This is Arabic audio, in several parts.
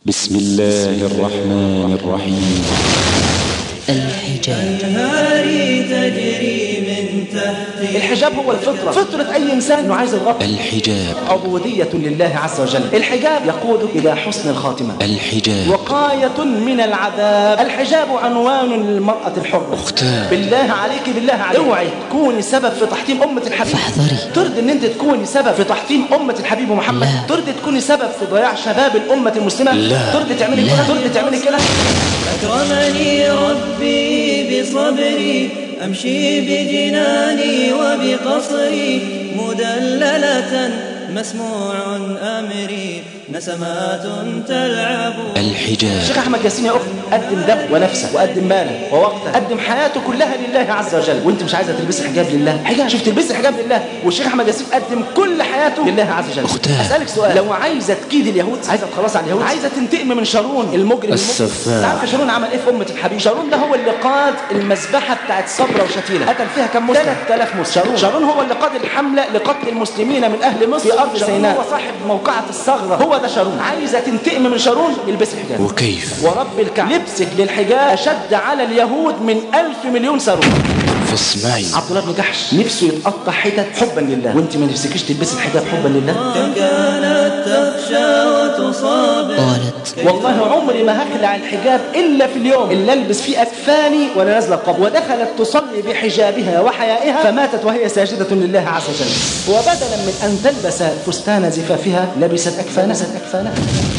بسم الله الرحمن الرحيم. الحجاب. الحجاب هو الفطرة، فطرة أي إنسان إنه عايز الغطاء. الحجاب عبودية لله عز وجل. الحجاب يقودك إلى حسن الخاتمة. الحجاب وقاية من العذاب. الحجاب عنوان للمرأة الحرة. أختاه، بالله عليك بالله عليك اوعي تكوني سبب في تحطيم أمة الحبيب. فاحذري. ترضي إن أنت تكوني سبب في تحطيم أمة الحبيب محمد؟ لا. ترضي تكوني سبب في ضياع شباب الأمة المسلمة؟ لا. ترضي تعملي كده؟ ترضي تعملي كده؟ أكرمني ربي بصبري أمشي بجناني وبقصري مدللة مسموع أمري نسمات تلعب. الحجاب. الشيخ أحمد ياسين يا أخت قدم دم ونفسه وقدم ماله ووقته، قدم حياته كلها لله عز وجل، وأنت مش عايزة تلبسي حجاب لله؟ حجاب، شوف تلبسي حجاب لله. والشيخ أحمد ياسين قدم كل حياته لله عز وجل. أختاه، أسألك سؤال، لو عايزة تكيد اليهود، عايزة تخلصي على اليهود، عايزة تنتقم من شارون المجرم السفاح، عارفة شارون عمل إيه في أمة الحبيب؟ شارون ده هو اللي قاد المذبحة بتاعت صبرا وشتيلة، قتل فيها كم مسلم؟ 3000 مسلم. شارون هو اللي قاد الحملة لقتل المسلمين من أهل مصر في أرض سيناء، هو صاحب موقعة الثغرة، هو ده شارون. عايزة تنتقم من شارون، البسي حجاب. وكيف؟ ورب الكعبة لبسك للحجاب أشد على اليهود من 1000 مليون صاروخ. فاسمعي. عبد الله بن جحش نفسه يتقطع حتت حبا لله، وانت ما نفسكيش تلبسي الحجاب حبا لله؟ كم كانت تخشى وتصابر. قالت: والله عمري ما هخلع الحجاب إلا في اليوم اللي ألبس فيه أكفاني ولا نازلة القبر. ودخلت تصلي بحجابها وحيائها فماتت وهي ساجدة لله عز وجل. وبدلا من أن تلبس فستان زفافها لبست أكفانها.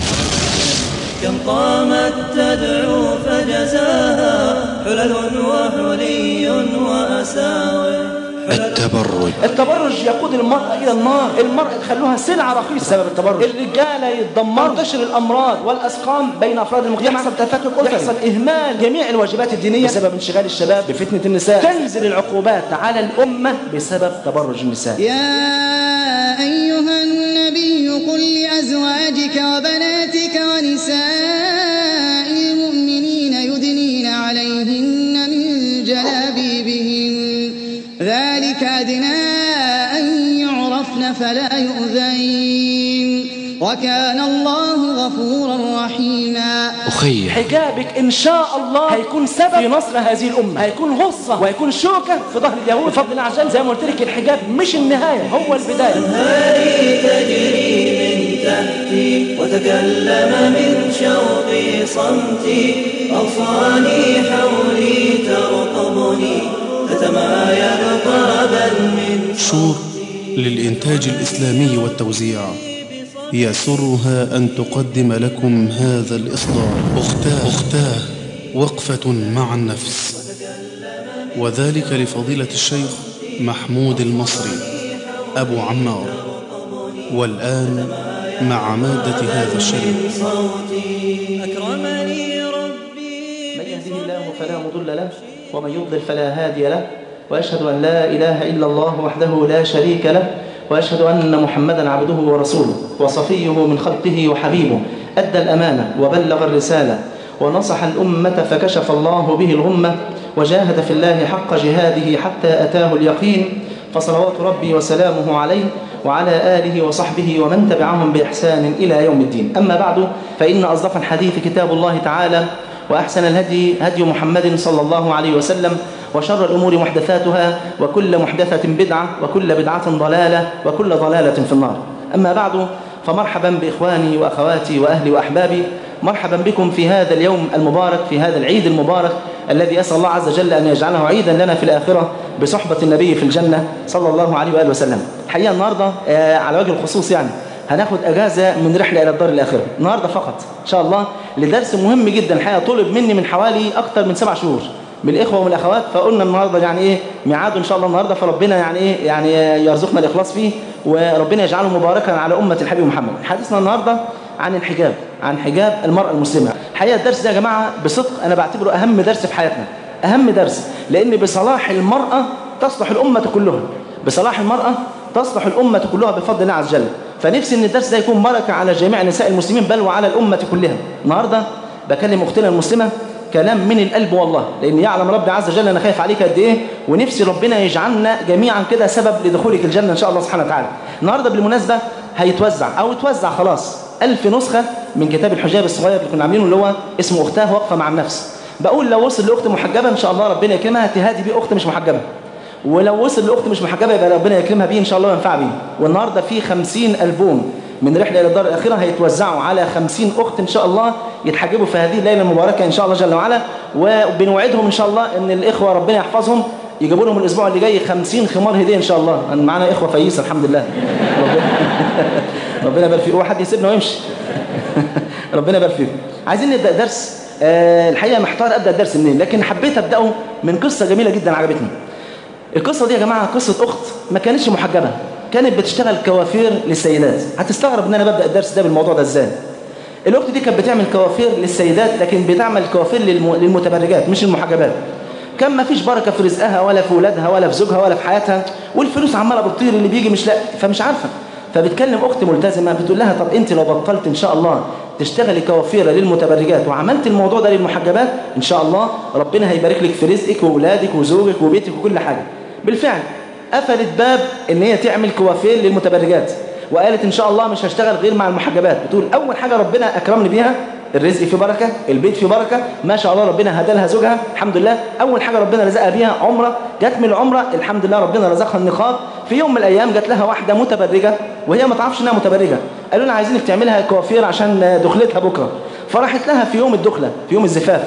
كم قامت تدعو فجزاها حلل وحلي وأساور. التبرج يقود المرأة إلى النار. المرأة تخلوها سلعة رخيصة بسبب التبرج. الرجالة يتدمروا، تنتشر الأمراض والأسقام بين أفراد المجتمع، يحصل تفكك أسري، يحصل إهمال جميع الواجبات الدينية بسبب انشغال الشباب بفتنة النساء. تنزل العقوبات على الأمة بسبب تبرج النساء. يا أيها النبي قل لأزواجك وبناتك ونساء المؤمنين يدنين عليهن من جلابيبهن ذلك أدنى أن يعرفن فلا يؤذين وكان الله غفورا رحيما. أخي، حجابك إن شاء الله هيكون سبب في نصر هذه الأمة، هيكون غصة وهيكون شوكة في ظهر اليهود بفضل الله عز وجل. زي ما قلت لك، الحجاب مش النهاية، هو البداية. هذه تجري من تحتي وتكلم من شوقي صمتي أوصاني حولي ترقبني تتمايل طربا من شور للإنتاج الإسلامي والتوزيع يسرها أن تقدم لكم هذا الإصدار. أختاه وقفة مع النفس، وذلك لفضيلة الشيخ محمود المصري أبو عمار. والآن مع مادة هذا الشريط. أكرمني ربي. من يهده الله فلا مضل له ومن يضلل فلا هادي له، وأشهد أن لا إله إلا الله وحده لا شريك له، وأشهد أن محمدا عبده ورسوله وصفيه من خلقه وحبيبه. أدى الأمانة وبلغ الرسالة ونصح الأمة فكشف الله به الغمة، وجاهد في الله حق جهاده حتى أتاه اليقين. فصلوات ربي وسلامه عليه وعلى آله وصحبه ومن تبعهم بإحسان إلى يوم الدين. أما بعد، فإن أصدق الحديث كتاب الله تعالى، وأحسن الهدي هدي محمد صلى الله عليه وسلم، وشر الأمور محدثاتها، وكل محدثة بدعة، وكل بدعة ضلالة، وكل ضلالة في النار. أما بعد، فمرحبا بإخواني وأخواتي وأهلي وأحبابي، مرحبا بكم في هذا اليوم المبارك، في هذا العيد المبارك الذي أسأل الله عز وجل أن يجعله عيدا لنا في الآخرة بصحبة النبي في الجنة صلى الله عليه وآله وسلم. الحقيقة النهاردة على وجه الخصوص يعني هناخد أجازة من رحلة إلى الدار الآخرة النهاردة فقط إن شاء الله، لدرس مهم جدا. الحقيقة طلب مني من حوالي أكثر من 7 شهور من الإخوة ومن الأخوات، فقلنا النهاردة يعني إيه ميعاده إن شاء الله النهاردة، فربنا يعني إيه يعني يرزقنا الإخلاص فيه، وربنا يجعله مباركا على أمة الحبيب محمد. حديثنا النهاردة عن الحجاب، عن حجاب المرأة المسلمة. الحقيقة الدرس ده يا جماعة بصدق أنا بعتبره أهم درس في حياتنا، أهم درس، لأن بصلاح المرأة تصلح الأمة كلها، بصلاح المرأة تصلح الأمة كلها بفضل الله عز وجل. فنفسي أن الدرس ده يكون بركة على جميع نساء المسلمين بل وعلى الأمة كلها. النهاردة بكلم أختنا المسلمة كلام من القلب والله، لأن يعلم ربي عز وجل أنا خايف عليك قد إيه، ونفسي ربنا يجعلنا جميعا كده سبب لدخولك الجنة إن شاء الله سبحانه وتعالى. النهاردة بالمناسبة هيتوزع أو اتوزع خلاص 1000 نسخة من كتاب الحجاب الصغير اللي كنا عاملينه اللي هو اسمه أختها واقفة مع النفس. بقول لو وصل لأخت محجبة إن شاء الله ربنا يكرمها تهادي بيه أخت مش محجبة، ولو وصل لأخت مش محجبة يبقى ربنا يكرمها بيه إن شاء الله وينفع بيه. والنهاردة في 50 ألبوم من رحلة إلى الدار الآخرة هيتوزعوا على 50 أخت إن شاء الله يتحجبوا في هذه الليلة المباركة إن شاء الله جل وعلا. وبنوعدهم إن شاء الله إن الإخوة ربنا يحفظهم يجيبوا لهم الأسبوع اللي جاي 50 خمار هدية إن شاء الله. أنا معانا إخوة فييسة الحمد لله. ربنا يبارك فيكم. واحد يسيبنا ويمشي. ربنا يبارك فيكم. عايزين نبدأ درس. الحقيقة محتار أبدأ الدرس منين، لكن حبيت أبدأه من قصة جميلة جدا عجبتني. القصة دي يا جماعة قصة أخت ما كانتش محجبة، كانت بتشتغل كوافير للسيدات. هتستغرب ان انا ببدأ الدرس ده بالموضوع ده ازاي. الاخت دي كانت بتعمل كوافير للسيدات، لكن بتعمل كوافير للمتبرجات مش المحجبات. كان ما فيش بركة في رزقها ولا في ولادها ولا في زوجها ولا في حياتها، والفلوس عمالة بتطير، اللي بيجي مش لاقي، فمش عارفة. فبتكلم اخت ملتزمة بتقول لها طب انت لو بطلت ان شاء الله تشتغلي كوافير للمتبرجات وعملت الموضوع ده للمحجبات ان شاء الله ربنا هيبارك لك في رزقك وولادك وزوجك وبيتك وكل حاجة. بالفعل قفلت باب ان هي تعمل كوافير للمتبرجات، وقالت ان شاء الله مش هشتغل غير مع المحجبات. بتقول اول حاجة ربنا اكرمني بيها الرزق في بركة، البيت في بركة، ما شاء الله ربنا هدى لها زوجها الحمد لله. اول حاجة ربنا رزقها بيها عمرة، جت من العمرة الحمد لله ربنا رزقها النقاب. في يوم من الايام جت لها واحدة متبرجة وهي ما تعرفش انها متبرجة، قالوا لها عايزينك تعملها كوافير عشان دخلتها بكرة. فراحت لها في يوم الدخلة في يوم الزفاف،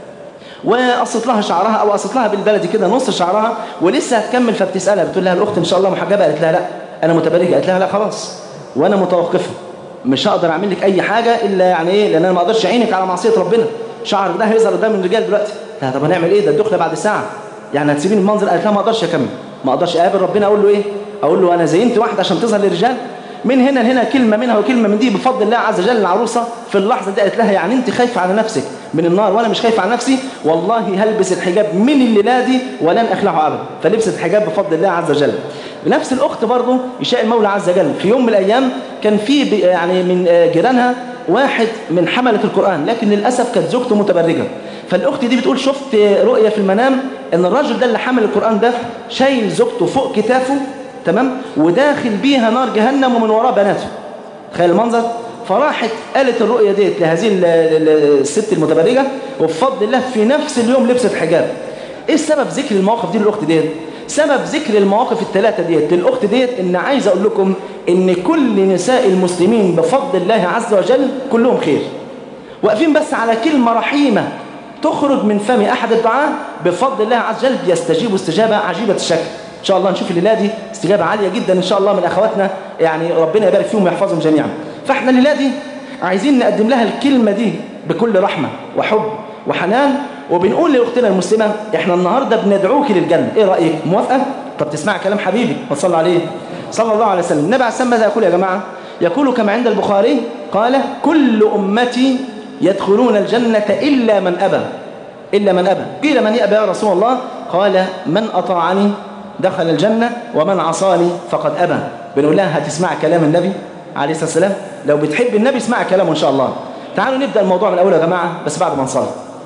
وقصت لها شعرها او قصت لها بالبلدي كده نص شعرها ولسه هتكمل. فبتسالها بتقول لها الاخت ان شاء الله محجبه؟ قالت لها لا انا متبرجه. قالت لها لا خلاص وانا متوقفه، مش هقدر اعمل لك اي حاجه الا يعني ايه، لان انا ما اقدرش اعينك على معصيه ربنا، شعرك ده هيظهر قدام الرجال دلوقتي. لا طب هنعمل ايه، ده الدخله بعد ساعه، يعني هتسيبيني المنظر؟ قالت لها ما اقدرش اكمل، ما اقدرش اقابل ربنا اقول له ايه، اقول له انا زينت واحده عشان تظهر للرجال. من هنا لهنا كلمه منها وكلمه من دي بفضل الله عز وجل. العروسه في اللحظه دي قالت لها يعني انت خايفه على نفسك من النار وانا مش خايفه على نفسي؟ والله هلبس الحجاب من الليله دي ولن اخلعه ابدا. فلبست الحجاب بفضل الله عز وجل. نفس الاخت برضه يشاء المولى عز وجل في يوم من الايام كان في يعني من جيرانها واحد من حمله القران، لكن للاسف كانت زوجته متبرجه. فالاخت دي بتقول شفت رؤيه في المنام ان الرجل ده اللي حمل القران ده شايل زوجته فوق كتافه تمام، وداخل بيها نار جهنم ومن وراه بناته. تخيل المنظر. فراحت قالت الرؤية ديت لهذه الست المتبرجة، وبفضل الله في نفس اليوم لبست حجاب. ايه سبب ذكر المواقف دي للأخت ديت؟ سبب ذكر المواقف الثلاثة ديت للأخت ديت ان عايز اقول لكم ان كل نساء المسلمين بفضل الله عز وجل كلهم خير، واقفين بس على كلمة رحيمة تخرج من فم احد الدعاء بفضل الله عز وجل يستجيب استجابة عجيبة الشكل. ان شاء الله نشوف الليله دي استجابه عاليه جدا ان شاء الله من اخواتنا، يعني ربنا يبارك فيهم ويحفظهم جميعا. فاحنا الليله دي عايزين نقدم لها الكلمه دي بكل رحمه وحب وحنان، وبنقول لاختنا المسلمه احنا النهارده بندعوك للجنه. ايه رايك؟ موافقه؟ طب تسمع كلام حبيبي وتصلى عليه صلى الله عليه وسلم. النبي عليه الصلاه والسلام ماذا يقول يا جماعه؟ يقول كما عند البخاري قال كل امتي يدخلون الجنه الا من ابى. الا من ابى. قيل من يأبى يا رسول الله؟ قال من اطاعني دخل الجنة ومن عصاني فقد أبى. بنقول لها هتسمع كلام النبي عليه الصلاة والسلام؟ لو بتحب النبي اسمع كلامه إن شاء الله. تعالوا نبدأ الموضوع من الأول يا جماعة، بس بعد ما نصلي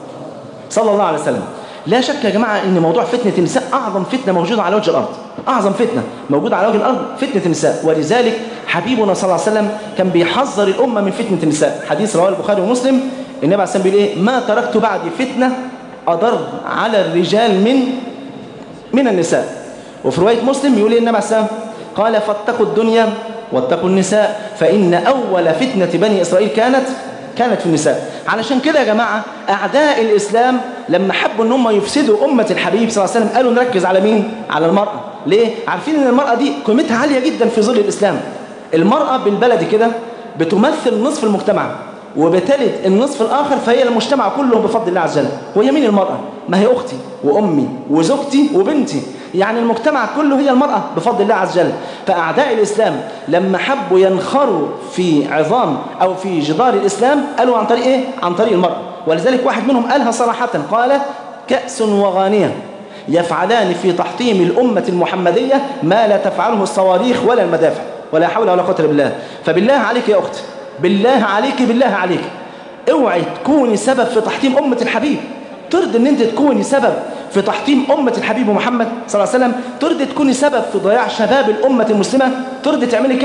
صلى الله عليه وسلم. لا شك يا جماعة إن موضوع فتنة النساء أعظم فتنة موجودة على وجه الأرض، أعظم فتنة موجودة على وجه الأرض فتنة النساء. ولذلك حبيبنا صلى الله عليه وسلم كان بيحذر الأمة من فتنة النساء. حديث رواه البخاري ومسلم، النبي عليه الصلاة والسلام بيقول إيه؟ ما تركت بعدي فتنة أضر على الرجال من النساء. وفي رواية مسلم يقول النبي عليه السلام قال فاتقوا الدنيا واتقوا النساء فإن أول فتنة بني إسرائيل كانت في النساء. علشان كده يا جماعة أعداء الإسلام لما حبوا أن هم يفسدوا أمة الحبيب صلى الله عليه وسلم قالوا نركز على مين؟ على المرأة. ليه؟ عارفين أن المرأة دي قيمتها عالية جدا في ظل الإسلام. المرأة بالبلد كده بتمثل نصف المجتمع، وبتلد النصف الآخر فهي المجتمع كله بفضل الله عز وجل. وهي مين المرأة؟ ما هي أختي وأمي وزوجتي وبنتي، يعني المجتمع كله هي المرأة بفضل الله عز وجل. فأعداء الإسلام لما حبوا ينخروا في عظام أو في جدار الإسلام قالوا عن طريق إيه؟ عن طريق المرأة. ولذلك واحد منهم قالها صراحة قال كأس وغانية يفعلان في تحطيم الأمة المحمدية ما لا تفعله الصواريخ ولا المدافع، ولا حول ولا قوة إلا بالله. فبالله عليك يا أختي، بالله عليك اوعي تكوني سبب في تحطيم أمة الحبيب. ترد ان انت تكوني سبب في تحطيم أمة الحبيب محمد صلى الله عليه وسلم؟ ترد تكوني سبب في ضياع شباب الأمة المسلمة؟ ترد تعملي كده؟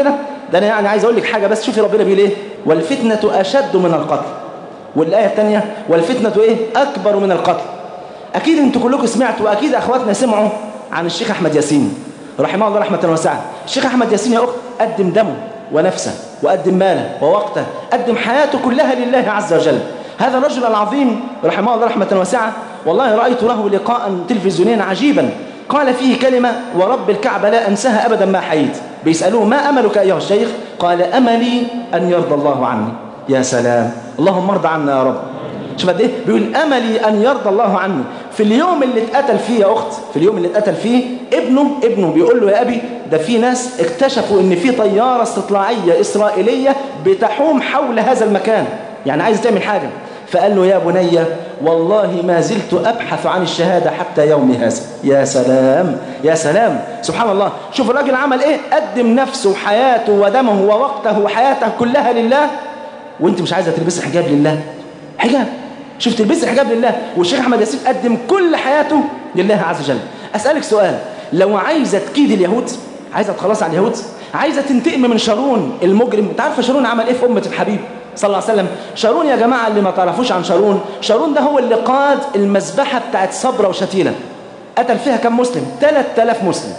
ده أنا يعني عايز أقول لك حاجة بس، شوفي ربنا بيقول إيه؟ والفتنة أشد من القتل. والآية الثانية والفتنة إيه؟ أكبر من القتل. أكيد أنتوا كلكم سمعتوا، وأكيد أخواتنا سمعوا عن الشيخ أحمد ياسين رحمه الله رحمة واسعة. الشيخ أحمد ياسين يا أخت قدم دمه ونفسه وقدم ماله ووقته، قدم حياته كلها لله عز وجل. هذا الرجل العظيم رحمه الله رحمة واسعة، والله رأيت له لقاء تلفزيونيا عجيبا قال فيه كلمة ورب الكعبة لا أنساها أبدا ما حييت. بيسألوه ما أملك أيها الشيخ؟ قال أملي أن يرضى الله عني. يا سلام، اللهم ارضى عنا يا رب. شوف قد ايه بيقول املي ان يرضى الله عني. في اليوم اللي اتقتل فيه يا اخت، في اليوم اللي اتقتل فيه ابنه بيقول له يا ابي ده في ناس اكتشفوا ان في طياره استطلاعيه اسرائيليه بتحوم حول هذا المكان، يعني عايز تعمل حاجه. فقال له يا بني والله ما زلت ابحث عن الشهاده حتى يومي هذا. يا سلام يا سلام، سبحان الله. شوف الراجل عمل ايه، قدم نفسه وحياته ودمه ووقته وحياته كلها لله، وانت مش عايزه تلبسي حجاب لله؟ حجاب، شوف تلبسي الحجاب لله. والشيخ أحمد ياسين قدم كل حياته لله عز وجل. أسألك سؤال، لو عايزة تكيد اليهود، عايزة تخلص على اليهود، عايزة تنتقم من شارون المجرم، انت عارفه شارون عمل ايه في أمة الحبيب صلى الله عليه وسلم؟ شارون يا جماعة اللي ما تعرفوش عن شارون، شارون ده هو اللي قاد المذبحة بتاعت صبرا وشتيلة، قتل فيها كم مسلم؟ 3000 مسلم.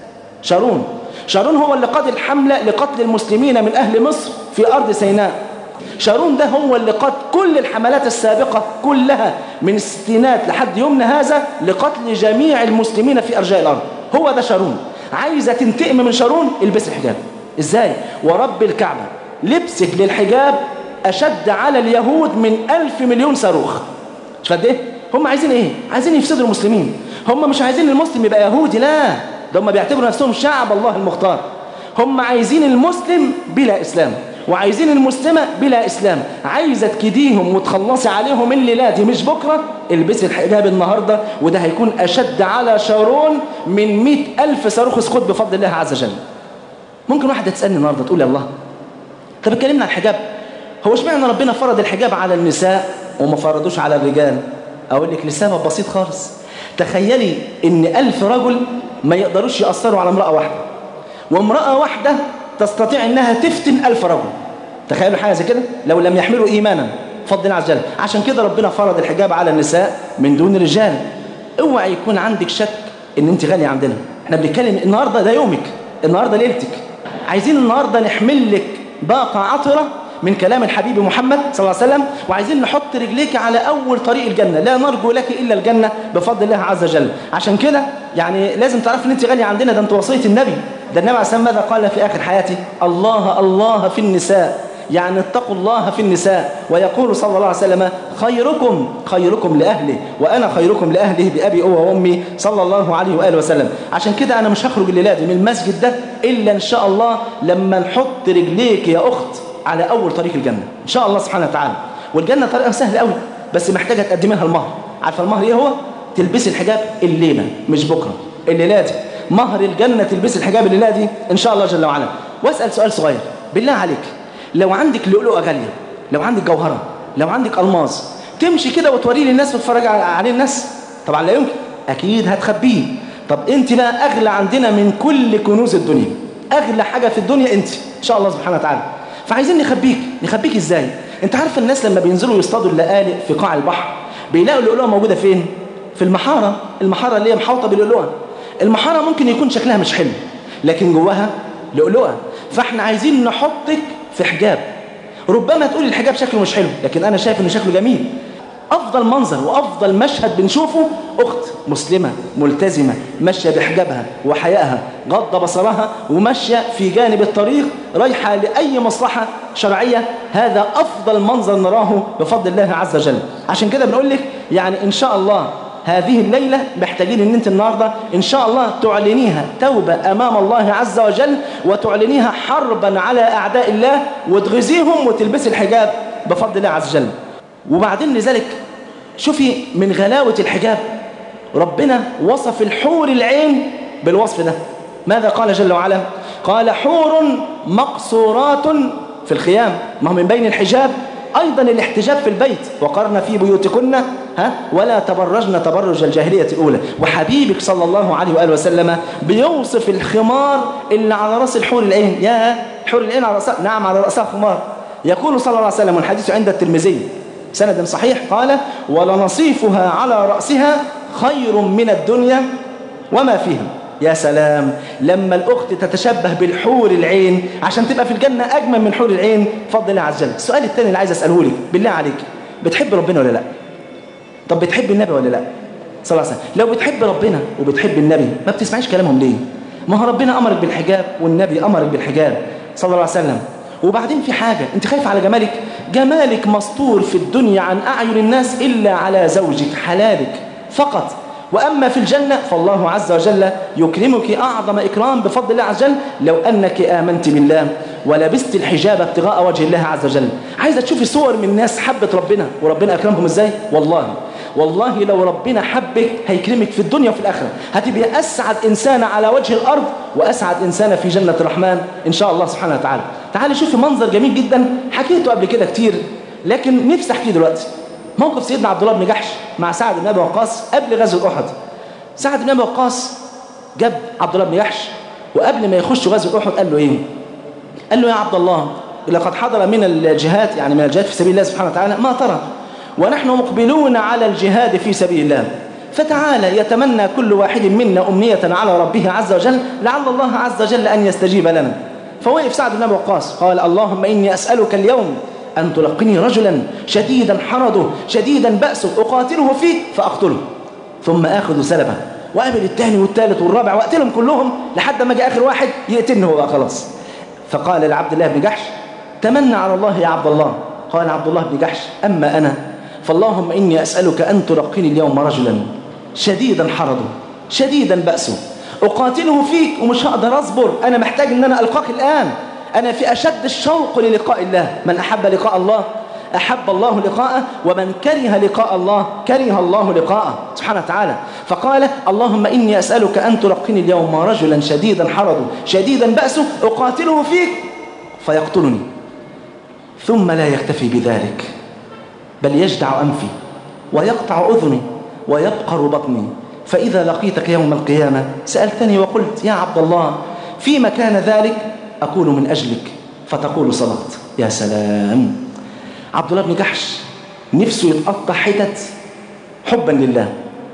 شارون هو اللي قاد الحملة لقتل المسلمين من أهل مصر في أرض سيناء. شارون ده هو اللي قاد كل الحملات السابقة كلها من الستينات لحد يومنا هذا لقتل جميع المسلمين في أرجاء الأرض. هو ده شارون. عايزة تنتقم من شارون؟ البس الحجاب. إزاي؟ ورب الكعبة لبسك للحجاب أشد على اليهود من 1000 مليون صاروخ. مش قد إيه؟ هم عايزين إيه؟ عايزين يفسدوا المسلمين. هم مش عايزين المسلم يبقى يهودي، لا، ده هم بيعتبروا نفسهم شعب الله المختار. هم عايزين المسلم بلا إسلام، وعايزين المسلمة بلا إسلام. عايزة تكديهم وتخلصي عليهم الليلة دي مش بكرة، البسي الحجاب النهاردة، وده هيكون أشد على شارون من 100,000 صاروخ اسقط بفضل الله عز وجل. ممكن واحدة تسألني النهاردة تقول يا الله، طب اتكلمنا عن الحجاب، هو اشمعنى ربنا فرض الحجاب على النساء وما فرضوش على الرجال؟ أقول لك لسبب بسيط خالص. تخيلي إن 1000 رجل ما يقدروش يأثروا على امرأة واحدة، وامرأة واحدة تستطيع انها تفتن 1000 رجل. تخيلوا حاجه زي كده لو لم يحملوا ايمانا بفضل الله عز وجل. عشان كده ربنا فرض الحجاب على النساء من دون الرجال. اوعى يكون عندك شك ان انت غاليه عندنا. احنا بنتكلم النهارده، ده يومك، النهارده ليلتك. عايزين النهارده نحمل لك باقه عطره من كلام الحبيب محمد صلى الله عليه وسلم، وعايزين نحط رجليك على اول طريق الجنه، لا نرجو لك الا الجنه بفضل الله عز وجل. عشان كده يعني لازم تعرف ان انت غاليه عندنا، ده انت وصيه النبي. ده النبي عليه الصلاه والسلام ماذا قال في اخر حياته؟ الله الله في النساء، يعني اتقوا الله في النساء. ويقول صلى الله عليه وسلم خيركم لأهله وأنا خيركم لأهله بأبي وأمي صلى الله عليه وآله وسلم. عشان كده أنا مش هخرج الليلة دي من المسجد ده إلا إن شاء الله لما نحط رجليك يا أخت على أول طريق الجنة إن شاء الله سبحانه وتعالى. والجنة طريقها سهل قوي، بس محتاجة تقدمي لها المهر. عارفة المهر إيه هو؟ تلبسي الحجاب الليلة مش بكرة، الليلة دي مهر الجنة، تلبسي الحجاب الليلة دي إن شاء الله جل وعلا. وأسأل سؤال صغير بالله عليك، لو عندك لؤلؤة غالية، لو عندك جوهرة، لو عندك ألماس، تمشي كده وتوريه للناس وتتفرج عليه الناس؟ طبعا لا يمكن، أكيد هتخبيه. طب أنت بقى أغلى عندنا من كل كنوز الدنيا، أغلى حاجة في الدنيا أنت إن شاء الله سبحانه وتعالى. فعايزين نخبيك إزاي؟ أنت عارف الناس لما بينزلوا يصطادوا اللقالق في قاع البحر بيلاقوا اللؤلؤة موجودة فين؟ في المحارة اللي هي محاوطة باللؤلؤة. المحارة ممكن يكون شكلها مش حلو لكن جواها لؤلؤة. فاحنا عايزين نحطك في حجاب. ربما تقول الحجاب شكله مش حلو، لكن أنا شايف إنه شكله جميل. أفضل منظر وأفضل مشهد بنشوفه أخت مسلمة ملتزمة ماشية بحجابها وحيائها، غض بصرها وماشية في جانب الطريق رايحة لأي مصلحة شرعية. هذا أفضل منظر نراه بفضل الله عز وجل. عشان كده بنقول لك يعني إن شاء الله هذه الليلة محتاجين ان انت النهاردة ان شاء الله تعلنيها توبة امام الله عز وجل، وتعلنيها حربا على اعداء الله، وتغزيهم وتلبسي الحجاب بفضل الله عز وجل. وبعدين لذلك شوفي من غلاوة الحجاب ربنا وصف الحور العين بالوصف ده. ماذا قال جل وعلا؟ قال حور مقصورات في الخيام. ما هو من بين الحجاب أيضا الاحتجاب في البيت، وقرن في بيوتكن ولا تبرجن تبرج الجاهلية الأولى. وحبيبك صلى الله عليه وآله وسلم بيوصف الخمار اللي على رأس الحور العين. يا حور العين على رأسها، نعم على رأسها خمار. يقول صلى الله عليه وسلم والحديث عند الترمذي سند صحيح قال: ولنصيفها على رأسها خير من الدنيا وما فيها. يا سلام لما الأخت تتشبه بالحور العين عشان تبقى في الجنة أجمل من حور العين فضل الله عز وجل. السؤال الثاني اللي عايز أسأله لك بالله عليك، بتحب ربنا ولا لا؟ طب بتحب النبي ولا لا صلى الله عليه وسلم؟ لو بتحب ربنا وبتحب النبي ما بتسمعيش كلامهم ليه؟ ما هو ربنا أمرك بالحجاب والنبي أمرك بالحجاب صلى الله عليه وسلم. وبعدين في حاجة، انت خايف على جمالك؟ جمالك مستور في الدنيا عن أعين الناس إلا على زوجك حلالك فقط. وأما في الجنة فالله عز وجل يكرمك أعظم إكرام بفضل الله عز وجل لو أنك آمنت بالله ولبست الحجاب ابتغاء وجه الله عز وجل. عايزة تشوفي صور من ناس حبت ربنا وربنا أكرمهم إزاي؟ والله لو ربنا حبك هيكرمك في الدنيا وفي الآخرة، هتبقى أسعد إنسان على وجه الأرض وأسعد إنسان في جنة الرحمن إن شاء الله سبحانه وتعالى. تعالي شوفي منظر جميل جدا حكيته قبل كده كتير لكن نفسي أحكيه دلوقتي. موقف سيدنا عبد الله بن جحش مع سعد بن أبي وقاص قبل غزوة أحد. سعد بن أبي وقاص جاب عبد الله بن جحش وقبل ما يخش غزوة أحد قال له إيه؟ قال له: يا عبد الله لقد حضر من الجهاد، يعني من الجهاد في سبيل الله سبحانه وتعالى، ما ترى؟ ونحن مقبلون على الجهاد في سبيل الله، فتعالى يتمنى كل واحد منا أمنية على ربه عز وجل لعل الله عز وجل أن يستجيب لنا. فوقف سعد بن أبي وقاص قال: اللهم إني أسألك اليوم أن تلقني رجلا شديدا حرده شديدا بأسه أقاتله فيه فأقتله ثم آخذ سلبه، وقابل الثاني والثالث والرابع وأقتلهم كلهم لحد ما جاء آخر واحد يقتلني هو بقى خلاص. فقال لعبد الله بن جحش: تمنى على الله يا عبد الله. قال عبد الله بن جحش: أما أنا فاللهم إني أسألك أن تلقني اليوم رجلا شديدا حرده شديدا بأسه أقاتله فيك ومش هقدر أصبر، أنا محتاج أن أنا ألقاك الآن، أنا في أشد الشوق للقاء الله. من أحب لقاء الله أحب الله لقاءه، ومن كره لقاء الله كره الله لقاءه سبحانه وتعالى. فقال: اللهم إني أسألك أن تلقني اليوم رجلا شديدا حرده شديدا بأسه أقاتله فيك فيقتلني، ثم لا يكتفي بذلك بل يجدع أنفي ويقطع أذني ويبقر بطني، فإذا لقيتك يوم القيامة سألتني وقلت: يا عبد الله فيما كان ذلك؟ أقول: من أجلك، فتقول: صدقت. يا سلام. عبد الله بن جحش نفسه يتقطع حتت حبا لله،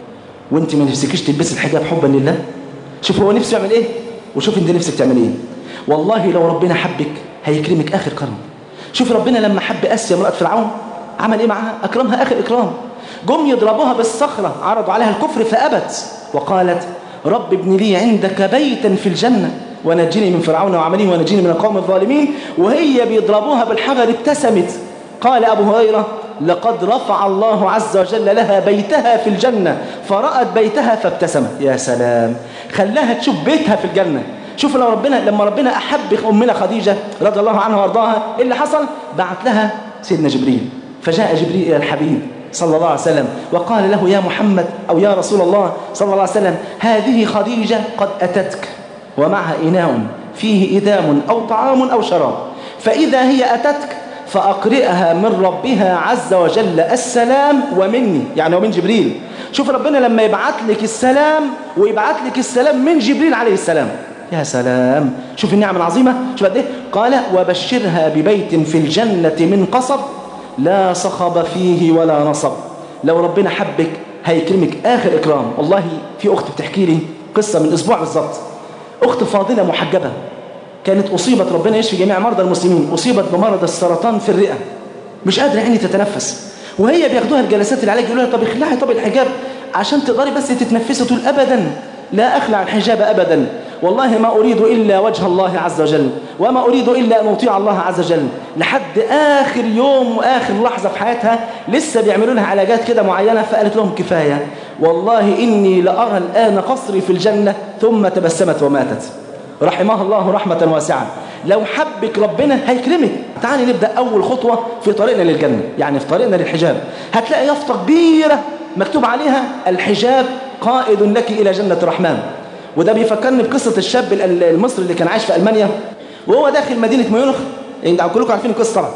وانت ما نفسكيش تلبسي الحجاب حبا لله. شوف هو نفسه يعمل ايه وشوف انت نفسك تعمل ايه. والله لو ربنا حبك هيكرمك آخر كرم. شوف ربنا لما حب آسيا امرأة فرعون عمل ايه معها؟ أكرمها آخر إكرام. جم يضربوها بالصخرة عرضوا عليها الكفر فأبت وقالت: رب ابن لي عندك بيتا في الجنة ونجني من فرعون وعمله ونجني من القوم الظالمين. وهي بيضربوها بالحجر ابتسمت. قال أبو هريرة: لقد رفع الله عز وجل لها بيتها في الجنة فرأت بيتها فابتسمت. يا سلام، خلاها تشوف بيتها في الجنة. شوف لما ربنا أحب أمنا خديجة رضي الله عنها وارضاها، إيه اللي حصل؟ بعت لها سيدنا جبريل، فجاء جبريل إلى الحبيب صلى الله عليه وسلم وقال له: يا محمد أو يا رسول الله صلى الله عليه وسلم، هذه خديجة قد أتتك ومعها إناء فيه إدام أو طعام أو شراب، فإذا هي أتتك فأقرئها من ربها عز وجل السلام ومني، يعني ومن جبريل. شوف ربنا لما يبعت لك السلام ويبعت لك السلام من جبريل عليه السلام. يا سلام، شوف النعم العظيمة، شوف قد ايه. قال: وبشرها ببيت في الجنة من قصب لا صخب فيه ولا نصب. لو ربنا حبك هيكرمك آخر إكرام. والله في أخت بتحكي لي قصة من أسبوع بالضبط، أخت فاضلة محجبة كانت أصيبت، ربنا يشفي جميع مرضى المسلمين، أصيبت بمرض السرطان في الرئة، مش قادرة يعني تتنفس، وهي بياخدوها الجلسات العلاج يقولوا لها: طب اخلعي طب الحجاب عشان تقدري بس تتنفسي. تقول: أبدا لا أخلع الحجاب أبدا، والله ما أريد إلا وجه الله عز وجل، وما أريد إلا أن أطيع الله عز وجل. لحد آخر يوم وآخر لحظة في حياتها لسه بيعملوا لها علاجات كده معينة، فقالت لهم: كفاية والله إني لأرى الآن قصري في الجنة، ثم تبسمت وماتت رحمها الله رحمة واسعة. لو حبك ربنا هيكرمك. تعالي نبدأ أول خطوة في طريقنا للجنة، يعني في طريقنا للحجاب. هتلاقي يافطة كبيرة مكتوب عليها: الحجاب قائد لك إلى جنة الرحمن. وده بيفكرني بقصة الشاب المصري اللي كان عايش في ألمانيا، وهو داخل مدينة ميونخ، انتوا كلكم عارفين القصة طبعا.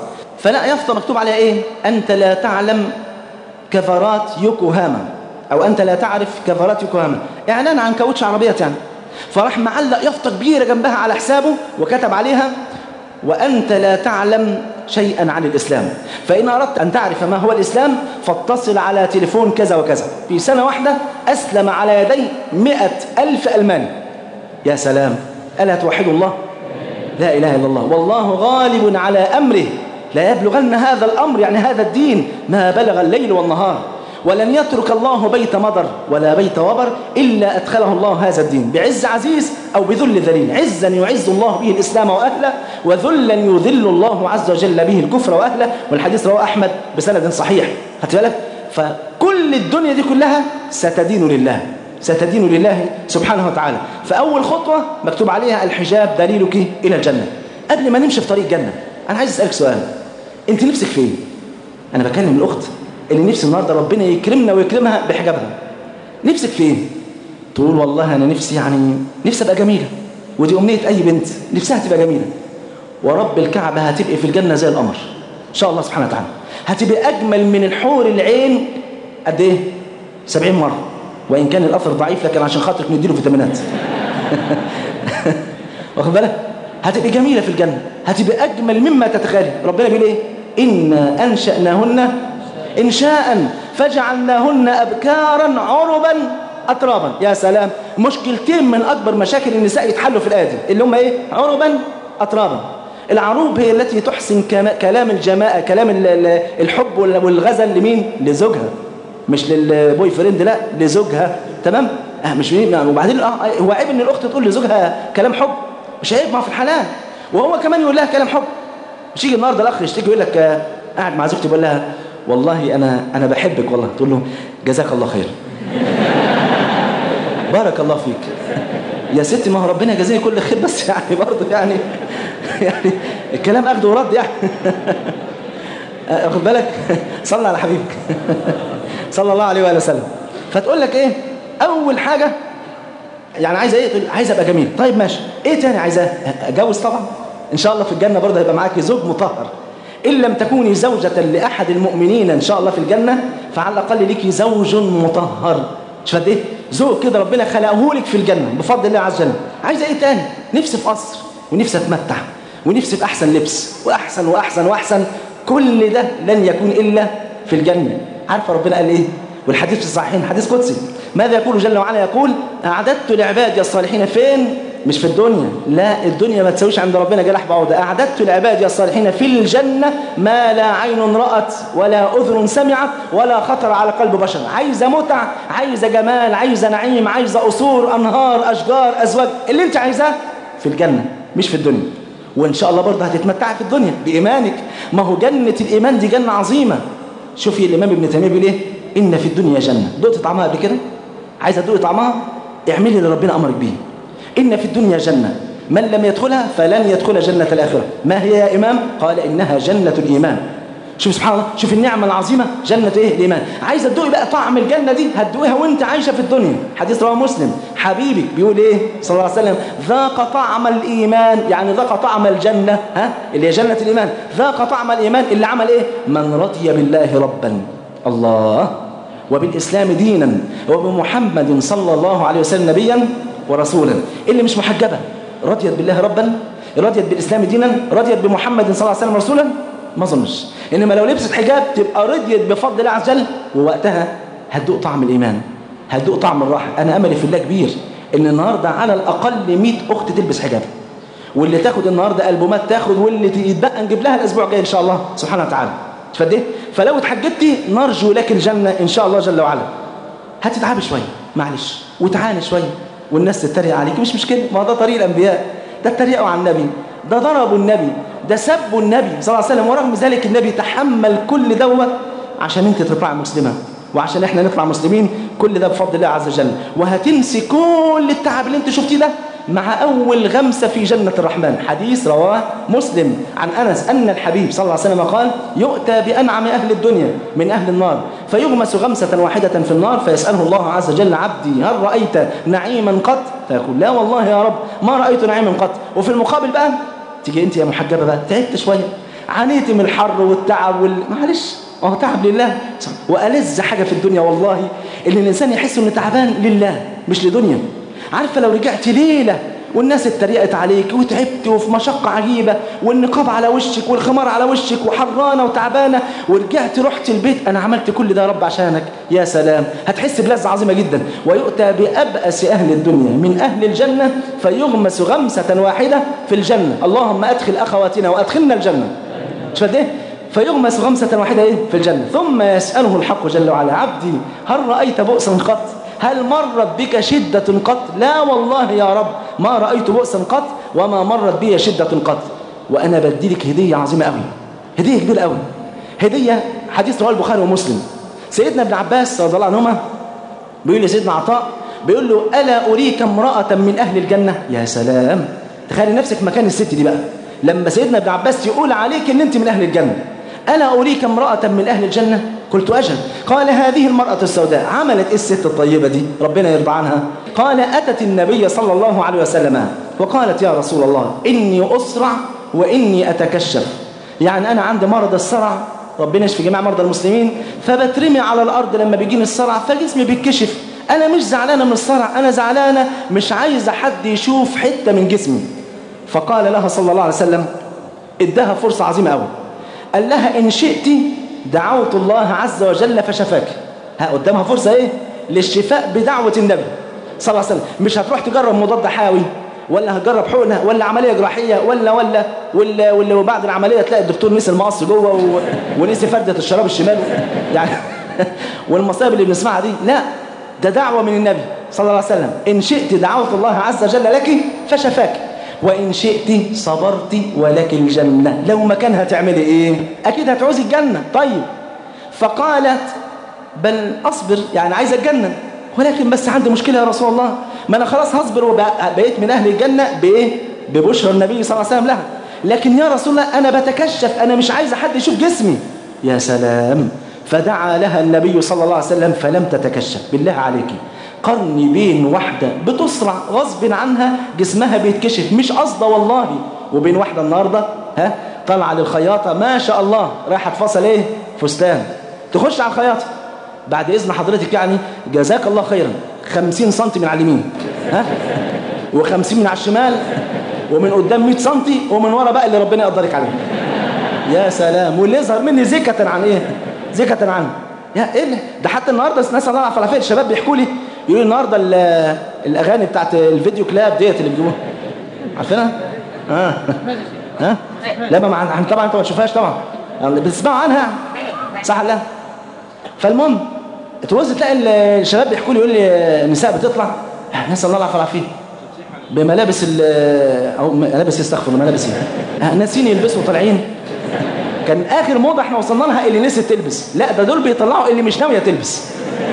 فلا يافطة مكتوب عليها إيه؟ أنت لا تعلم كفرات يوكوهاما، أو أنت لا تعرف كفرات يوكوهاما، إعلان عن كاوتش عربيات يعني. فراح معلق يافطة كبيرة جنبها على حسابه وكتب عليها وأنت لا تعلم شيئا عن الإسلام، فإن أردت أن تعرف ما هو الإسلام فاتصل على تليفون كذا وكذا. في سنة واحدة أسلم على يدي 100,000 ألماني. يا سلام، ألا توحد الله؟ لا إله إلا الله. والله غالب على أمره، لا يبلغن هذا الأمر يعني هذا الدين ما بلغ الليل والنهار، ولن يترك الله بيت مضر ولا بيت وبر إلا أدخله الله هذا الدين بعز عزيز أو بذل ذليل. عزا يعز الله به الإسلام وأهله، وذلا يذل الله عز وجل به الكفر وأهله. والحديث رواه أحمد بسند صحيح. خدت بالك؟ فكل الدنيا دي كلها ستدين لله، ستدين لله سبحانه وتعالى. فأول خطوة مكتوب عليها الحجاب دليلك إلى الجنة. قبل ما نمشي في طريق الجنة أنا عايز أسألك سؤال، أنت نفسك فين؟ أنا بكلم الأخت اللي نفسي النهاردة ربنا يكرمنا ويكرمها بحجابها. نفسك فين؟ تقول والله أنا نفسي نفسي أبقى جميلة، ودي أمنية أي بنت نفسها تبقى جميلة. ورب الكعبة هتبقى في الجنة زي القمر إن شاء الله سبحانه وتعالى، هتبقى أجمل من الحور العين قد إيه؟ 70 مرة، وإن كان الأثر ضعيف لكن عشان خاطرك نديله فيتامينات. واخد بالك؟ هتبقى جميلة في الجنة، هتبقى أجمل مما تتخيل. ربنا بيقول إيه؟ إنا أنشأناهن إنشاء فجعلناهن أبكارا عربا أترابا. يا سلام، مشكلتين من أكبر مشاكل النساء يتحلوا في الآية دي اللي هم إيه؟ عربا أترابا. العروب هي التي تحسن كلام الجماعة، كلام الحب والغزل لمين؟ لزوجها، مش للبوي فريند، لا لزوجها. تمام؟ مش مين. وبعدين هو عيب ان الاخت تقول لزوجها كلام حب؟ مش عيب، ما في الحلال. وهو كمان يقول لها كلام حب. مش يجي النهارده الاخ يشتكي يقول لك قاعد مع زوجتي بيقول لها والله انا بحبك والله، تقول له جزاك الله خير. بارك الله فيك يا ستي، ما هو ربنا يجازيني كل خير، بس يعني برضه يعني الكلام اخده ورد يعني. واخد بالك؟ صلى على حبيبك صلى الله عليه وآله وسلم. فتقول لك ايه؟ اول حاجه يعني عايزه ايه؟ تقول عايزه ابقى جميل. طيب ماشي، ايه تاني عايزاه؟ اتجوز طبعا ان شاء الله. في الجنه برضه هيبقى معاكي زوج مطهر. ان لم تكوني زوجة لاحد المؤمنين ان شاء الله في الجنه، فعلى الاقل ليكي زوج مطهر. شوف قد ايه زوج كده ربنا خلقه لك في الجنه بفضل الله عز وجل. عايزه ايه تاني؟ نفسي في قصر، ونفسي اتمتع، ونفسي في احسن لبس، واحسن واحسن واحسن. كل ده لن يكون الا في الجنه. عارفه ربنا قال ايه؟ والحديث في الصحيحين حديث قدسي، ماذا يقول جل وعلا؟ يقول أعددت لعبادي الصالحين. فين؟ مش في الدنيا، لا الدنيا ما تسويش عند ربنا جناح بعوضة. أعددت لعبادي الصالحين في الجنة ما لا عين رأت ولا أذن سمعت ولا خطر على قلب بشر. عايزة متع، عايزة جمال، عايزة نعيم، عايزة قصور، أنهار، أشجار، أزواج، اللي انت عايزاه في الجنة مش في الدنيا. وإن شاء الله برضه هتتمتع في الدنيا بإيمانك. ما هو جنة الإيمان دي جنة عظيمة. شوفي الإمام ابن تيمية بيقول إيه؟ إن في الدنيا جنة. دقت طعمها قبل كده؟ عايزة تدوقي طعمها؟ اعملي اللي ربنا أمرك به. إن في الدنيا جنة من لم يدخلها فلن يدخل جنة الآخرة. ما هي يا إمام؟ قال إنها جنة الإيمان. شوف سبحان الله، شوف النعمة العظيمة، جنة إيه؟ الإيمان. عايزة تدوقي بقى طعم الجنة دي، هتدوقيها وانت عايشة في الدنيا. حديث رواه مسلم، حبيبك بيقول إيه صلى الله عليه وسلم؟ ذاق طعم الإيمان، يعني ذاق طعم الجنة، اللي هي جنة الإيمان. ذاق طعم الإيمان اللي عمل إيه؟ من رضي بالله ربا، الله، وبالإسلام دينا، وبمحمد صلى الله عليه وسلم نبيا ورسولا. اللي مش محجبة رضيت بالله ربا، رضيت بالإسلام دينا، رضيت بمحمد صلى الله عليه وسلم رسولا؟ ما ظنش. إنما لو لبست حجاب تبقى رضيت بفضل الله عز وجل، ووقتها هتدوق طعم الإيمان، هتدوق طعم الراحة. أنا أملي في الله كبير إن النهاردة على الأقل 100 أخت تلبس حجاب، واللي تاخد النهاردة ألبومات تاخد، واللي يتبقى نجيب لها الأسبوع الجاي إن شاء الله سبحانه وتعالى. تفديه؟ فلو اتحجبتي نرجو لك الجنة إن شاء الله جل وعلا. هتتعبي شوية معلش، وتعاني شوية، والناس تتريق عليك، مش مشكلة، ما ده طريق الأنبياء. ده اتريقوا على النبي، ده ضربوا النبي، ده سبوا النبي صلى الله عليه وسلم، ورغم ذلك النبي تحمل كل دوت عشان انت تطلع مسلمة، وعشان احنا نطلع مسلمين. كل ده بفضل الله عز وجل. وهتنسي كل التعب اللي انت شفتيه ده مع أول غمسة في جنة الرحمن. حديث رواه مسلم عن أنس أن الحبيب صلى الله عليه وسلم قال: يؤتى بأنعم أهل الدنيا من أهل النار فيغمس غمسة واحدة في النار فيسأله الله عز وجل: عبدي هل رأيت نعيما قط؟ فيقول: لا والله يا رب ما رأيت نعيما قط. وفي المقابل بقى تيجي أنت يا محجبة بقى تعبت شوية، عانيت من الحر والتعب معلش هو تعب لله. وألذ حاجة في الدنيا والله إن الإنسان يحس إنه تعبان لله مش لدنيا. عارفة لو رجعت ليلة والناس اتريقت عليك وتعبت وفي مشقة عجيبة والنقاب على وشك والخمار على وشك وحرانة وتعبانة ورجعت رحت البيت أنا عملت كل ده يا رب عشانك، يا سلام، هتحس بلذة عظيمة جدا. ويؤتى بأبأس أهل الدنيا من أهل الجنة فيغمس غمسة واحدة في الجنة. اللهم أدخل أخواتنا وأدخلنا الجنة. شو ده؟ فيغمس غمسة واحدة إيه؟ في الجنة. ثم يسأله الحق جل وعلا عبدي هل رأيت بؤسا قط؟ هل مرت بك شدة قط؟ لا والله يا رب ما رأيت بؤسا قط وما مرت بي شدة قط. وأنا بديلك هدية عظيمة قوي، هدية كبيرة قوي، هدية حديث رواه البخاري ومسلم. سيدنا ابن عباس رضي الله عنهما بيقول لسيدنا عطاء بيقول له ألا أريك امرأة من أهل الجنة؟ يا سلام، تخيل نفسك مكان الست دي بقى لما سيدنا ابن عباس يقول عليك ان انت من أهل الجنة. ألا أريك امرأة من أهل الجنة؟ قلت أجل. قال هذه المرأة السوداء عملت إيه الست الطيبة دي ربنا يرضى عنها؟ قال أتت النبي صلى الله عليه وسلم وقالت يا رسول الله إني أسرع وإني أتكشف، يعني أنا عندي مرض الصرع، ربنا يشفي جميع مرضى المسلمين، فبترمي على الأرض لما بيجيني الصرع فجسمي بيتكشف. أنا مش زعلانة من الصرع، أنا زعلانة مش عايزة حد يشوف حتة من جسمي. فقال لها صلى الله عليه وسلم ادها فرصة عظيمة أوي، قال لها إن شئت دعوت الله عز وجل فشفاك. قدامها فرصة إيه؟ للشفاء بدعوة النبي صلى الله عليه وسلم. مش هتروح تجرب مضاد حيوي ولا هتجرب حقنة ولا عملية جراحية ولا وبعد العملية تلاقي الدكتور نسي المقص جوه ونسي فردة الشراب الشمال يعني والمصايب اللي بنسمعها دي. لا، ده دعوة من النبي صلى الله عليه وسلم. إن شئت دعوت الله عز وجل لك فشفاك وإن شئت صبرت ولك الجنة. لو مكانها تعملي إيه؟ أكيد هتعوزي الجنة. طيب، فقالت بل أصبر، يعني عايزة الجنة ولكن بس عندي مشكلة يا رسول الله، ما أنا خلاص هصبر وبقيت من أهل الجنة بإيه؟ ببشرى النبي صلى الله عليه وسلم لها، لكن يا رسول الله أنا بتكشف، أنا مش عايزة حد يشوف جسمي. يا سلام، فدعا لها النبي صلى الله عليه وسلم فلم تتكشف. بالله عليكي قرني بين واحدة بتسرع غصب عنها جسمها بيتكشف مش قصده والله، وبين واحدة النهاردة طالعة للخياطة ما شاء الله رايحة تفصل ايه؟ فستان، تخش على الخياطة بعد إذن حضرتك يعني جزاك الله خيرا 50 سنتي من على اليمين و50 من على الشمال ومن قدام 100 سنتي ومن ورا بقى اللي ربنا يقدرك عليه. يا سلام، واللي يظهر مني زكة عن ايه؟ زكة عنه. يا ايه ده؟ حتى النهارده ناس الله على فلافل الشباب بيحكوا لي يقولوا النهارده الاغاني بتاعت الفيديو كلاب ديت اللي بيجيبوها عارفينها؟ لا ما طبعا انت ما تشوفهاش طبعا، بتسمعوا عنها صح ولا لا؟ فالمهم توز تلاقي الشباب بيحكوا لي يقول لي النساء بتطلع ناس الله يعفو العافيه بملابس او ملابس يستغفر ملابس ناسين يلبسوا طالعين. كان اخر موضه احنا وصلنا لها اللي نسيت تلبس، لا ده دول بيطلعوا اللي مش ناويه تلبس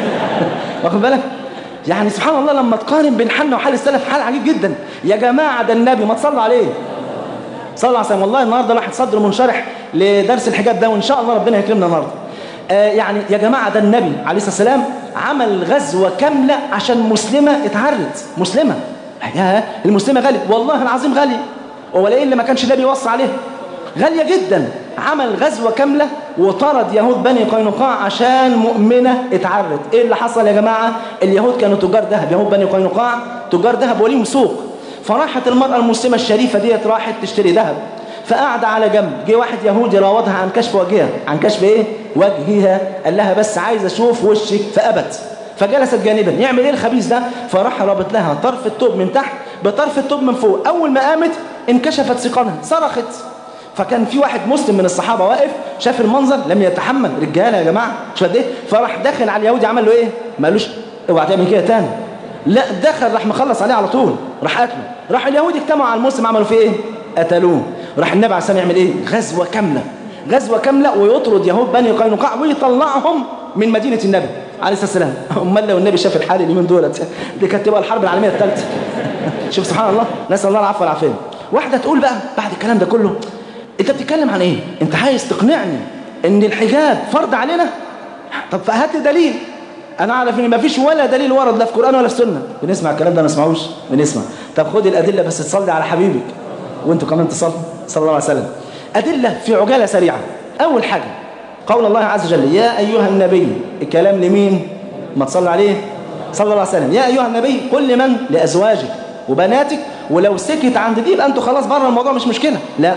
واخد بالك؟ يعني سبحان الله لما تقارن بين حالنا وحال السلف حال عجيب جدا. يا جماعه ده النبي ما تصلوا عليه صلى الله عليه وسلم. والله النهارده الواحد صدره منشرح لدرس الحجاب ده وان شاء الله ربنا يكرمنا النهارده. يعني يا جماعه ده النبي عليه الصلاه والسلام عمل غزوه كامله عشان مسلمه اتعرت. مسلمه يا المسلمه غاليه والله العظيم غاليه، ولا ايه اللي ما كانش النبي يوصي عليه؟ غاليه جدا. عمل غزوه كامله وطرد يهود بني قينقاع عشان مؤمنه اتعرت. ايه اللي حصل يا جماعه؟ اليهود كانوا تجار ذهب، يهود بني قينقاع تجار ذهب وليهم سوق. فراحت المراه المسلمه الشريفه ديت راحت تشتري ذهب، فقعد على جنب. جه واحد يهودي راودها عن كشف وجهها، عن كشف ايه؟ وجهها. قال لها بس عايز اشوف وشك، فابت. فجلست جانبا. يعمل ايه الخبيث ده؟ فراح رابط لها طرف الثوب من تحت بطرف الثوب من فوق. اول ما قامت انكشفت ساقانها، صرخت. فكان في واحد مسلم من الصحابه واقف شاف المنظر لم يتحمل. رجاله يا جماعه مش قد ايه؟ فراح داخل على اليهودي عمل له ايه؟ ما قالوش اوعى تعمل كده تاني، لا دخل راح مخلص عليه على طول، راح قتله. راح اليهودي اجتمعوا على المسلم عملوا فيه ايه؟ قتلوه. راح النبي عليه الصلاه والسلام يعمل ايه؟ غزوه كامله، غزوه كامله، ويطرد يهود بني قينقاع ويطلعهم من مدينه النبي عليه الصلاه والسلام. امال لو النبي شاف الحال اليومين دولت دي كانت تبقى الحرب العالميه الثالثه. شوف سبحان الله، نسال الله العفو والعافيه. واحده تقول بقى بعد الكلام ده كله انت بتتكلم عن ايه؟ انت عايز تقنعني ان الحجاب فرض علينا؟ طب فهات لي دليل. انا اعرف ان ما فيش ولا دليل ورد لا في القران ولا في السنه. بنسمع الكلام ده ما نسمعوش؟ بنسمع. طب خد الادله بس تصلي على حبيبك وانتوا كمان تصلوا صلى الله عليه وسلم. أدلة في عجالة سريعة. أول حاجة قول الله عز وجل يا أيها النبي، الكلام لمين؟ ما تصلى عليه صلى الله عليه وسلم. يا أيها النبي قل لمن؟ لأزواجك وبناتك، ولو سكت عند دي يبقى أنتوا خلاص بره الموضوع مش مشكلة. لا،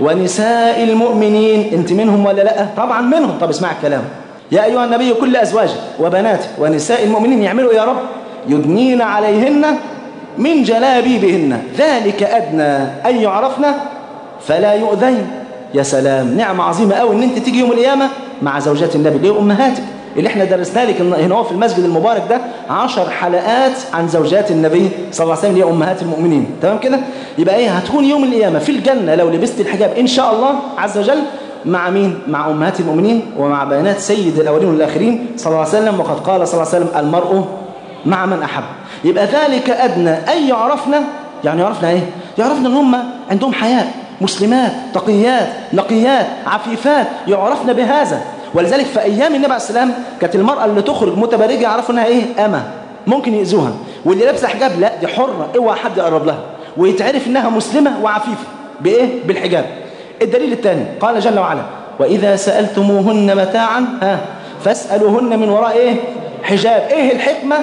ونساء المؤمنين، أنت منهم ولا لا؟ طبعا منهم. طب اسمع الكلام، يا أيها النبي كل أزواجك وبناتك ونساء المؤمنين يعملوا يا رب يدنين عليهن من جلابيبهن ذلك أدنى أن يعرفن فلا يؤذين. يا سلام، نعمة عظيمة قوي ان انت تيجي يوم القيامة مع زوجات النبي اللي هي امهاتك، اللي احنا درسنا لك هنا في المسجد المبارك ده 10 حلقات عن زوجات النبي صلى الله عليه وسلم اللي هي امهات المؤمنين. تمام كده؟ يبقى ايه؟ هتكون يوم القيامة في الجنة لو لبست الحجاب ان شاء الله عز وجل مع مين؟ مع امهات المؤمنين ومع بنات سيد الاولين والاخرين صلى الله عليه وسلم. وقد قال صلى الله عليه وسلم المرء مع من احب. يبقى ذلك ادنى ان يعرفنا، يعني يعرفنا ايه؟ يعرفنا ان هم عندهم حياء، مسلمات تقيات نقيات عفيفات، يعرفن بهذا. ولذلك في ايام النبي عليه السلام كانت المرأة اللي تخرج متبرجة يعرفوا انها ايه؟ أمة، ممكن يأذوها. واللي لابسه حجاب لا، دي حرة، اوعى حد يقرب لها، ويتعرف انها مسلمة وعفيفة بايه؟ بالحجاب. الدليل الثاني قال جل وعلا واذا سألتموهن متاعا فاسألوهن من وراء ايه؟ حجاب. ايه الحكمة؟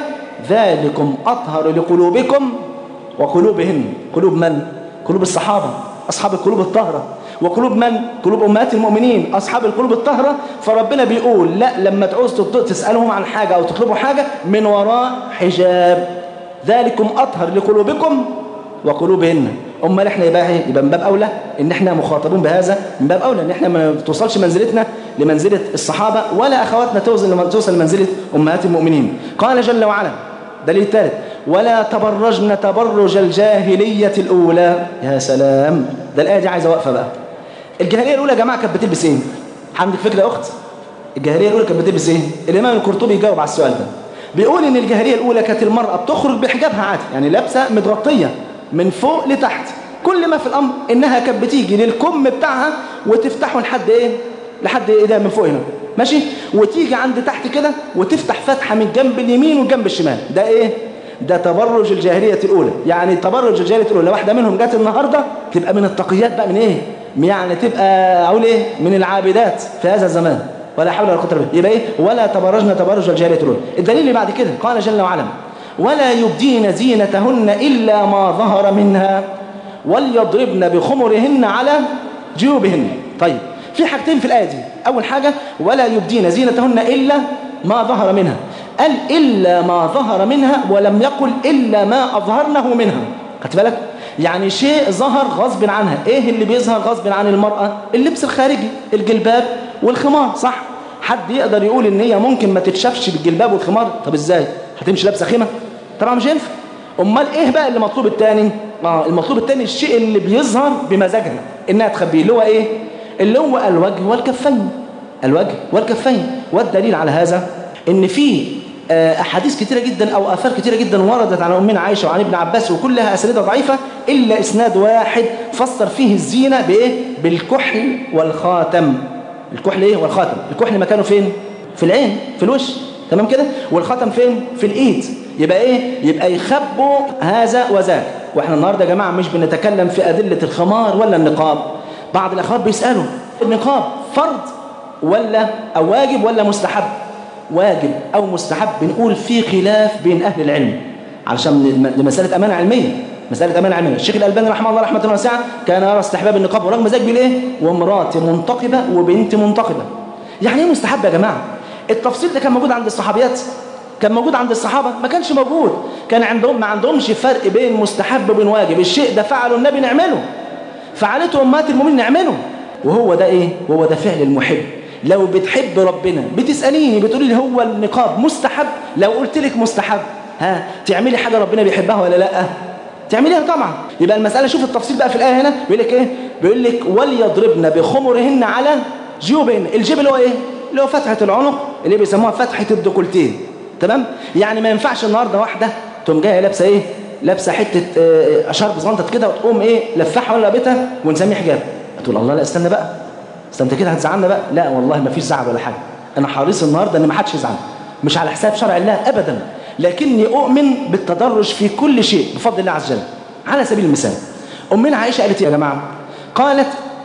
ذلكم اطهر لقلوبكم وقلوبهن. قلوب من؟ قلوب الصحابة أصحاب القلوب الطاهرة. وقلوب من؟ قلوب أمهات المؤمنين أصحاب القلوب الطاهرة. فربنا بيقول لا، لما تعوز تسألهم عن حاجة أو تطلبوا حاجة من وراء حجاب. ذلكم أطهر لقلوبكم وقلوبهن. أمال إحنا يبقى من باب أولى إن إحنا مخاطبون بهذا، من باب أولى إن إحنا ما توصلش منزلتنا لمنزلة الصحابة ولا أخواتنا توصل لمنزلة أمهات المؤمنين. قال جل وعلا دليل ثالث ولا تبرجن تبرج الجاهلية الأولى. يا سلام، ده الآية دي عايزة وقفة بقى. الجاهلية الأولى يا جماعة كانت بتلبس إيه؟ عندك فكرة يا أخت؟ الجاهلية الأولى كانت بتلبس إيه؟ الإمام القرطبي يجاوب على السؤال ده، بيقول إن الجاهلية الأولى كانت المرأة بتخرج بحجابها عادي، يعني لابسة متغطية من فوق لتحت. كل ما في الأمر إنها كانت بتيجي للكم بتاعها وتفتحه لحد إيه؟ لحد إيه ده من فوق هنا، ماشي؟ وتيجي عند تحت كده وتفتح فتحة من جنب اليمين والجنب الشمال. ده إيه؟ ده تبرج الجاهلية الأولى. يعني تبرج الجاهلية الأولى واحدة منهم جات النهاردة تبقى من التقيات بقى، من إيه؟ يعني تبقى أقول إيه؟ من العابدات في هذا الزمان. ولا حول ولا قوة إلا بالله. يبقى إيه؟ ولا تبرجن تبرج الجاهلية الأولى. الدليل اللي بعد كده قال جل وعلا ولا يبدين زينتهن إلا ما ظهر منها وليضربن بخمرهن على جيوبهن. طيب في حاجتين في الآية دي. أول حاجة ولا يبدين زينتهن إلا ما ظهر منها، قال إلا ما ظهر منها ولم يقل إلا ما أظهرنه منها. خدت بالك؟ يعني شيء ظهر غصب عنها. إيه اللي بيظهر غصب عن المرأة؟ اللبس الخارجي، الجلباب والخمار، صح؟ حد يقدر يقول إن هي ممكن ما تتشافش بالجلباب والخمار؟ طب إزاي؟ هتمشي لابسة خيمة؟ طبعا مش ينفع. أمال إيه بقى اللي مطلوب التاني؟ المطلوب التاني الشيء اللي بيظهر بمزاجها إنها تخبيه، اللي هو إيه؟ اللي هو الوجه والكفين. الوجه والكفين. والدليل على هذا إن في أحاديث كتيرة جدا أو آثار كتيرة جدا وردت عن أمنا عائشة وعن ابن عباس، وكلها أسانيدها ضعيفة إلا إسناد واحد فسر فيه الزينة بإيه؟ بالكحل والخاتم. الكحل إيه؟ والخاتم. الكحل مكانه فين؟ في العين، في الوش، تمام كده؟ والخاتم فين؟ في الإيد. يبقى إيه؟ يبقى يخبوا هذا وذاك. وإحنا النهاردة يا جماعة مش بنتكلم في أدلة الخمار ولا النقاب. بعض الأخوات بيسألوا النقاب فرض ولا أو واجب ولا مستحب؟ واجب أو مستحب. بنقول في خلاف بين أهل العلم علشان لمسألة أمانة علمية، مسألة أمانة علمية. الشيخ الألباني رحمه الله رحمة واسعة كان يرى استحباب النقاب ورغم ذلك بالإيه؟ وامرأة منتقبة وبنت منتقبة. يعني إيه مستحب يا جماعة؟ التفصيل ده كان موجود عند الصحابيات؟ كان موجود عند الصحابة؟ ما كانش موجود. كان عندهم ما عندهمش فرق بين مستحب وبين واجب. الشيء ده فعله النبي نعمله، فعلته أمهات المؤمنين نعمله. وهو ده إيه؟ وهو ده فعل المحب. لو بتحب ربنا بتسأليني بتقولي لي هو النقاب مستحب؟ لو قلت لك مستحب تعملي حاجة ربنا بيحبها ولا لا؟ تعمليها طبعا. يبقى المسألة شوف التفصيل بقى في الآية هنا بيقول لك إيه؟ بيقول لك وليضربن بخمرهن على جيوبهن. الجيب اللي هو إيه؟ اللي هو فتحة العنق اللي بيسموها فتحة الديكولتيه. تمام؟ يعني ما ينفعش النهارده واحدة تقوم جايه لابسة إيه؟ لابسة حتة شرب زنطت كده وتقوم إيه؟ لفحها ولا لابتها ونسميه حجاب. تقول الله لا استنى بقى، استنى كده هتزعلنا بقى. لا والله ما فيش زعل ولا حاجة. أنا حريص النهاردة إن ما حدش يزعل، مش على حساب شرع الله أبدا، لكني أؤمن بالتدرج في كل شيء بفضل الله عز وجل. على سبيل المثال أمنا عائشة قالت يا جماعة، قالت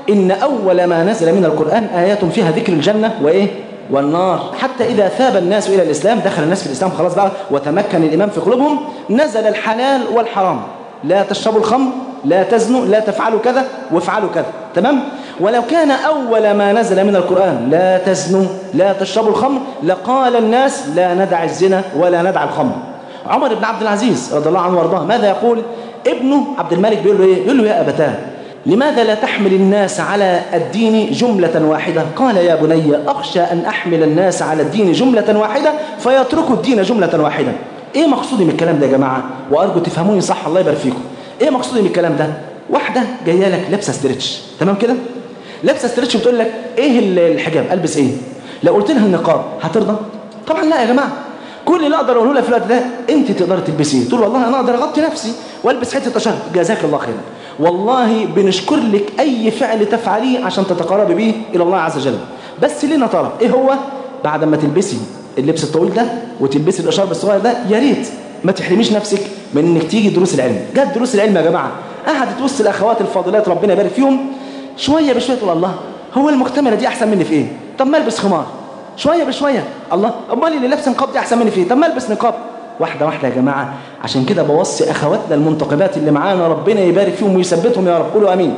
إن أول ما نزل من القرآن آيات فيها ذكر الجنة وإيه؟ والنار. حتى إذا ثاب الناس إلى الإسلام، دخل الناس في الإسلام خلاص بقى وتمكن الإيمان في قلوبهم، نزل الحلال والحرام. لا تشربوا الخمر، لا تزنوا، لا تفعلوا كذا وافعلوا كذا. تمام؟ ولو كان أول ما نزل من القرآن لا تزنوا لا تشربوا الخمر لقال الناس لا ندع الزنا ولا ندع الخمر. عمر بن عبد العزيز رضي الله عنه وارضاه ماذا يقول؟ ابنه عبد الملك بيقول له إيه؟ يقول له يا أبتاه لماذا لا تحمل الناس على الدين جملة واحدة؟ قال يا بني أخشى أن أحمل الناس على الدين جملة واحدة فيتركوا الدين جملة واحدة. إيه مقصودي من الكلام ده يا جماعة؟ وأرجو تفهموني صح الله يبارك فيكم. إيه مقصودي من الكلام ده؟ واحدة جاية لك لابسة ستريتش، تمام كده؟ لابسة ستريتش بتقول لك إيه الحجاب؟ ألبس إيه؟ لو قلت لها النقاب هترضى؟ طبعا لا يا جماعة. كل اللي أقدر أقوله لها في الوقت ده أنت تقدر تلبسيه. تقول والله أنا أقدر أغطي نفسي وألبس حتة أشهر، جزاك الله خير. والله بنشكر لك أي فعل تفعليه عشان تتقربي به إلى الله عز وجل. بس لنا طلب، إيه هو؟ بعد ما تلبسي اللبس الطويل ده وتلبسي الإشارب الصغير ده، يا ريت ما تحرميش نفسك من إنك تيجي دروس العلم. جت دروس العلم يا جماعة، قعدت وسط الأخوات الفاضلات ربنا يبارك فيهم، شوية بشوية تقول الله هو المكتملة دي أحسن مني في إيه؟ طب ما ألبس خمار. شوية بشوية الله أمال اللي لابسه نقاب دي أحسن مني في إيه؟ طب ما ألبس نقاب. واحدة واحدة يا جماعة. عشان كده بوصي أخواتنا المنتقبات اللي معانا ربنا يبارك فيهم ويثبتهم يا رب، قولوا أمين،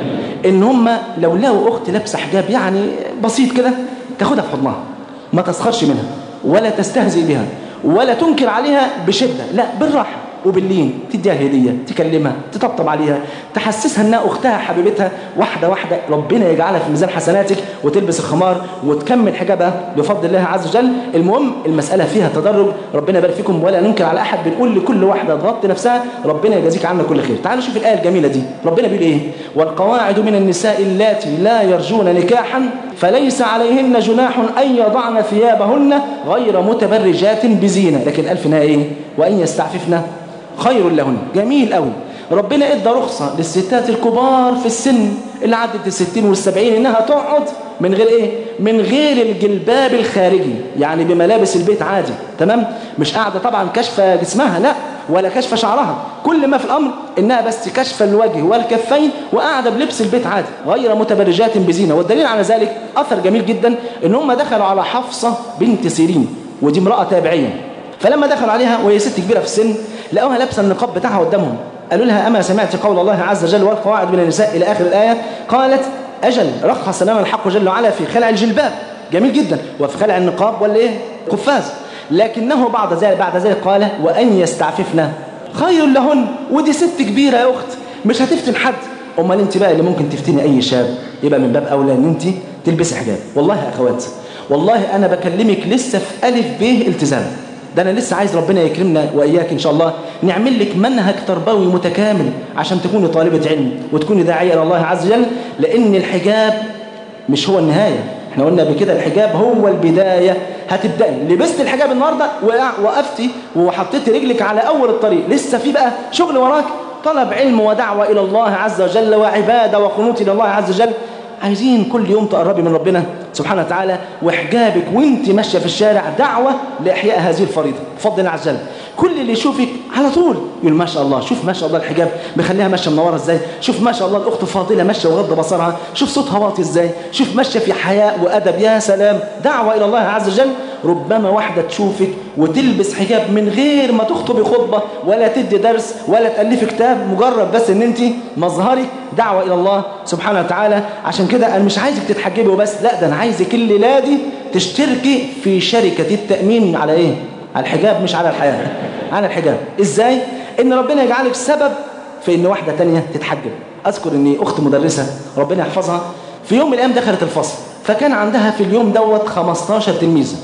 إن هم لو لقوا أخت لابسة حجاب يعني بسيط كده تاخدها في حضنها، ما تسخرش منها ولا تستهزئ بها ولا تنكر عليها بشدة، لا بالراحة وباللين، تديها هدية، تكلمها، تطبطب عليها، تحسسها انها اختها حبيبتها. واحدة واحدة ربنا يجعلها في ميزان حسناتك وتلبس الخمار وتكمل حجابها بفضل الله عز وجل. المهم المسألة فيها تدرج، ربنا يبارك فيكم ولا ننكر على احد، بنقول لكل واحدة تغطي نفسها ربنا يجازيك عنا كل خير. تعالوا شوف الآية الجميلة دي، ربنا بيقول ايه؟ والقواعد من النساء اللاتي لا يرجون نكاحا فليس عليهن جناح أن يضعن ثيابهن غير متبرجات بزينة، لكن قال في النهاية ايه؟ وأن يستعففن خير لهن. جميل قوي. ربنا ادى رخصة للستات الكبار في السن اللي عدت 60 و70 انها تقعد من غير ايه؟ من غير الجلباب الخارجي، يعني بملابس البيت عادي. تمام؟ مش قاعدة طبعا كشفة جسمها، لا، ولا كشف شعرها، كل ما في الأمر إنها بس كشف الوجه والكفين وقاعدة بلبس البيت عادي غير متبرجات بزينة. والدليل على ذلك أثر جميل جدا إن هم دخلوا على حفصة بنت سيرين، ودي امرأة تابعية. فلما دخلوا عليها وهي ست كبيرة في السن لقوها لابسة النقاب بتاعها قدامهم، قالوا لها أما سمعت قول الله عز وجل والقواعد من النساء إلى آخر الآية؟ قالت أجل، رخص لنا الحق جل وعلا في خلع الجلباب، جميل جدا، وفي خلع النقاب ولا إيه؟ قفاز، لكنه بعد ذلك قال وأن يستعففنا خير لهن. ودي ست كبيرة يا أخت مش هتفتن حد. أمال أنت بقى اللي ممكن تفتني أي شاب، يبقى من باب أولى أن أنت تلبسي حجاب. والله يا أخوات، والله أنا بكلمك لسه في ألف ب التزام، ده أنا لسه عايز ربنا يكرمنا وإياك إن شاء الله نعمل لك منهج تربوي متكامل عشان تكوني طالبة علم وتكوني داعية إلى الله عز وجل، لأن الحجاب مش هو النهاية. احنا قلنا بكده الحجاب هو البداية. هتبدأي لبست الحجاب النهاردة وقفتي وحطيتي رجلك على أول الطريق، لسه في بقى شغل وراك، طلب علم ودعوة إلى الله عز وجل وعبادة وقنوت إلى الله عز وجل. عايزين كل يوم تقربي من ربنا سبحانه وتعالى، وحجابك وانت ماشيه في الشارع دعوة لإحياء هذه الفريضة بفضل الله عز وجل. كل اللي يشوفك على طول يقول ما شاء الله، شوف ما شاء الله الحجاب مخليها ماشيه منوره ازاي، شوف ما شاء الله الاخت فاضله ماشيه وغض بصرها، شوف صوتها واطي ازاي، شوف ماشيه في حياء وادب، يا سلام، دعوه الى الله عز وجل. ربما واحده تشوفك وتلبس حجاب من غير ما تخطبي خطبه ولا تدي درس ولا تالفي كتاب، مجرد بس ان انت مظهرك دعوه الى الله سبحانه وتعالى. عشان كده انا مش عايزك تتحجبي وبس، لا، ده انا عايزك الليله دي تشتركي في شركه التامين على ايه؟ على الحجاب، مش على الحياه، على الحجاب. ازاي؟ ان ربنا يجعلك سبب في ان واحده تانية تتحجب. اذكر ان اخت مدرسه ربنا يحفظها في يوم من الايام دخلت الفصل، فكان عندها في اليوم دوت 15 تلميذه،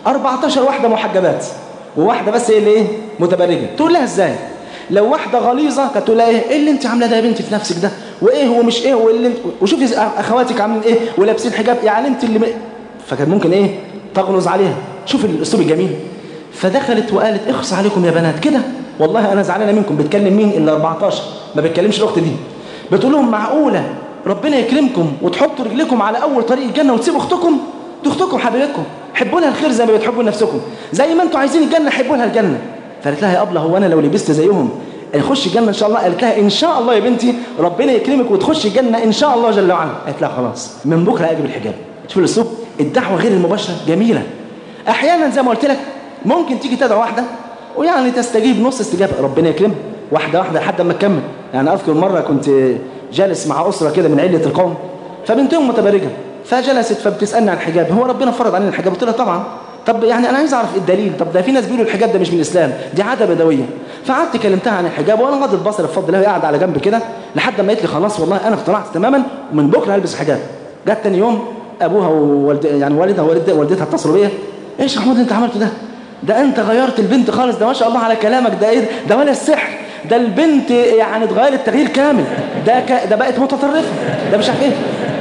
14 واحده محجبات وواحده بس اللي ايه؟ متبرجه. تقول لها ازاي؟ لو واحده غليظه كانت تقول لها ايه اللي انت عامله ده يا بنتي في نفسك ده، وايه هو مش ايه، واللي وشوفي اخواتك عاملين ايه ولابسين حجاب، يعني انت اللي فكان ممكن ايه؟ تغلظ عليها. شوف الاسلوب الجميل. فدخلت وقالت اخص عليكم يا بنات كده، والله انا زعلانه منكم. بتكلم مين؟ ال 14، ما بتكلمش الاخت دي. بتقول لهم معقوله ربنا يكرمكم وتحطوا رجلكم على اول طريق الجنه وتسيبوا اختكم؟ دي اختكم حبيبتكم، حبوا لها الخير زي ما بتحبوا نفسكم، زي ما انتم عايزين الجنه حبوا لها الجنه. فقالت لها يا ابله هو انا لو لبست زيهم يخش الجنه ان شاء الله. قالت لها ان شاء الله يا بنتي ربنا يكرمك وتخش الجنه ان شاء الله جل وعلا. قالت لها خلاص من بكره اجيب الحجاب. شوف الاسلوب، الدعوه غير المباشره جميله. احيانا زي ما قلت لك ممكن تيجي تدعو واحده ويعني تستجيب نص استجابه، ربنا يكرمها واحده واحده لحد ما تكمل. يعني اذكر مره كنت جالس مع اسره كده من عله القوم، فبنتهم متبرجه، فجلست فبتسالني عن الحجاب، هو ربنا فرض علينا الحجاب؟ قلت لها طبعا. طب يعني انا عايز اعرف الدليل. طب ده في ناس بيقولوا الحجاب ده مش من الاسلام، دي عاده بدويه. فقعدت كلمتها عن الحجاب وانا غض البصر بفضل الله، قاعد على جنب كده لحد ما قالت لي خلاص والله انا اقتنعت تماما ومن بكره هلبس حجاب. جت تاني يوم ابوها يعني والدها والدتها اتصلوا بيا، ايش يا محمود انت عملته ده؟ ده انت غيرت البنت خالص، ده ما شاء الله على كلامك، ده ايه ده ولا السحر، ده البنت يعني اتغيرت تغيير كامل، ده بقت متطرفه، ده مش عارف ايه.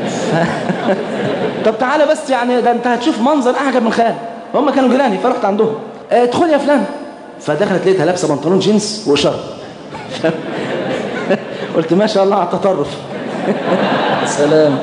طب تعالى بس يعني ده انت هتشوف منظر اعجب من خيال. هم كانوا جيراني فرحت عندهم، ادخل يا فلان. فدخلت لقيتها لابسه بنطلون جينز وشرب. قلت ما شاء الله على التطرف. سلام.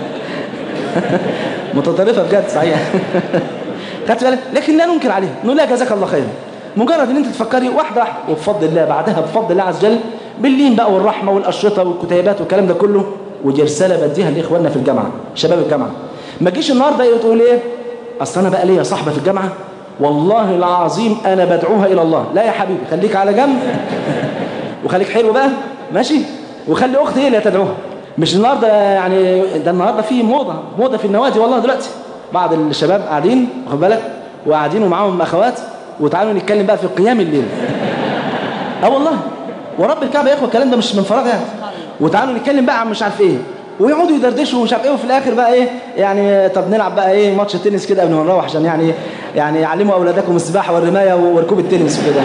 متطرفه بجد صحيح. خدت بالك؟ لكن لا ننكر عليها، نقول لها جزاك الله خيرا. مجرد ان انت تفكري واحده واحده وبفضل الله بعدها بفضل الله عز وجل باللين بقى والرحمه والاشرطه والكتيبات والكلام ده كله. ودي رساله بديها لاخواننا في الجامعه، شباب الجامعه. ما تجيش النهارده تقول ايه؟ اصل انا بقى ليا صاحبه في الجامعه والله العظيم انا بدعوها الى الله. لا يا حبيبي، خليك على جنب وخليك حلو بقى ماشي، وخلي اختي هي اللي تدعوها. مش النهارده يعني، ده النهارده في موضه في النوادي والله دلوقتي. بعض الشباب قاعدين واخد بالك وقاعدين ومعاهم اخوات وتعالوا نتكلم بقى في قيام الليل. والله ورب الكعبه يا اخوه الكلام ده مش من فراغ يعني. وتعالوا نتكلم بقى عن مش عارف ايه، ويقعدوا يدردشوا ومش عارف ايه، وفي الاخر بقى ايه يعني، طب نلعب بقى ايه ماتش التنس كده قبل ما نروح عشان يعني يعلموا اولادكم السباحه والرمايه وركوب التنس وكده.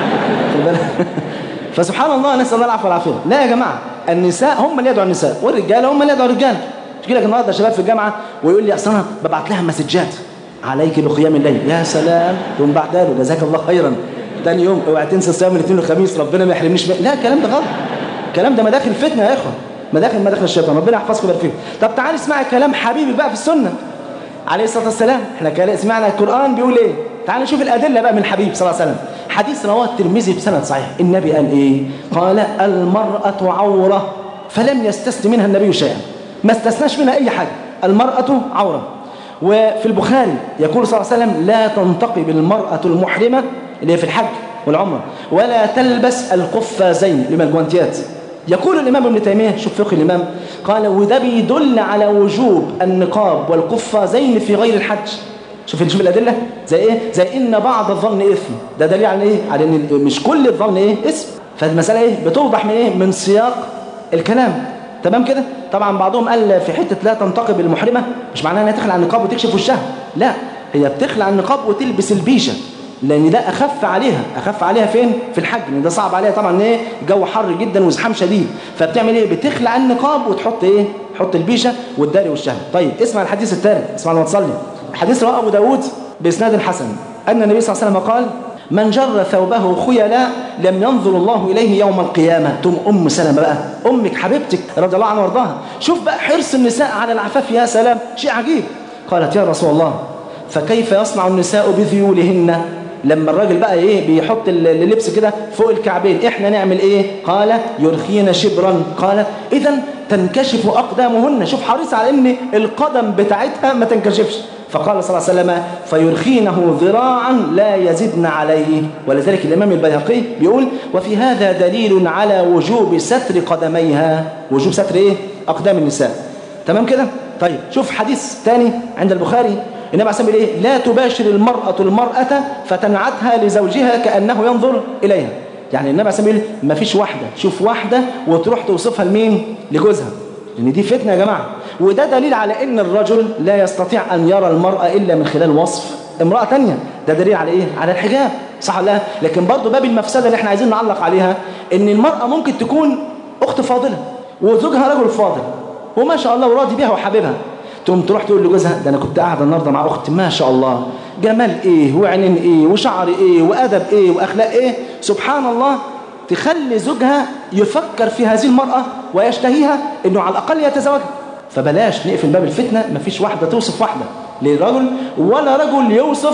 فسبحان الله نسال الله العفو والعافيه. لا يا جماعه، النساء هم اللي يدعوا النساء والرجاله هم اللي يدعوا الرجال. مش لك النهارده شباب في الجامعه ويقول لي اصل انا ببعت لها مسجات عليك بقيام الليل. يا سلام، تقوم بعتها له جزاك الله خيرا. ثاني يوم اوعى تنسى صيام الاثنين والخميس ربنا ما يحرمنيش. لا الكلام ده غلط، الكلام ده مداخل فتنه يا اخوه، مداخل الشيطان. ربنا يحفظكم ويبارك فيكم. طب تعالي اسمعي كلام حبيبي بقى في السنه عليه الصلاه والسلام. احنا سمعنا القران بيقول ايه، تعالي نشوف الادله بقى من الحبيب صلى الله عليه وسلم. حديث رواه الترمذي بسند صحيح. النبي قال ايه؟ قال المراه عوره فلم يستثن منها النبي شيئا، ما استثناش منها اي حاجه. المراه عوره. وفي البخاري يقول صلى الله عليه وسلم لا تنتقب المراه المحرمه اللي هي في الحج والعمره ولا تلبس القفازين لما الجوانتيات. يقول الإمام ابن تيمية، شوف فقه الإمام، قال وده بيدل على وجوب النقاب والقفازين في غير الحج. شوف الأدلة زي إيه؟ زي إن بعض الظن إثم. ده دليل على إيه؟ على إن مش كل الظن إيه؟ إثم. فالمسألة إيه؟ بتوضح من إيه؟ من سياق الكلام. تمام كده؟ طبعا بعضهم قال في حتة لا تنتقب المحرمة مش معناها إنها تخلع النقاب وتكشف وشها. لا، هي بتخلع النقاب وتلبس البيشة، لأن ده أخف عليها فين؟ في الحج، لأن ده صعب عليها طبعا. إيه؟ الجو حر جدا وزحام شديد، فبتعمل إيه؟ بتخلع النقاب وتحط إيه؟ تحط البيشة والداري والشهر. طيب اسمع الحديث الثالث، اسمع لما تصلي. حديث رواه أبو داود بإسناد حسن أن النبي صلى الله عليه وسلم قال من جر ثوبه خيلاء لم ينظر الله إليه يوم القيامة. أم سلمة بقى، أمك حبيبتك رضي الله عنها وارضاها، شوف بقى حرص النساء على العفاف، يا سلام شيء عجيب. قالت يا رسول الله فكيف يصنع النساء بذيولهن؟ لما الراجل بقى ايه بيحط اللبس كده فوق الكعبين احنا نعمل ايه؟ قال يرخين شبرا. قال اذا تنكشف اقدامهن. شوف حريص على ان القدم بتاعتها ما تنكشفش. فقال صلى الله عليه وسلم فيرخينه ذراعا لا يزدن عليه. ولذلك الامام البيهقي بيقول وفي هذا دليل على وجوب ستر قدميها. وجوب ستر ايه؟ اقدام النساء. تمام كده؟ طيب شوف حديث ثاني عند البخاري، النبي عليه الصلاة والسلام لا تباشر المرأة فتنعتها لزوجها كأنه ينظر إليها. يعني النبي عليه الصلاة والسلام ما فيش واحدة شوف واحدة وتروح توصفها لمين؟ لجوزها، لأن دي فتنة يا جماعة. وده دليل على إن الرجل لا يستطيع أن يرى المرأة إلا من خلال وصف امرأة تانية. ده دليل على إيه؟ على الحجاب، صح ولا لا؟ لكن برضو باب المفسدة اللي احنا عايزين نعلق عليها إن المرأة ممكن تكون أخت فاضلة وزوجها رجل فاضل وما شاء الله وراضي بها وحبيبها، تقوم تروح تقول لجوزها ده انا كنت قاعده النهارده مع اختي ما شاء الله جمال ايه وعينين ايه وشعر ايه وادب ايه واخلاق ايه. سبحان الله، تخلي زوجها يفكر في هذه المراه ويشتهيها انه على الاقل يتزوجها. فبلاش نقفل باب الفتنه. مفيش واحده توصف واحده للرجل ولا رجل يوصف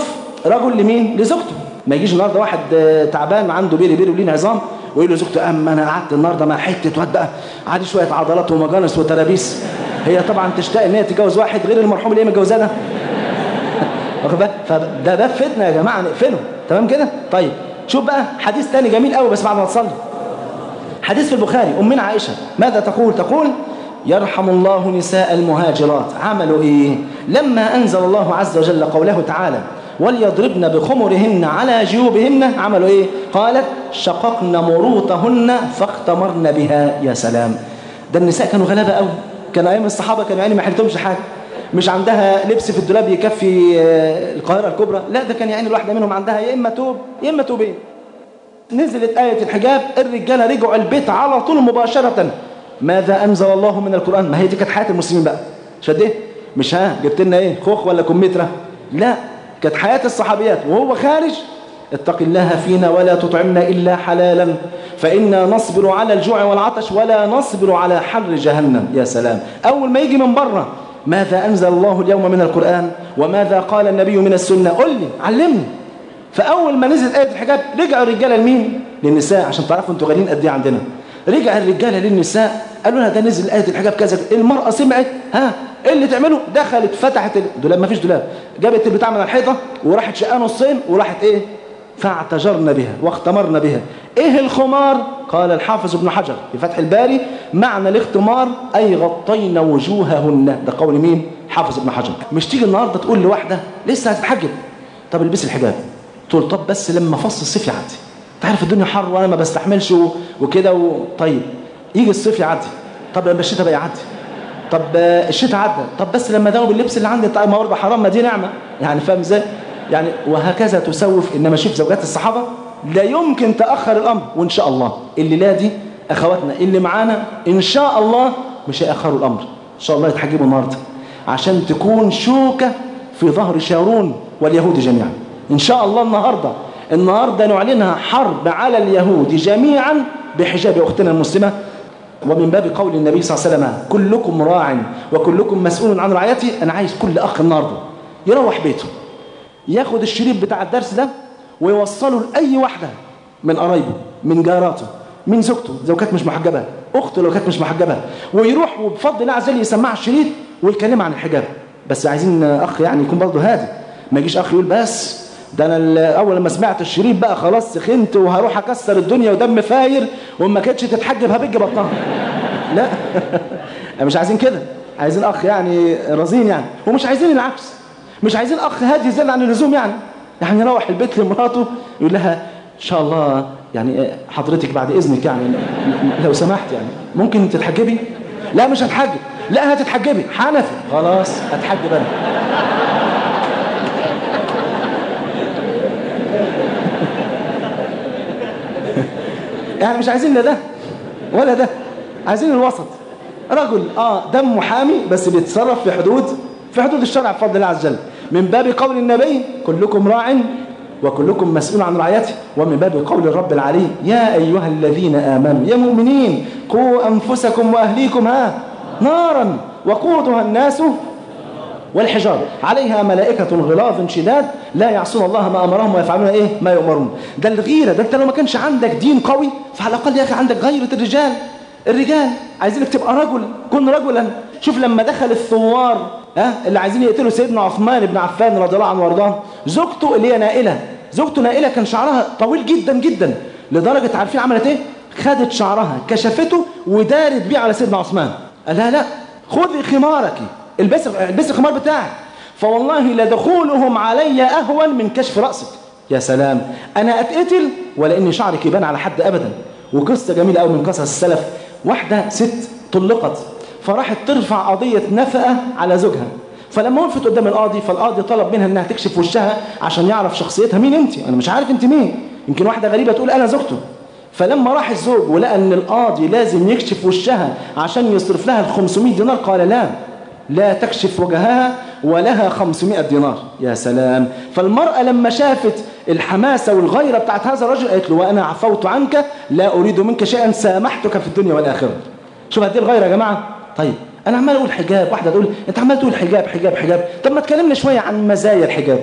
رجل لمين؟ لزوجته. ما يجيش النهارده واحد تعبان عنده بيري ولين عظام ويقول له زوجته انا قعدت النهارده مع حته واد بقى عادي شويه عضلات ومجانس وترابيس. هي طبعا تشتاق ان هي تتجوز واحد غير المرحوم اللي هي متجوزاه ده. واخد بالك؟ فده باب فتنه يا جماعه نقفله. تمام كده؟ طيب شوف بقى حديث ثاني جميل قوي بس بعد ما تصلي. حديث في البخاري أمنا عائشة ماذا تقول؟ تقول يرحم الله نساء المهاجرات عملوا إيه؟ لما أنزل الله عز وجل قوله تعالى وليضربن بخمرهن على جيوبهن عملوا إيه؟ قالت شققن مروطهن فاختمرن بها. يا سلام، ده النساء كانوا غلابة قوي. كان أيام الصحابة كانوا يعني ما حلتهمش حاجة، مش عندها لبس في الدولاب يكفي القاهرة الكبرى، لا ده كان يعني الواحدة منهم عندها يا إما توب يا إما توبين. نزلت آية الحجاب الرجالة رجعوا البيت على طول مباشرة. ماذا أنزل الله من القرآن؟ ما هي دي كانت حياة المسلمين بقى. شد مش جبت لنا ايه خوخ ولا كمثرى، لا كانت حياة الصحابيات وهو خارج اتق الله فينا ولا تطعمنا إلا حلالا فإنا نصبر على الجوع والعطش ولا نصبر على حر جهنم. يا سلام، أول ما يجي من بره ماذا أنزل الله اليوم من القرآن وماذا قال النبي من السنة؟ قل لي علمني. فأول ما نزلت آية الحجاب رجعوا الرجالة لمين؟ للنساء، عشان تعرفوا انتوا غاليين قد ايه عندنا. رجع الرجالة للنساء قالوا لها ده نزل آية الحجاب كذا. المرأة سمعت ايه اللي تعمله؟ دخلت فتحت الدولاب، ما فيش دولاب، جابت البتاع من الحيطة وراحت شقاه نصين وراحت ايه؟ فاعتجرن بها واختمرن بها. ايه الخمار؟ قال الحافظ ابن حجر في فتح الباري معنى الاختمار اي غطين وجوههن. ده قول مين؟ حافظ ابن حجر. مش تيجي النهارده تقول لواحده لسه هتتحجب طب البسي الحجاب، تقول طب بس لما فصل الصيف يعدي، انت عارف الدنيا حر وانا ما بستحملش وكده طيب يجي الصيف يعدي، طب لما الشتاء بقى يعدي، طب الشتاء عدى، طب بس لما اداوب اللبس اللي عندي ما برضه حرام، ما دي نعمه يعني، فاهم ازاي؟ يعني وهكذا تسوف. انما شوف زوجات الصحابه لا يمكن تاخر الامر، وان شاء الله الليله دي اخواتنا اللي معانا ان شاء الله مش هياخروا الامر، ان شاء الله يتحجبوا النهارده عشان تكون شوكه في ظهر شارون واليهود جميعا. ان شاء الله النهارده نعلنها حرب على اليهود جميعا بحجاب اختنا المسلمه. ومن باب قول النبي صلى الله عليه وسلم كلكم راع وكلكم مسؤول عن رعيته. انا عايز كل اخ النهارده يروح بيته ياخد الشريط بتاع الدرس ده ويوصله لاي واحده من قرايبه، من جاراته، من زوجته لو كانت مش محجبه، اخته لو كانت مش محجبه، ويروح وبفضل الله عز وجل يسمعها الشريط ويكلمها عن الحجاب. بس عايزين اخ يعني يكون برضه هادي، ما يجيش اخ يقول بس ده انا اول لما سمعت الشريط بقى خلاص سخنت وهروح اكسر الدنيا ودم فاير وما كانتش تتحجب هبج بطنها. لا مش عايزين كده، عايزين اخ يعني رزين يعني، ومش عايزين العكس، مش عايزين اخ هادي زيادة عن اللزوم يعني يروح البيت لمراته يقول لها ان شاء الله يعني حضرتك بعد اذنك يعني لو سمحت يعني ممكن تتحجبي؟ لا مش هتحجب. لا هتتحجبي حنفي، خلاص هتحجب انا. يعني مش عايزين لا ده ولا ده، عايزين الوسط. رجل دم محامي بس بيتصرف في حدود الشرع بفضل الله عز وجل. من باب قول النبي كلكم راع وكلكم مسؤول عن رعيته، ومن باب قول الرب العلي يا أيها الذين آمنوا يا مؤمنين قوا أنفسكم وأهليكم نارا وقودها الناس والحجارة عليها ملائكة غلاظ شداد لا يعصون الله ما أمرهم ويفعلون ما يؤمرون. ده الغيرة، ده انت لو ما كانش عندك دين قوي فعلى الأقل يا أخي عندك غيرة الرجال عايزينك تبقى رجل، كن رجلا. شوف لما دخل الثوار اللي عايزين يقتلوا سيدنا عثمان بن عفان رضي الله عنه وارضاه، زوجته اللي هي نائلة كان شعرها طويل جدا جدا لدرجة عارفين عملت ايه؟ خدت شعرها كشفته ودارت بيه على سيدنا عثمان. قال لها لا خذي خمارك، البسي الخمار بتاعك، فوالله لدخولهم علي أهون من كشف رأسك. يا سلام، أنا أتقتل ولا إن شعرك يبان على حد أبدا. وقصة جميلة أوي من قصص السلف، واحدة ست طلقت فراحت ترفع قضية نفقة على زوجها، فلما وقفت قدام القاضي فالقاضي طلب منها انها تكشف وشها عشان يعرف شخصيتها. مين انت؟ انا مش عارف انت مين، يمكن واحدة غريبة تقول انا زوجته. فلما راح الزوج ولقى ان القاضي لازم يكشف وشها عشان يصرف لها 500 دينار قال لا تكشف وجهها ولها 500 دينار. يا سلام. فالمرأة لما شافت الحماسة والغيرة بتاعت هذا الرجل قالت له وأنا عفوت عنك لا أريد منك شيئا سامحتك في الدنيا والآخرة. شوف هذه الغيرة يا جماعة. طيب أنا عمال أقول حجاب، واحدة تقول أنت عمال تقول حجاب حجاب حجاب، طب ما تكلمنا شوية عن مزايا الحجاب.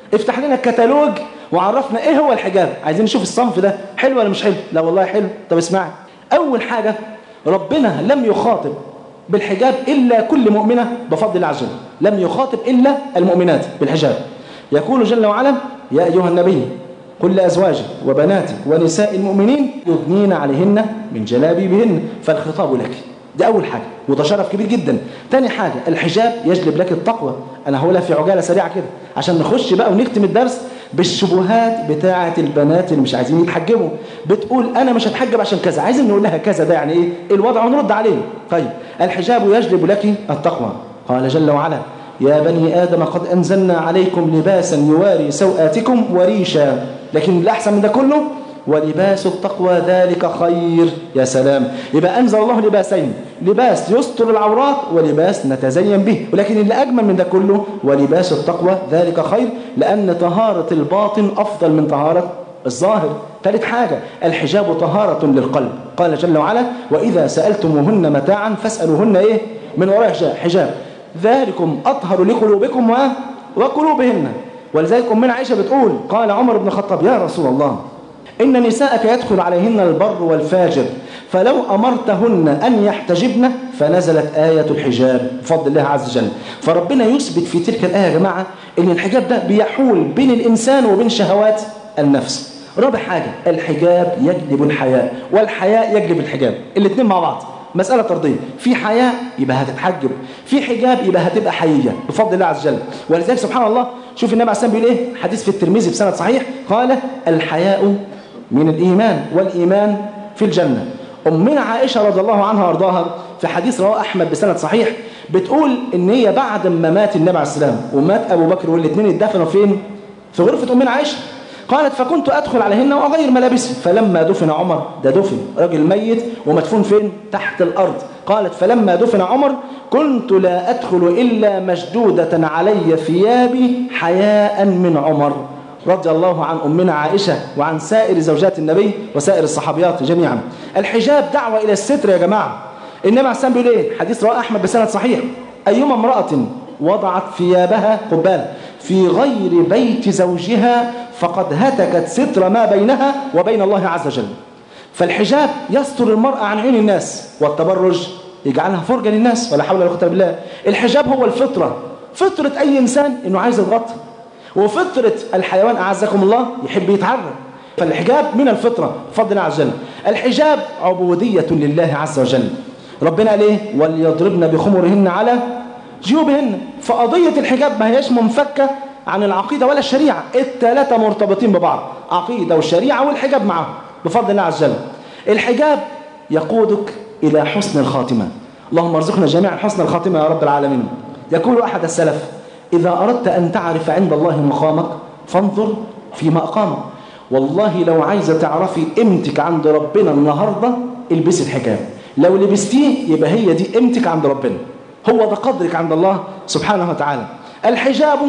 افتح لنا الكتالوج وعرفنا ايه هو الحجاب. عايزين نشوف الصنف ده حلو ولا مش حلو. لا والله حلو. طب اسمعي، اول حاجة ربنا لم يخاطب بالحجاب إلا كل مؤمنة بفضل الله عز وجل، لم يخاطب إلا المؤمنات بالحجاب. يقول جل وعلا: يا أيها النبي قل لأزواجك وبناتك ونساء المؤمنين يدنين عليهن من جلابيبهن، فالخطاب لك. ده أول حاجة، وده شرف كبير جدا. تاني حاجة، الحجاب يجلب لك التقوى. أنا هقولها في عجالة سريعة كده عشان نخش بقى ونختم الدرس بالشبهات بتاعة البنات اللي مش عايزين يتحجبوا. بتقول أنا مش هتحجب عشان كذا، عايزين نقول لها كذا، ده يعني إيه الوضع ونرد عليه. طيب، الحجاب يجلب لك التقوى. قال جل وعلا: يا بني آدم قد أنزلنا عليكم لباسا يواري سوآتكم وريشا. لكن الأحسن من ده كله: ولباس التقوى ذلك خير. يا سلام، يبقى أنزل الله لباسين: لباس يستر العورات ولباس نتزين به. ولكن اللي أجمل من ده كله: ولباس التقوى ذلك خير، لأن طهارة الباطن أفضل من طهارة الظاهر. ثالث حاجة، الحجاب طهارة للقلب. قال جل وعلا: وإذا سألتموهن متاعا فاسألوهن إيه؟ من وراء حجاب ذلكم أطهر لقلوبكم وقلوبهن. ولذلك أمنا عائشة بتقول: قال عمر بن الخطاب: يا رسول الله، إن نساءك يدخل عليهن البر والفاجر، فلو أمرتهن أن يحتجبن فنزلت آية الحجاب بفضل الله عز وجل. فربنا يثبت في تلك الآية يا جماعة إن الحجاب ده بيحول بين الإنسان وبين شهوات النفس. رابع حاجة، الحجاب يجلب الحياء، والحياء يجلب الحجاب، الاثنين مع بعض، مسألة طردية. في حياء يبقى هتتحجب، في حجاب يبقى هتبقى حيية بفضل الله عز وجل. ولذلك سبحان الله، شوف النبي عليه الصلاة والسلام بيقول إيه؟ حديث في الترمذي بسند صحيح، قال: الحياء من الإيمان، والإيمان في الجنة. أمنا عائشة رضي الله عنها وارضاها في حديث رواه أحمد بسند صحيح بتقول إن هي بعد ما مات النبي عليه السلام ومات أبو بكر والاثنين اتدفنوا فين؟ في غرفة أمنا عائشة. قالت: فكنت أدخل عليهن وأغير ملابسي، فلما دفن عمر، ده دفن راجل ميت ومدفون فين؟ تحت الأرض. قالت: فلما دفن عمر كنت لا أدخل إلا مشدودة علي ثيابي حياء من عمر. رضي الله عن أمنا عائشة وعن سائر زوجات النبي وسائر الصحابيات جميعا. الحجاب دعوة إلى الستر يا جماعة. النبي عليه السلام بيقول إيه؟ حديث رواه أحمد بسند صحيح: أيما امرأة وضعت ثيابها قبال في غير بيت زوجها فقد هتكت ستر ما بينها وبين الله عز وجل. فالحجاب يستر المرأة عن عين الناس، والتبرج يجعلها فرجة للناس، ولا حول ولا قوة إلا بالله. الحجاب هو الفطرة، فطرة أي إنسان إنه عايز يتغطى، وفطرة الحيوان أعزكم الله يحب يتعرى. فالحجاب من الفطرة بفضل الله عز وجل. الحجاب عبودية لله عز وجل. ربنا قال إيه؟ وليضربن بخمرهن على جيوبهن. فقضية الحجاب ما هيش منفكة عن العقيدة ولا الشريعة، الثلاثة مرتبطين ببعض، عقيدة والشريعة والحجاب معه بفضل الله عز وجل. الحجاب يقودك إلى حسن الخاتمة. اللهم ارزقنا جميعا حسن الخاتمة يا رب العالمين. يقول أحد السلف: إذا أردت أن تعرف عند الله مقامك فانظر فيما أقامك. والله لو عايزة تعرفي قيمتك عند ربنا النهاردة البسي الحجاب، لو لبستيه يبقى هي دي قيمتك عند ربنا، هو ده قدرك عند الله سبحانه وتعالى. الحجاب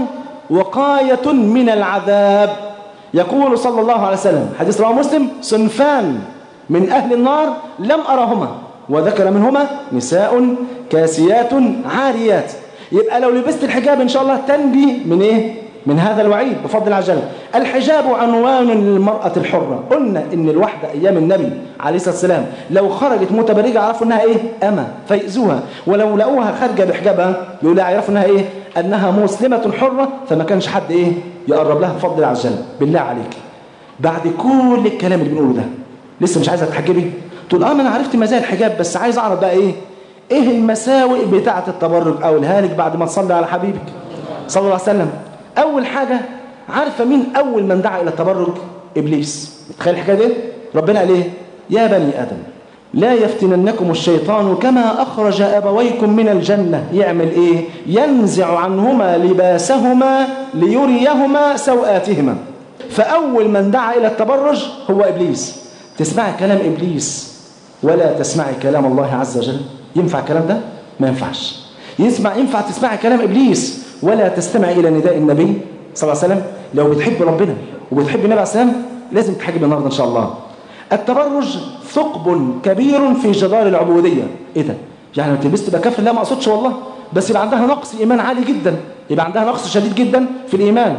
وقاية من العذاب. يقول صلى الله عليه وسلم حديث رواه مسلم: صنفان من أهل النار لم أرهما، وذكر منهما نساء كاسيات عاريات. يبقى لو لبست الحجاب إن شاء الله تنجي من إيه؟ من هذا الوعيد بفضل الله عز وجل. الحجاب عنوان للمرأة الحرة. قلنا إن الواحدة أيام النبي عليه الصلاة والسلام لو خرجت متبرجة عرفوا إنها إيه؟ أما، فيأذوها. ولو لقوها خارجة بحجابها يقولوا يعرفوا إنها إيه؟ أنها مسلمة حرة، فما كانش حد إيه؟ يقرب لها بفضل الله عز وجل. بالله عليك، بعد كل الكلام اللي بنقوله ده لسه مش عايزة تحجبي؟ تقول ما أنا عرفت مزايا الحجاب، بس عايز أعرف بقى إيه المساوئ بتاعة التبرج أو الهالك بعد ما تصلي على حبيبك صلى الله عليه وسلم. أول حاجة، عارفة مين أول من دعا إلى التبرج؟ إبليس. تخيل الحكاية دي؟ ربنا قال إيه؟ يا بني آدم لا يفتننكم الشيطان كما أخرج أبويكم من الجنة. يعمل إيه؟ ينزع عنهما لباسهما ليريهما سوآتهما. فأول من دعا إلى التبرج هو إبليس. تسمعي كلام إبليس ولا تسمعي كلام الله عز وجل؟ ينفع الكلام ده؟ ما ينفعش. ينفع تسمعي كلام إبليس ولا تستمع إلى نداء النبي صلى الله عليه وسلم؟ لو بتحب ربنا وبتحب النبي عليه السلام لازم تحجب النهارده إن شاء الله. التبرج ثقب كبير في جدار العبودية. إيه ده؟ يعني لو تلبست تبقى كافر؟ لا، ما أقصدش والله، بس يبقى عندها نقص إيمان عالي جدا، يبقى عندها نقص شديد جدا في الإيمان.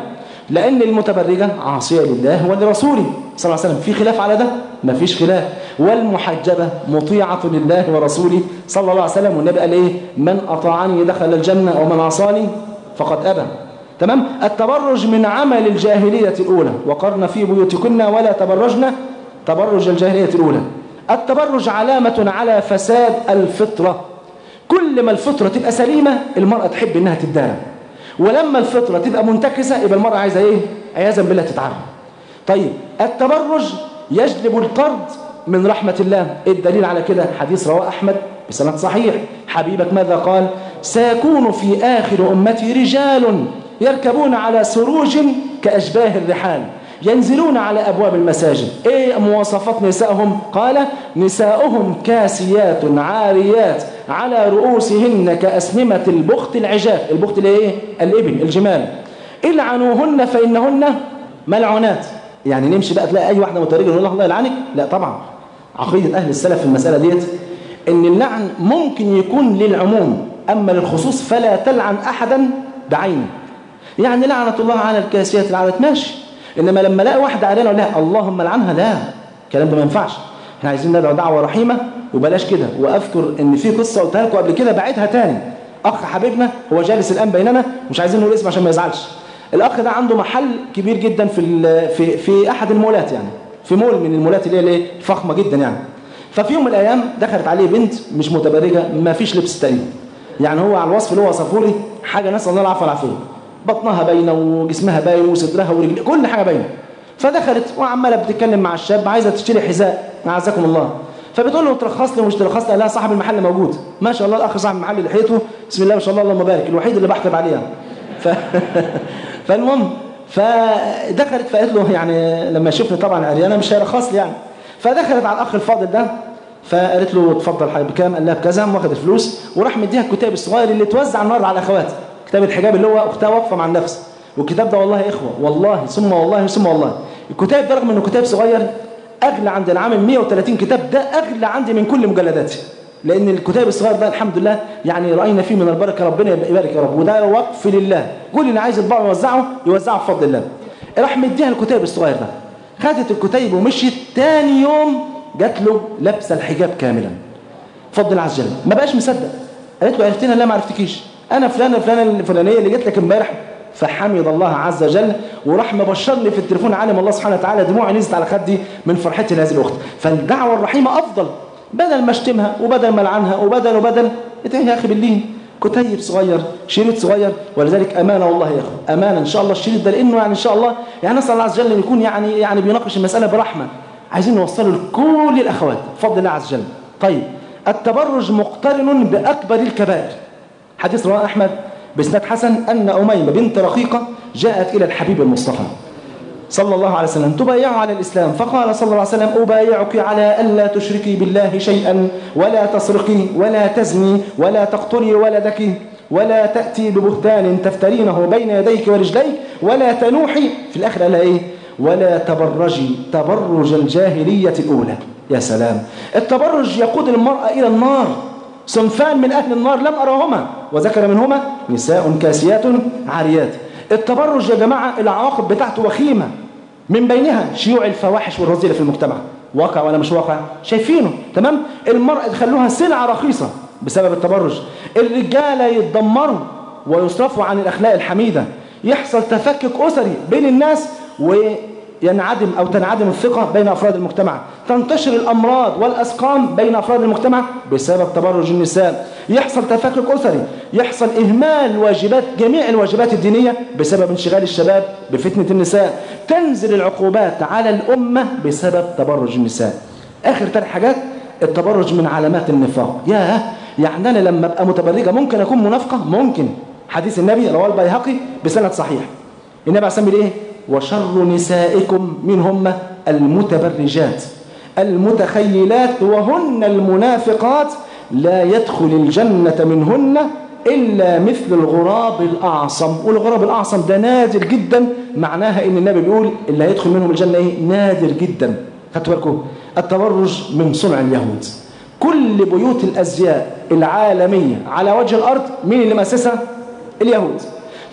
لأن المتبرجة عاصية لله ولرسوله صلى الله عليه وسلم. في خلاف على ده؟ ما فيش خلاف. والمحجبة مطيعة لله ورسوله صلى الله عليه وسلم، والنبي قال إيه؟ من أطاعني دخل الجنة ومن عصاني فقد أبى. تمام؟ التبرج من عمل الجاهلية الأولى، وقرن في بيوتكن ولا تبرجن تبرج الجاهلية الأولى. التبرج علامة على فساد الفطرة. كل ما الفطرة تبقى سليمة المرأة تحب إنها تدارى، ولما الفطرة تبقى منتكسة يبقى المرأة عايزة إيه؟ عياذا بالله تتعرض. طيب التبرج يجلب الطرد من رحمة الله. الدليل على كده حديث رواه أحمد بسند صحيح. حبيبك ماذا قال؟ سيكون في آخر أمتي رجال يركبون على سروج كأشباه الرحال ينزلون على أبواب المساجد. إيه مواصفات نسائهم؟ قال نساؤهم كاسيات عاريات على رؤوسهن كأسنمة البخت العجاف. البخت اللي إيه؟ الإبل الجمال. العنوهن فإنهن ملعونات. يعني نمشي بقى تلاقي أي واحدة متبرجة نقول الله يلعنك؟ لا طبعا. عقيدة أهل السلف في المسألة ديت إن اللعن ممكن يكون للعموم، أما للخصوص فلا تلعن أحدا بعينه. يعني لعنة الله على الكاسيات العاريات ماشي، إنما لما الاقي واحدة عريانة ولا اللهم لعنها، لا، الكلام ده ما ينفعش. احنا عايزين ندعو دعوة رحيمة وبلاش كده. وأذكر إن في قصة قلتها لكم قبل كده بعيدها تاني. أخ حبيبنا هو جالس الآن بيننا، مش عايزين نقول اسمه عشان ما يزعلش. الأخ ده عنده محل كبير جدا في أحد المولات، يعني في مول من المولات اللي هي فخمة جدا يعني. ففي يوم من الأيام دخلت عليه بنت مش متبرجة، ما فيش لبس تقريبا، يعني هو على الوصف اللي هو وصفه لي حاجة نسأل الله العفو والعافية، بطنها باينه وجسمها باين وصدرها ورجلها كل حاجه باينه. فدخلت وعماله بتتكلم مع الشاب عايزه تشتري حذاء اعزكم الله، فبتقول له ترخص لي ومش ترخص لي؟ لا صاحب المحل موجود. ما شاء الله الاخ صاحب المحل لحيته بسم الله ما شاء الله اللهم بارك، الوحيد اللي بحكم عليها. فالمهم فدخلت فقالت له يعني لما شفني طبعا عريانه مش هيرخص لي يعني. فدخلت على الاخ الفاضل ده فقالت له اتفضل حبيبي بكام؟ قال لها بكذا، واخد الفلوس وراح مديها الكتاب الصغير اللي توزع النهارده على اخواتها، كتاب الحجاب اللي هو اختها واقفه مع النفس. والكتاب ده والله يا اخوه والله ثم والله ثم والله الكتاب ده رغم انه كتاب صغير اغلى عند العامل 130 كتاب، ده اغلى عندي من كل مجلداتي، لان الكتاب الصغير ده الحمد لله يعني راينا فيه من البركه، ربنا يبارك يا رب، وده وقف لله. قول اللي عايز يطبعه يوزعه بفضل الله. راح مديها الكتاب الصغير ده، خدت الكتيب ومشيت. تاني يوم جات له لابسه الحجاب كاملا بفضل الله عز وجل. ما بقاش مصدق. قالت له عرفتنا؟ لا ما عرفتكيش، انا فلانه الفلانيه اللي جت لك امبارح. فحمد الله عز وجل وراح مبشرني في التليفون، عالم الله سبحانه وتعالى دموعي نزلت على خدي من فرحتي لهذه الاخت. فالدعوه الرحيمه افضل، بدل ما اشتمها وبدل ما العنها وبدل ادعي يا اخي باللين، كتيب صغير، شريط صغير. ولذلك امانه والله يا اخو، امانه ان شاء الله الشريط ده، لانه يعني ان شاء الله يعني نسال الله عز وجل ان يكون يعني بيناقش المساله برحمه، عايزين نوصله لكل الاخوات بفضل الله عز وجل. طيب التبرج مقترن باكبر الكبائر. حديث رواه احمد بإسناد حسن أن أميمة بنت رقيقة جاءت إلى الحبيب المصطفى صلى الله عليه وسلم تبايع على الإسلام، فقال صلى الله عليه وسلم أبايعك على ألا تشركي بالله شيئا ولا تسرقي ولا تزني ولا تقتلي ولدك ولا تأتي ببهتان تفترينه بين يديك ورجليك ولا تنوحي. في الآخر قال إيه؟ ولا تبرجي تبرج الجاهلية الأولى. يا سلام، التبرج يقود المرأة إلى النار. صنفان من أهل النار لم أرهما وذكر منهما نساء كاسيات عاريات. التبرج يا جماعة العواقب بتاعته وخيمة، من بينها شيوع الفواحش والرذيلة في المجتمع. واقع ولا مش واقع؟ شايفينه تمام؟ المرأة تخلوها سلعة رخيصة بسبب التبرج. الرجالة يتدمروا ويصرفوا عن الأخلاق الحميدة، يحصل تفكك أسري بين الناس وينعدم أو تنعدم الثقة بين أفراد المجتمع، تنتشر الأمراض والأسقام بين أفراد المجتمع بسبب تبرج النساء، يحصل تفكك أسري، يحصل إهمال واجبات جميع الواجبات الدينية بسبب انشغال الشباب بفتنة النساء، تنزل العقوبات على الأمة بسبب تبرج النساء. آخر 3 حاجات، التبرج من علامات النفاق. يعني أنا لما أبقى متبرجة ممكن أكون منافقة؟ ممكن. حديث النبي رواه البيهقي بسند صحيح، النبي عليه الصلاة والسلام إيه؟ وشر نسائكم منهم المتبرجات المتخيلات وهن المنافقات لا يدخل الجنة منهن إلا مثل الغراب الأعصم. والغراب الأعصم ده نادر جدا، معناها إن النبي بيقول اللي هيدخل منهم الجنة إيه؟ نادر جدا. خدتوا بالكم؟ التبرج من صنع اليهود. كل بيوت الأزياء العالمية على وجه الأرض مين اللي مؤسسها؟ اليهود.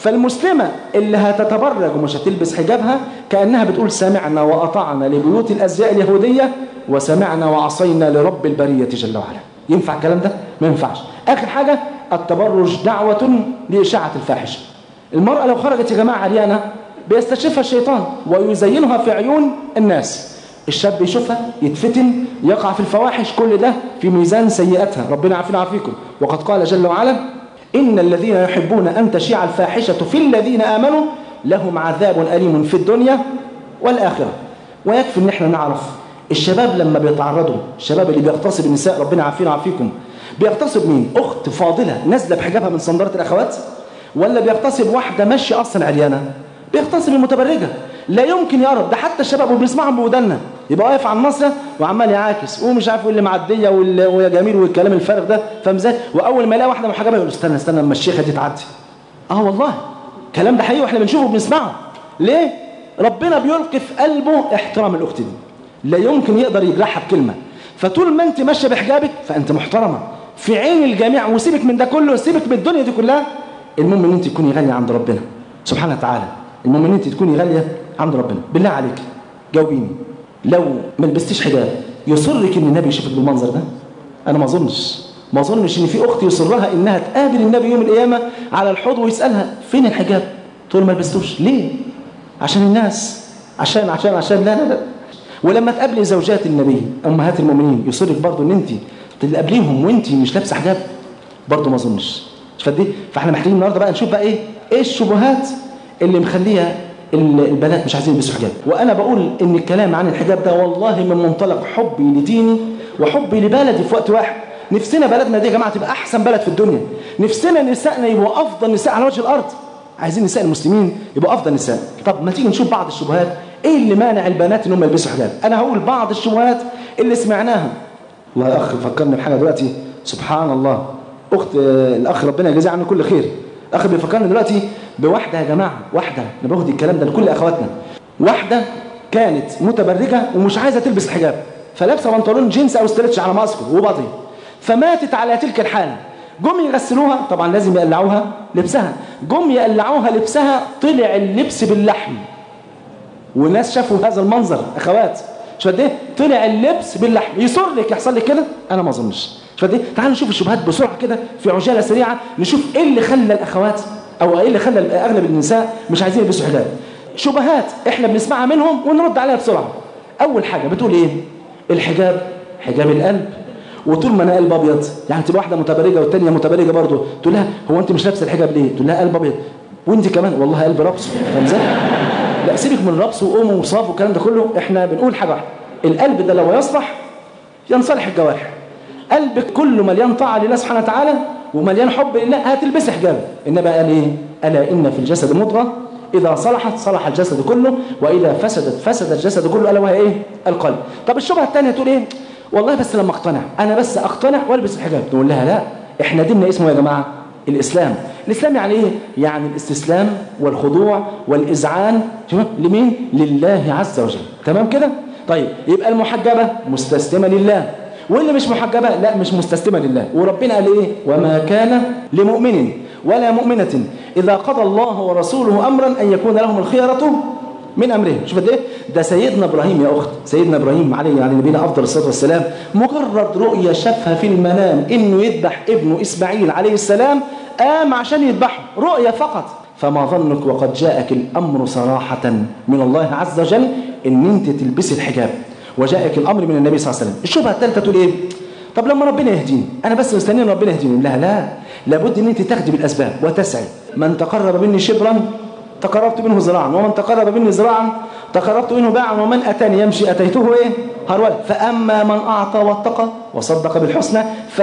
فالمسلمة اللي هتتبرج ومش هتلبس حجابها كأنها بتقول سمعنا وأطعنا لبيوت الأزياء اليهودية وسمعنا وعصينا لرب البرية جل وعلا. ينفع الكلام ده؟ ما ينفعش. آخر حاجة التبرج دعوة لإشاعة الفاحشة. المرأة لو خرجت يا جماعة عريانة بيستشفها الشيطان ويزينها في عيون الناس. الشاب يشوفها يتفتن يقع في الفواحش، كل ده في ميزان سيئاتها. ربنا عافينا وعافيكم. وقد قال جل وعلا إن الذين يحبون أن تشيع الفاحشة في الذين آمنوا لهم عذاب أليم في الدنيا والآخرة. ويكفي ان احنا نعرف الشباب لما بيتعرضوا، الشباب اللي بيغتصب النساء، ربنا عافينا وعافيكم، بيغتصب مين؟ اخت فاضله نازله بحجابها من صندره الاخوات، ولا بيغتصب واحده ماشيه اصلا عريانه؟ بيغتصب المتبرجه. لا يمكن يقرب. ده حتى الشباب وبنسمعهم بودنا يبقى واقف على الناصيه وعمال يعاكس ومش عارف اللي معديه ويا جميل والكلام الفارغ ده، فاهم ازاي؟ واول ما يلاقي واحده محجبه يقول استنى اما الشيخه دي تعدي. والله الكلام ده حقيقي واحنا بنشوفه وبنسمعه. ليه؟ ربنا بيلقي في قلبه احترام الاخت دي، لا يمكن يقدر يجرحها بكلمه. فطول ما انت ماشيه بحجابك فانت محترمه في عين الجميع. وسيبك من ده كله، سيبك من الدنيا دي كلها، المهم ان انت تكوني غاليه عند ربنا سبحانه وتعالى. المهم ان انت تكوني غاليه عند ربنا. بالله عليك جاوبيني، لو ما لبستيش حجاب يصرك ان النبي يشوفك بالمنظر ده؟ انا ما اظنش ان في اخت يصرها انها تقابل النبي يوم القيامه على الحوض ويسالها فين الحجاب تقول ما لبستوش. ليه؟ عشان الناس، عشان لا. ولما تقابلي زوجات النبي امهات المؤمنين يصرك برضو ان انت تقابليهم وانت مش لابسه حجاب؟ برضو ما اظنش. فاحنا محتاجين النهارده بقى نشوف بقى ايه الشبهات اللي مخليها البنات مش عايزين يلبسوا حجاب. وانا بقول ان الكلام عن الحجاب ده والله من منطلق حبي لديني وحبي لبلدي في وقت واحد. نفسنا بلدنا دي يا جماعه تبقى احسن بلد في الدنيا، نفسنا نسائنا يبقوا افضل نساء على وجه الارض، عايزين نساء المسلمين يبقوا افضل نساء. طب ما تيجي نشوف بعض الشبهات ايه اللي مانع البنات انهم يلبسوا حجاب. انا هقول بعض الشبهات اللي سمعناها. والله يا اخ فكرني بحاجه دلوقتي سبحان الله، اخت الاخ ربنا يجزيه عنه كل خير، اخ بيفكرني دلوقتي بواحده يا جماعه، واحده انا باخد الكلام ده لكل اخواتنا، واحده كانت متبرجه ومش عايزه تلبس الحجاب، فلابسه بنطلون جينز او ستريتش على ماسكه وباضي، فماتت على تلك الحال. جم يغسلوها، طبعا لازم يقلعوها لبسها، جم يقلعوها لبسها طلع اللبس باللحم، والناس شافوا هذا المنظر اخوات. شو قد ايه طلع اللبس باللحم؟ يصرك يحصل لك كده؟ انا ما اظنش. شو قد ايه؟ تعالوا نشوف الشبهات بسرعه كده في عجاله سريعه، نشوف ايه اللي خلى الاخوات او ايه اللي خلى اغلب النساء مش عايزين يلبسوا حجاب. شبهات احنا بنسمعها منهم ونرد عليها بسرعه. اول حاجه بتقول ايه؟ الحجاب حجاب القلب، وطول ما انا قلب ابيض، يعني تبقى واحده متبرجه والثانيه متبرجه برضه تقول لها هو انت مش لابسه الحجاب ليه؟ تقول لها قلب ابيض، وانت كمان والله قلب ربص. فاهم ازاي؟ لا سيبك من الربص وقوم وصاف والكلام ده كله، احنا بنقول حاجه واحده، القلب ده لو يصلح ينصلح الجوارح. قلبك كله مليان طاعه لله سبحانه وتعالى ومليان حب لله هتلبسي حجاب. انما قال ايه؟ الا ان في الجسد مضغه اذا صلحت صلح الجسد كله واذا فسدت فسد الجسد كله، الا وهي ايه؟ القلب. طب الشبهه الثانيه تقول ايه؟ والله بس لما اقتنع، انا بس اقتنع والبس الحجاب. نقول لها لا، احنا ديننا اسمه يا جماعه الاسلام. الاسلام يعني ايه؟ يعني الاستسلام والخضوع والاذعان لمين؟ لله عز وجل. تمام كده؟ طيب يبقى المحجبه مستسلمه لله، واللي مش محجبه لا مش مستسلمه لله. وربنا قال ايه؟ وما كان لمؤمن ولا مؤمنه اذا قضى الله ورسوله امرا ان يكون لهم الخيره من امرهم. شوف قد ايه ده سيدنا ابراهيم يا اخت، سيدنا ابراهيم عليه نبينا افضل الصلاه والسلام، مجرد رؤيه شافها في المنام انه يذبح ابنه اسماعيل عليه السلام، قام عشان يذبحه، رؤيه فقط. فما ظنك وقد جاءك الامر صراحه من الله عز وجل ان انت تلبسي الحجاب، وجاءك الامر من النبي صلى الله عليه وسلم. الشبهه الثالثه تقول ايه؟ طب لما ربنا يهديني، انا بس مستني ان ربنا يهديني. لا لابد ان انت تاخدي بالاسباب وتسعي. من تقرب مني شبرا تقربت منه ذراعا، ومن تقرب مني ذراعا تقربت منه باعا، ومن اتاني يمشي اتيته ايه؟ هرولا. فاما من اعطى واتقى وصدق بالحسنى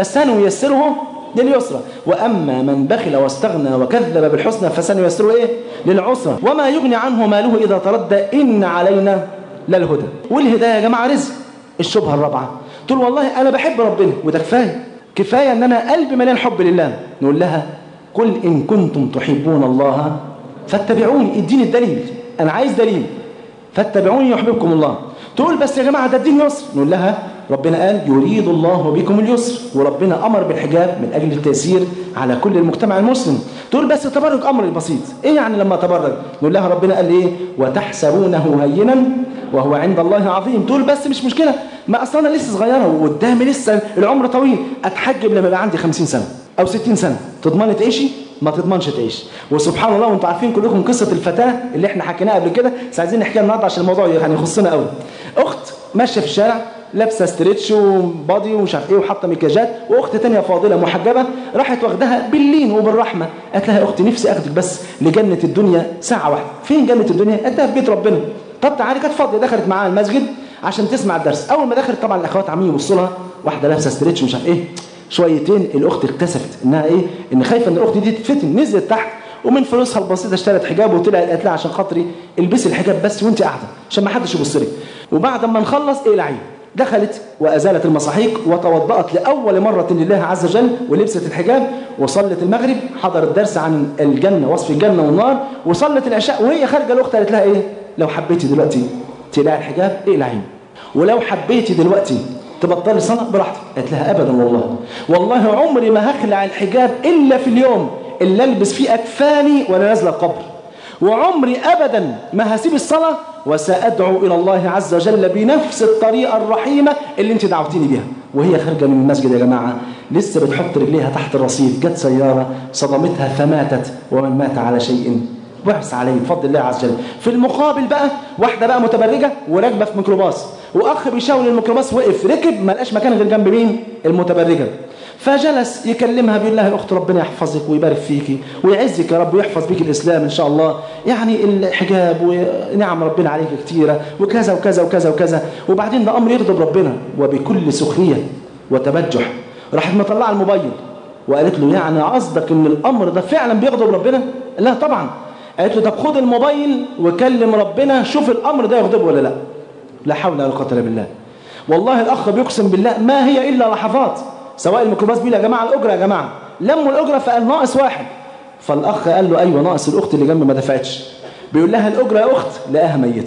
فسنيسره لليسرى، واما من بخل واستغنى وكذب بالحسنى فسنيسره ايه؟ للعسرى. وما يغني عنه ماله اذا تردى ان علينا للهدى. والهدايه يا جماعه رزق. الشبهه الرابعه تقول والله انا بحب ربنا وده كفايه ان انا قلبي مليان حب لله. نقول لها قل ان كنتم تحبون الله فاتبعوني، اديني الدليل، انا عايز دليل، فاتبعوني يحببكم الله. تقول بس يا جماعه ده الدين يسر. نقول لها ربنا قال يريد الله بكم اليسر، وربنا أمر بالحجاب من أجل التيسير على كل المجتمع المسلم. تقول بس التبرج أمر بسيط، إيه يعني لما تبرج؟ نقول لها ربنا قال إيه؟ وتحسبونه هينا وهو عند الله عظيم. تقول بس مش مشكلة، ما أصلا أنا لسه صغيرة وقدامي لسه العمر طويل، أتحجب لما يبقى عندي 50 سنة أو 60 سنة. تضمني تعيشي؟ ما تضمنش تعيش. وسبحان الله، وانتم عارفين كلكم قصة الفتاة اللي احنا حكيناها قبل كده، بس عايزين نحكيها النهارده عشان الموضوع يعني يخصنا قوي. أخت ماشية في الشارع لابسه ستريتش وبادي ومش عارف ايه وحاطه مكياجات، واخت تانية فاضله محجبه راحت واخدها باللين وبالرحمه، قالت لها يا اختي نفسي اخدك بس لجنه الدنيا ساعه واحده. فين جنه الدنيا؟ قالت لها في بيت ربنا. طب تعالي. كانت فاضيه، دخلت معاها المسجد عشان تسمع الدرس. اول ما دخلت طبعا الاخوات عاملين يبصوا لها، واحده لابسه ستريتش ومش عارف ايه. شويتين الاخت اكتسفت انها ايه، ان خايفه ان الاخت دي تتفتن، نزلت تحت ومن فلوسها البسيطه اشترت حجاب وطلعت قالت لها عشان خاطري البسي الحجاب بس وانت قاعده عشان ما حدش يبص لك، وبعد ما نخلص اقلعي. دخلت وأزالت المصاحيق وتوضأت لأول مرة لله عز وجل ولبست الحجاب وصلت المغرب، حضرت درس عن الجنة، وصف الجنة والنار، وصلت العشاء. وهي خارجة الأخت قالت لها إيه؟ لو حبيتي دلوقتي تقلعي الحجاب اقلعيه، ولو حبيتي دلوقتي تبطلي صلاة براحتك. قالت لها أبدا والله عمري ما هخلع الحجاب إلا في اليوم اللي ألبس فيه أكفاني ولا نازلة القبر، وعمري أبدا ما هسيب الصلاة وسأدعو إلى الله عز وجل بنفس الطريقة الرحيمة اللي انت دعوتيني بيها. وهي خارجة من المسجد يا جماعة لسه بتحط رجليها تحت الرصيف، جت سيارة صدمتها فماتت، ومن مات على شيء بحث عليه بفضل الله عز وجل. في المقابل بقى واحدة بقى متبرجة وراكبة في ميكروباص، وأخ بيشاور الميكروباص وقف ركب ما لقاش مكان غير جنب مين؟ المتبرجة. فجلس يكلمها بيقول لها يا أخت ربنا يحفظك ويبارك فيكي ويعزك يا رب ويحفظ بيك الإسلام إن شاء الله، يعني الحجاب ونعم ربنا عليك كتيرة وكذا وكذا وكذا وكذا. وبعدين ده أمر يغضب ربنا، وبكل سخرية وتبجح راحت مطلعة الموبايل وقالت له يعني قصدك إن الأمر ده فعلا بيغضب ربنا؟ لا طبعا. قالت له طب خد الموبايل وكلم ربنا شوف الأمر ده يغضبه ولا لا. لا حول ولا قوة إلا بالله. والله الأخ بيقسم بالله ما هي إلا لحظات، سواء الميكروباص بيقول يا جماعة الأجرة يا جماعة، لموا الأجرة فقال ناقص واحد، فالأخ قال له أيوة ناقص الأخت اللي جنبي ما دفعتش. بيقول لها الأجرة يا أخت، لقاها ميتة.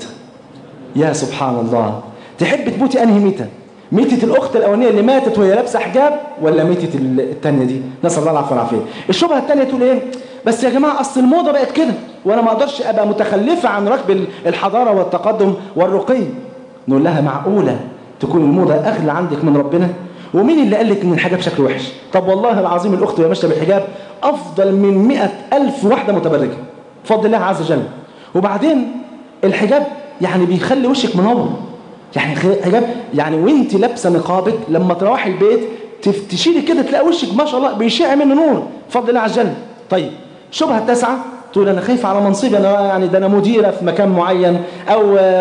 يا سبحان الله، تحب تموتي أنهي ميتة؟ ميتة الأخت الأولانية اللي ماتت وهي لابسة حجاب، ولا ميتة الثانية دي؟ نسأل الله العفو والعافية. الشبهة الثانية تقول إيه؟ بس يا جماعة أصل الموضة بقت كده وأنا ما أقدرش أبقى متخلفة عن ركب الحضارة والتقدم والرقي. نقول لها معقولة تكون الموضة أغلى عندك من ربنا؟ ومين اللي قال لك ان الحجاب شكله وحش؟ طب والله العظيم الاخت وهي ماشيه بالحجاب افضل من 100,000 واحده متبرجه بفضل الله عز وجل. وبعدين الحجاب يعني بيخلي وشك منور، يعني حجاب يعني وانت لابسه نقابك لما تروحي البيت تشيلي كده تلاقي وشك ما شاء الله بيشع منه نور بفضل الله عز وجل. طيب الشبهه التاسعه تقول انا خايفه على منصبي، انا يعني ده انا مديره في مكان معين او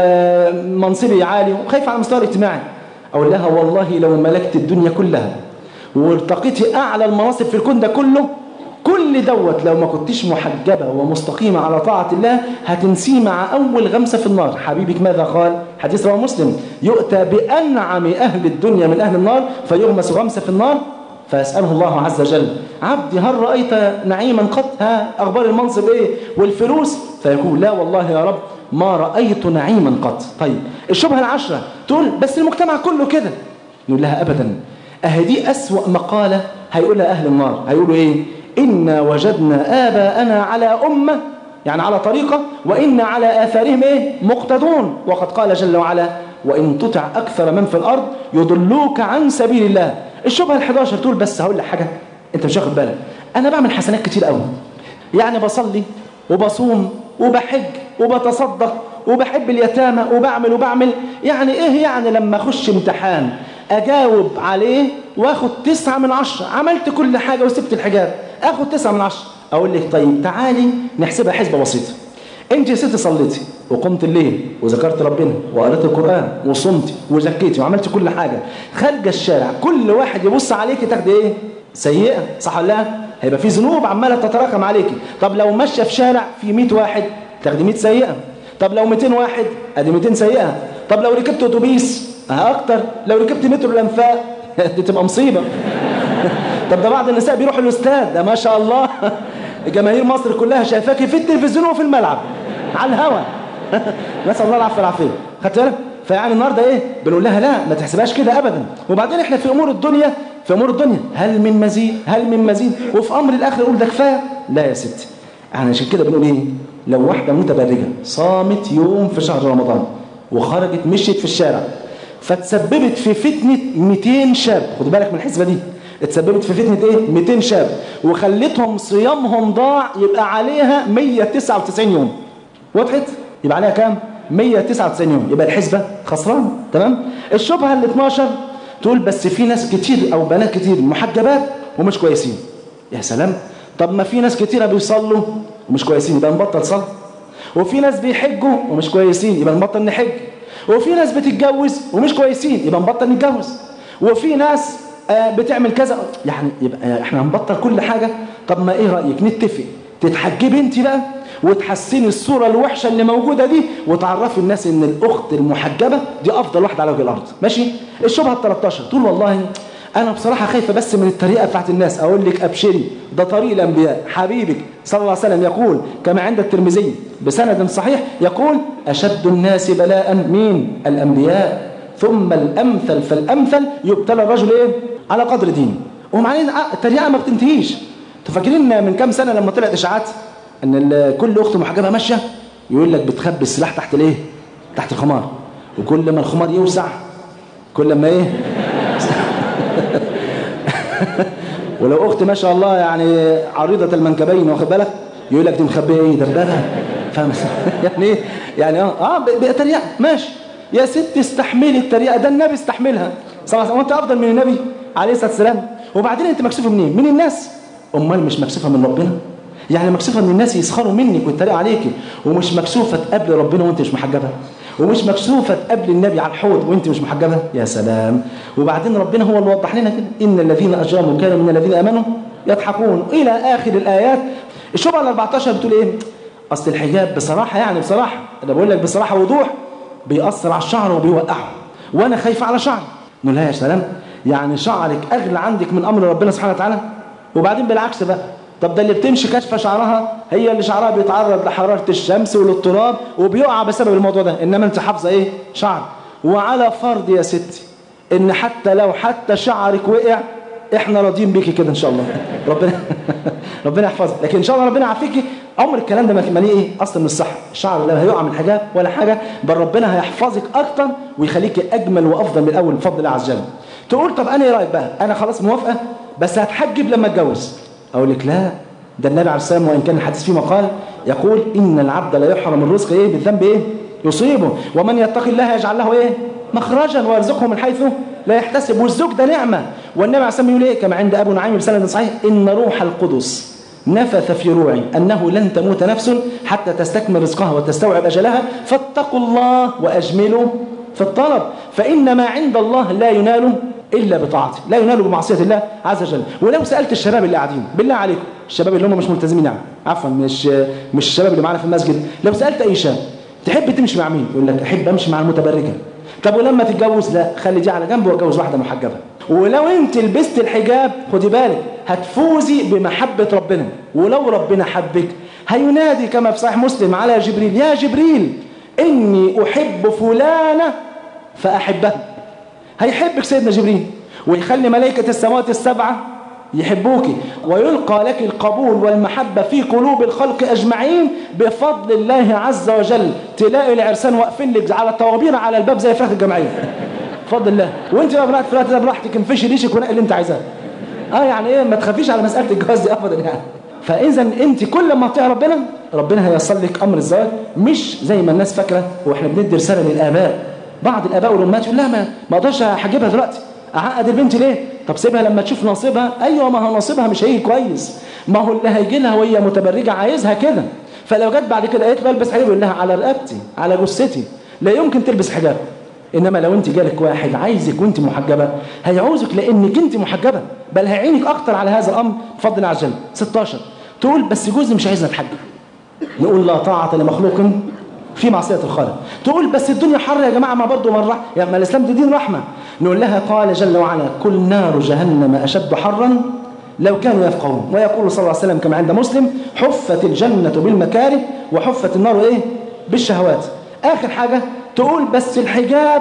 منصبي عالي وخايفه على المستوى الاجتماعي. أقول لها والله لو ملكت الدنيا كلها وارتقيتي أعلى المناصب في الكون ده كله، كل دوت لو ما كنتيش محجبة ومستقيمة على طاعة الله هتنسيه مع أول غمسة في النار. حبيبك ماذا قال؟ حديث رواه مسلم، يؤتى بأنعم أهل الدنيا من أهل النار فيغمس غمسة في النار فيسأله الله عز وجل عبدي هل رأيت نعيما قط؟ ها أخبار المنصب إيه والفلوس؟ فيقول لا والله يا رب ما رأيت نعيما قط. طيب الشبهة العشرة تقول بس المجتمع كله كده. نقول لها أبدا، أهدي أسوأ مقالة هيقولها أهل النار. هيقولوا إيه؟ إنا وجدنا آباءنا على أمة، يعني على طريقة، وإنا على آثارهم إيه؟ مقتدون. وقد قال جل وعلا وإن تطع أكثر من في الأرض يضلوك عن سبيل الله. الشبهة ال11 تقول بس هقول لك حاجة أنت مش واخد بالك، أنا بعمل حسنات كتير قوي، يعني بصلي وبصوم وبحج وبتصدق وبحب اليتامى وبعمل، يعني إيه يعني لما أخش امتحان أجاوب عليه وأخد 9 من 10، عملت كل حاجة وسبت الحجاب أخد 9 من 10. أقول لك طيب تعالي نحسبها حسبة بسيطة، أنت يا ستي صليتي وقمت الليل وذكرت ربنا وقرأت القرآن وصمتي وزكيتي وعملت كل حاجة، خارجة الشارع كل واحد يبص عليكي تاخدي إيه؟ سيئة، صح ولا لا؟ هيبقى في ذنوب عمالة تتراكم عليكي. طب لو ماشية في شارع في 100 واحد تاخدي 100 سيئة. طب لو 200 واحد ادي 200 سيئة. طب لو ركبت اتوبيس اكتر، لو ركبت مترو الانفاق دي تبقى مصيبة. طب ده بعض النساء بيروحوا الاستاد، ده ما شاء الله جماهير مصر كلها شايفاكي في التلفزيون وفي الملعب على الهوا. نسأل الله العفو والعافية. خدت بالك؟ فيعني النهارده ايه بنقول لها لا ما تحسبهاش كده ابدا. وبعدين احنا في امور الدنيا هل من مزيد وفي امر الاخره نقول ده كفايه؟ لا يا ستي. احنا عشان كده بنقول ايه؟ لو واحده متبرجه صامت يوم في شهر رمضان وخرجت مشيت في الشارع فتسببت في فتنه 200 شاب، خد بالك من الحسبه دي، اتسببت في فتنه ايه؟ 200 شاب وخلتهم صيامهم ضاع، يبقى عليها 199 يوم. وضحت؟ يبقى عليها كام؟ 199 يوم. يبقى الحسبه خسران. تمام؟ الشبهه ال 12 تقول بس في ناس كتير او بنات كتير محجبات ومش كويسين. يا سلام، طب ما في ناس كتيره بيصلوا ومش كويسين، يبقى نبطل صلاه. وفي ناس بيحجوا ومش كويسين، يبقى نبطل نحج. وفي ناس بتتجوز ومش كويسين، يبقى نبطل نتجوز. وفي ناس بتعمل كذا، يعني يبقى احنا هنبطل كل حاجه. طب ما ايه رايك نتفق تتحجبي انت بقى وتحسني الصوره الوحشه اللي موجوده دي وتعرفي الناس ان الاخت المحجبه دي افضل واحده على وجه الارض. ماشي؟ الشبهه ال 13 تقول والله انا بصراحه خايفه بس من الطريقه بتاعت الناس. اقول لك ابشري، ده طريق الانبياء. حبيبك صلى الله عليه وسلم يقول كما عند الترمذي بسند صحيح، يقول اشد الناس بلاء مين؟ الانبياء، ثم الامثل فالامثل، يبتلى الرجل ايه؟ على قدر دينه. ومعنى الطريقه ما بتنتهيش. انتوا فاكرين من كام سنه لما طلعت اشاعات ان كل اخت محجبه ماشيه يقول لك بتخبي السلاح تحت الايه؟ تحت الخمار، وكل ما الخمار يوسع كل ما ايه ولو اخت ما شاء الله يعني عريضه المنكبين واخد بالك يقول لك دي مخبيه ايه؟ دبابه. فاهم يعني ايه؟ يعني بطريقه ماشي يا ست استحملي الطريقه، ده النبي استحملها صلى الله عليه وسلم، وانت افضل من النبي عليه الصلاه والسلام. وبعدين انت مكسوفه منين؟ من الناس. امال مش مكسوفه من ربنا؟ يعني مكسوفه ان الناس يسخروا منك ويتريقوا عليكي، ومش مكسوفه تقابل ربنا وانت مش محجبه، ومش مكسوفه تقابل النبي على الحوض وانت مش محجبه؟ يا سلام. وبعدين ربنا هو اللي وضح لنا كده، ان الذين اجرموا كانوا من الذين امنوا يضحكون الى اخر الايات. الشبهه ال 14 بتقول ايه؟ اصل الحجاب بصراحه، يعني بصراحه انا بقول لك بصراحه وضوح، بيأثر على الشعر وبيوقعه، وانا خايفه على شعري. نقول لها يا سلام، يعني شعرك اغلى عندك من امر ربنا سبحانه وتعالى؟ وبعدين بالعكس بقى، طب ده اللي بتمشي كاشفه شعرها هي اللي شعرها بيتعرض لحراره الشمس وللتراب وبيقع بسبب الموضوع ده، انما انت حافظه ايه؟ شعر. وعلى فرض يا ستي ان حتى لو شعرك وقع، احنا راضيين بيكي كده ان شاء الله. ربنا يحفظك، لكن ان شاء الله ربنا يعافيكي. عمر الكلام ده ما ليه ايه اصلا من الصح. الشعر لا هيقع من حجاب ولا حاجه، بل ربنا هيحفظك اكتر ويخليكي اجمل وافضل من الاول بفضل الله عز وجل. تقول طب انا ايه رايك بقى؟ انا خلاص موافقه بس هتحجب لما اتجوز. اقول لك لا، ده النبي عليه الصلاه والسلام وان كان الحديث فيه مقال يقول ان العبد لا يحرم الرزق ايه؟ بالذنب ايه؟ يصيبه، ومن يتقي الله يجعل له ايه؟ مخرجا ويرزقه من حيث لا يحتسب. والزوج ده نعمه، والنبي عليه الصلاه والسلام يقول ايه كما عند ابو نعيم بسند صحيح، ان روح القدس نفث في روعي انه لن تموت نفس حتى تستكمل رزقها وتستوعب اجلها، فاتقوا الله واجملوا في الطلب، فان ما عند الله لا ينال الا بطاعته، لا ينال بمعصيه الله عز وجل. ولو سالت الشباب اللي قاعدين بالله عليكم، الشباب اللي هم مش ملتزمين يعني، عفوا مش الشباب اللي معانا في المسجد، لو سالت اي شاب تحب تمشي مع مين؟ يقول لك احب امشي مع المتبرجه. طب ولما تتجوز؟ لا، خلي دي على جنب واتجوز واحده محجبه. ولو انت لبست الحجاب خدي بالك هتفوزي بمحبه ربنا، ولو ربنا حبك هينادي كما في صحيح مسلم على جبريل، يا جبريل اني احب فلانه فاحبها. هيحبك سيدنا جبريل ويخلي ملائكه السماوات السبعه يحبوك، ويلقى لك القبول والمحبة في قلوب الخلق أجمعين بفضل الله عز وجل. تلاقي العرسان واقفين لك على الطوابير على الباب زي فراخ الجمعية بفضل الله، وانت بقى براحتك في الوقت ده براحتك انفشي ريشك ونقي اللي انت عايزاه. يعني ايه، ما تخافيش على مسألة الجواز دي ابدا يعني. فاذا انت كل ما تطيع ربنا هيصل لك امر الزواج، مش زي ما الناس فاكره. واحنا بندي رساله للاباء، بعض الاباء والامهات يقول لا ما اقدرش احجبها دلوقتي، اعقد البنت ليه؟ طب سيبها لما تشوف نصيبها. ايوه، ما هو نصيبها مش هيجي كويس، ما هو اللي هيجي لها وهي متبرجه عايزها كده. فلو جت بعد كده قالت بلبس حجاب، يقول لها على رقبتي على جثتي لا يمكن تلبس حجاب. انما لو انت جالك واحد عايزك وانت محجبه هيعوزك لانك انت محجبه، بل هيعينك اكتر على هذا الامر بفضل الله عز وجل. 16 تقول بس جوزي مش عايزنا نتحجب. نقول لا طاعه لمخلوق في معصيه الخالق. تقول بس الدنيا حر يا جماعه، ما برضه من يعني ما الاسلام ده دين رحمه. نقول لها قال جل وعلا كل نار جهنم اشد حرا لو كانوا يفقهون. ويقول صلى الله عليه وسلم كما عند مسلم حفت الجنه بالمكاره وحفت النار ايه؟ بالشهوات. اخر حاجه تقول بس الحجاب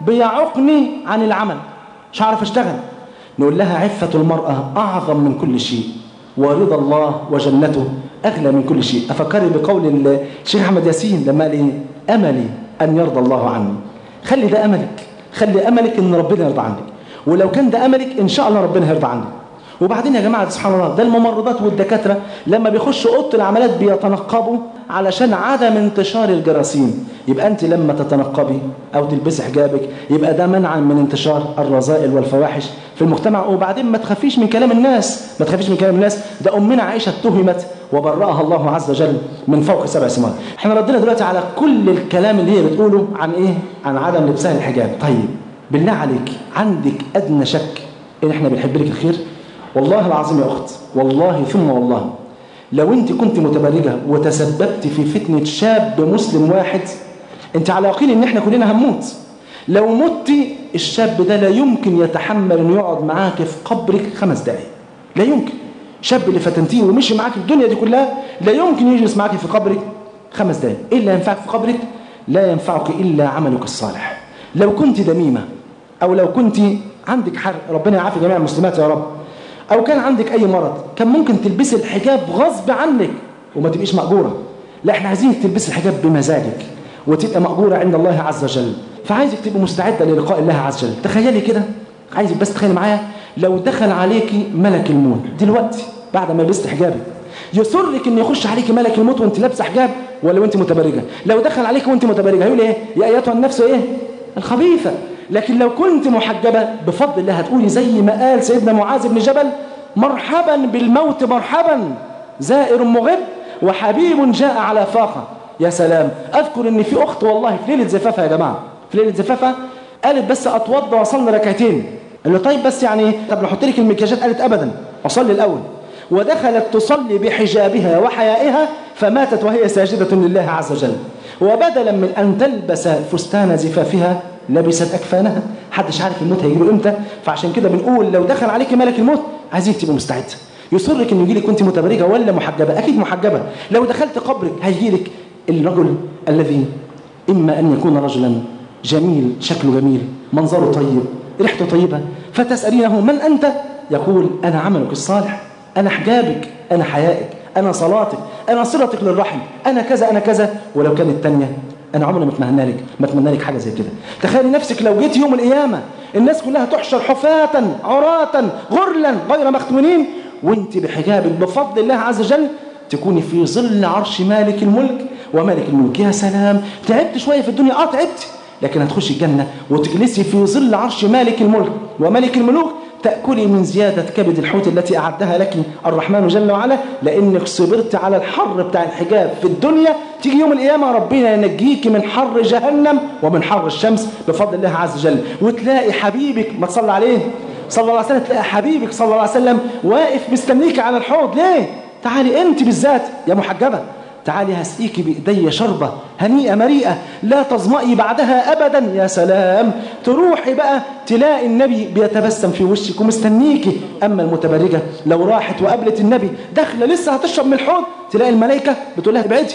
بيعوقني عن العمل، مش هعرف اشتغل. نقول لها عفة المرأة أعظم من كل شيء، ورضا الله وجنته أغلى من كل شيء. أفكري بقول الشيخ أحمد ياسين لما قال إيه؟ أملي أن يرضى الله عني. خلي ده أملك، خلي أملك إن ربنا يرضى عنك، ولو كان ده أملك إن شاء الله ربنا يرضى عنك. وبعدين يا جماعة سبحان الله، ده الممرضات والدكاترة لما بيخشوا أوضة العمليات بيتنقبوا علشان عدم انتشار الجراثيم. يبقى أنت لما تتنقبي أو تلبسي حجابك يبقى ده منعا من انتشار الرذائل والفواحش في المجتمع. وبعدين ما تخافيش من كلام الناس، ما تخافيش من كلام الناس. ده أمنا عائشة اتهمت وبرأها الله عز وجل من فوق 7 سماوات. احنا ردينا دلوقتي على كل الكلام اللي هي بتقوله عن إيه؟ عن عدم لبسها الحجاب. طيب بالله عليك، عندك أدنى شك إن احنا بنحب لك الخير؟ والله العظيم يا أخت، والله ثم والله، لو أنت كنت متبرجة وتسببت في فتنة شاب مسلم واحد، أنت على يقين إن إحنا كلنا هنموت. لو متي الشاب ده لا يمكن يتحمل إنه يقعد معاك في قبرك 5 دقايق، لا يمكن. شاب اللي فتنتيه ومشي معاك الدنيا دي كلها لا يمكن يجلس معاك في قبرك 5 دقايق. إيه اللي ينفعك في قبرك؟ لا ينفعك إلا عملك الصالح. لو كنت دميمة أو لو كنت عندك حرق، ربنا يعافي جميع المسلمات يا رب، أو كان عندك أي مرض، كان ممكن تلبسي الحجاب غصب عنك وما تبقيش مأجورة. لا، احنا عايزينك تلبسي الحجاب بمزاجك وتبقى مأجورة عند الله عز وجل. فعايزك تبقى مستعدة للقاء الله عز وجل. تخيلي كده، عايزك بس تخيلي معايا لو دخل عليكي ملك الموت دلوقتي بعد ما لبست حجابك، يسرك ان يخش عليكي ملك الموت وانت لابسه حجاب ولا وانت متبرجة؟ لو دخل عليكي وانت متبرجة هيقول ايه؟ يا ايتها النفس ايه؟ الخبيثة. لكن لو كنت محجبة بفضل الله هتقولي زي ما قال سيدنا معاذ بن جبل: مرحبا بالموت مرحبا، زائر مغب وحبيب جاء على فاقة. يا سلام. أذكر ان في أخت والله في ليلة زفافها يا جماعة، في ليلة زفافها قالت بس أتوضى وأصلي ركعتين. قال له طيب بس يعني طب نحط لك المكياجات؟ قالت أبدا، أصلي الأول. ودخلت تصلي بحجابها وحيائها فماتت وهي ساجدة لله عز وجل. وبدلا من أن تلبس فستان زفافها لبست أكفانها. حدش عارف الموت هيجيله إمتى. فعشان كده بنقول لو دخل عليك ملك الموت عايزين تبقى مستعد. يسرك إنه يجيلك كنت متبرجة ولا محجبة؟ أكيد محجبة. لو دخلت قبرك هيجيلك الرجل الذي إما أن يكون رجلا جميل، شكله جميل، منظره طيب، ريحته طيبة، فتسألينه من أنت؟ يقول أنا عملك الصالح، أنا حجابك، أنا حيائك، أنا صلاتك، أنا صلتك للرحم، أنا كذا أنا كذا. ولو كانت التانية أنا عمري ما أتمنى لك حاجة زي كده. تخيلي نفسك لو جيت يوم القيامة الناس كلها تحشر حفاة عراة غرلا غير مختونين، وانت بحجابك بفضل الله عز وجل تكوني في ظل عرش مالك الملك ومالك الملك. يا سلام. تعبت شوية في الدنيا، تعبت، لكن هتخشي الجنة وتجلسي في ظل عرش مالك الملك وملك الملوك، تأكلي من زيادة كبد الحوت التي أعدها لك الرحمن جل وعلا، لأنك صبرت على الحر بتاع الحجاب في الدنيا. تيجي يوم القيامة ربنا ينجيك من حر جهنم ومن حر الشمس بفضل الله عز وجل. وتلاقي حبيبك، ما تصلى عليه صلى الله عليه وسلم، تلاقي حبيبك صلى الله عليه وسلم واقف مستنيك على الحوض. ليه؟ تعالي أنت بالذات يا محجبة، تعالي هسقيكي بإيدي شربة هنيئة مريئة لا تظمئي بعدها أبدا. يا سلام. تروحي بقى تلاقي النبي بيتبسم في وشك ومستنيكي. أما المتبرجة لو راحت وقابلت النبي داخله لسه هتشرب من الحوض، تلاقي الملائكة بتقول لها ابعدي،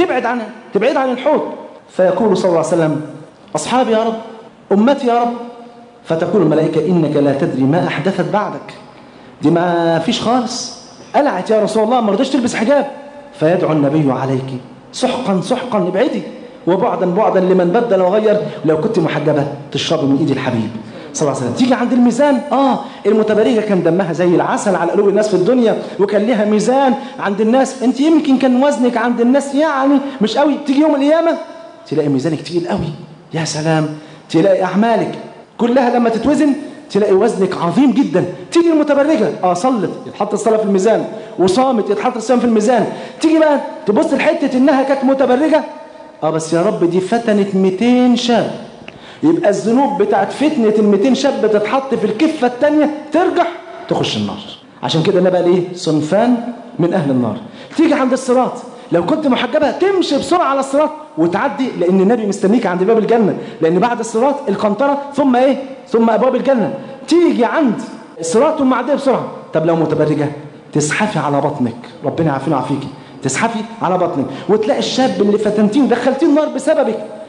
تبعد عن الحوض. فيقول صلى الله عليه وسلم: أصحابي يا رب، أمتي يا رب. فتقول الملائكة: إنك لا تدري ما أحدثت بعدك، دي ما فيش خالص، قلعت يا رسول الله، ما رضيش تلبس حجاب. فيدعو النبي عليك: سحقا سحقا، ابعدي، وبعدا بعدا لمن بدل وغير. لو كنت محجبة تشربي من ايد الحبيب صلى الله عليه وسلم. تيجي عند الميزان، المتبرجة كان دمها زي العسل على قلوب الناس في الدنيا، وكان لها ميزان عند الناس. انت يمكن كان وزنك عند الناس يعني مش قوي، تيجي يوم القيامة تلاقي ميزانك تقيل قوي. يا سلام. تلاقي أعمالك كلها لما تتوزن تلاقي وزنك عظيم جدا. تيجي المتبرجة صلت يتحط الصلاة في الميزان، وصامت يتحط الصيام في الميزان. تيجي بقى تبص لحتة انها كانت متبرجة، بس يا رب دي فتنت 200 شاب، يبقى الذنوب بتاعت فتنة 200 شاب بتتحط في الكفة التانية، ترجع تخش النار. عشان كده النبي قال ايه؟ صنفان من اهل النار. تيجي عند الصراط، لو كنت محجبة تمشي بسرعة على الصراط وتعدي، لأن النبي مستنيك عند باب الجنة، لأن بعد الصراط القنطرة ثم ثم أبواب الجنة. تيجي عند الصراط ومعدية بسرعة. طب لو متبرجة تزحفي على بطنك، ربنا يعافينا ويعافيكي، تزحفي على بطنك وتلاقي الشاب اللي فتنتيه ودخلتيه النار بسببك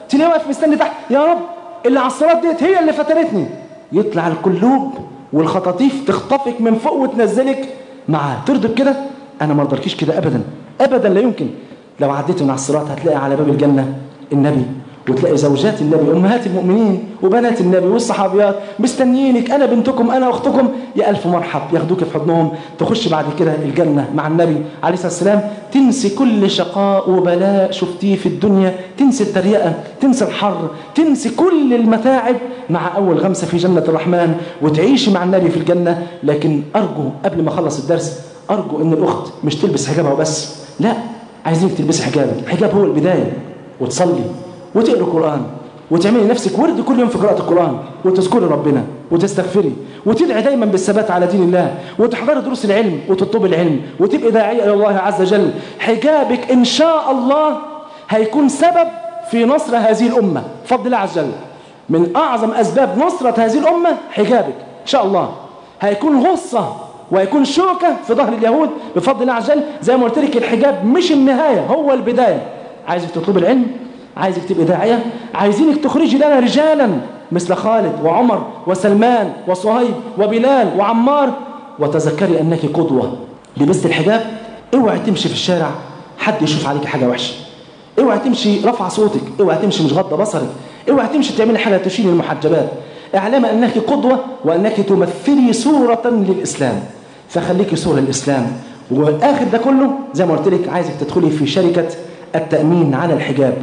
تلاقيه واقف مستني تحت، يا رب اللي على الصراط ديت هي اللي فتنتني. يطلع القلوب والخطاطيف تخطفك من فوق وتنزلك معاه. ترضى بكده؟ انا ما ارضاكيش كده ابدا ابدا، لا يمكن. لو عديت من على الصراط هتلاقي على باب الجنه النبي، وتلاقي زوجات النبي امهات المؤمنين وبنات النبي والصحابيات مستنيينك، انا بنتكم انا اختكم، يا الف مرحب، ياخدوك في حضنهم. تخش بعد كده الجنه مع النبي عليه الصلاه والسلام، تنسي كل شقاء وبلاء شفتيه في الدنيا، تنسي التريقه، تنسي الحر، تنسي كل المتاعب مع اول غمسه في جنه الرحمن، وتعيشي مع النبي في الجنه. لكن ارجو قبل ما اخلص الدرس، ارجو ان الاخت مش تلبس حجابها وبس، لا، عايزينك تلبسي حجابك. الحجاب هو البدايه، وتصلي وتقرأ القرآن وتعملي نفسك ورد كل يوم في قراءة القرآن، وتذكري ربنا وتستغفري وتدعي دايما بالثبات على دين الله، وتحضري دروس العلم وتطلبي العلم وتبقي داعية إلى الله عز وجل. حجابك إن شاء الله هيكون سبب في نصر هذه الأمة بفضل الله عز وجل. من أعظم أسباب نصرة هذه الأمة حجابك إن شاء الله. هيكون غصة وهيكون شوكة في ظهر اليهود بفضل الله عز وجل. زي ما قلت لك الحجاب مش النهاية، هو البداية. عايزك تطلبي العلم، عايزك تبقى داعية، عايزينك تخرجي لنا رجالا مثل خالد وعمر وسلمان وصهيب وبلال وعمار. وتذكري أنك قدوة. لبست الحجاب اوعي تمشي في الشارع حد يشوف عليك حاجة وحشة، اوعي تمشي رفع صوتك، اوعي تمشي مش غض بصرك، اوعي تمشي تعملي حاجة تشيل المحجبات. اعلم أنك قدوة وأنك تمثلي صورة للإسلام، فخليكي صورة للإسلام. والآخر ده كله زي ما قلت لك عايزك تدخلي في شركة التأمين على الحجاب.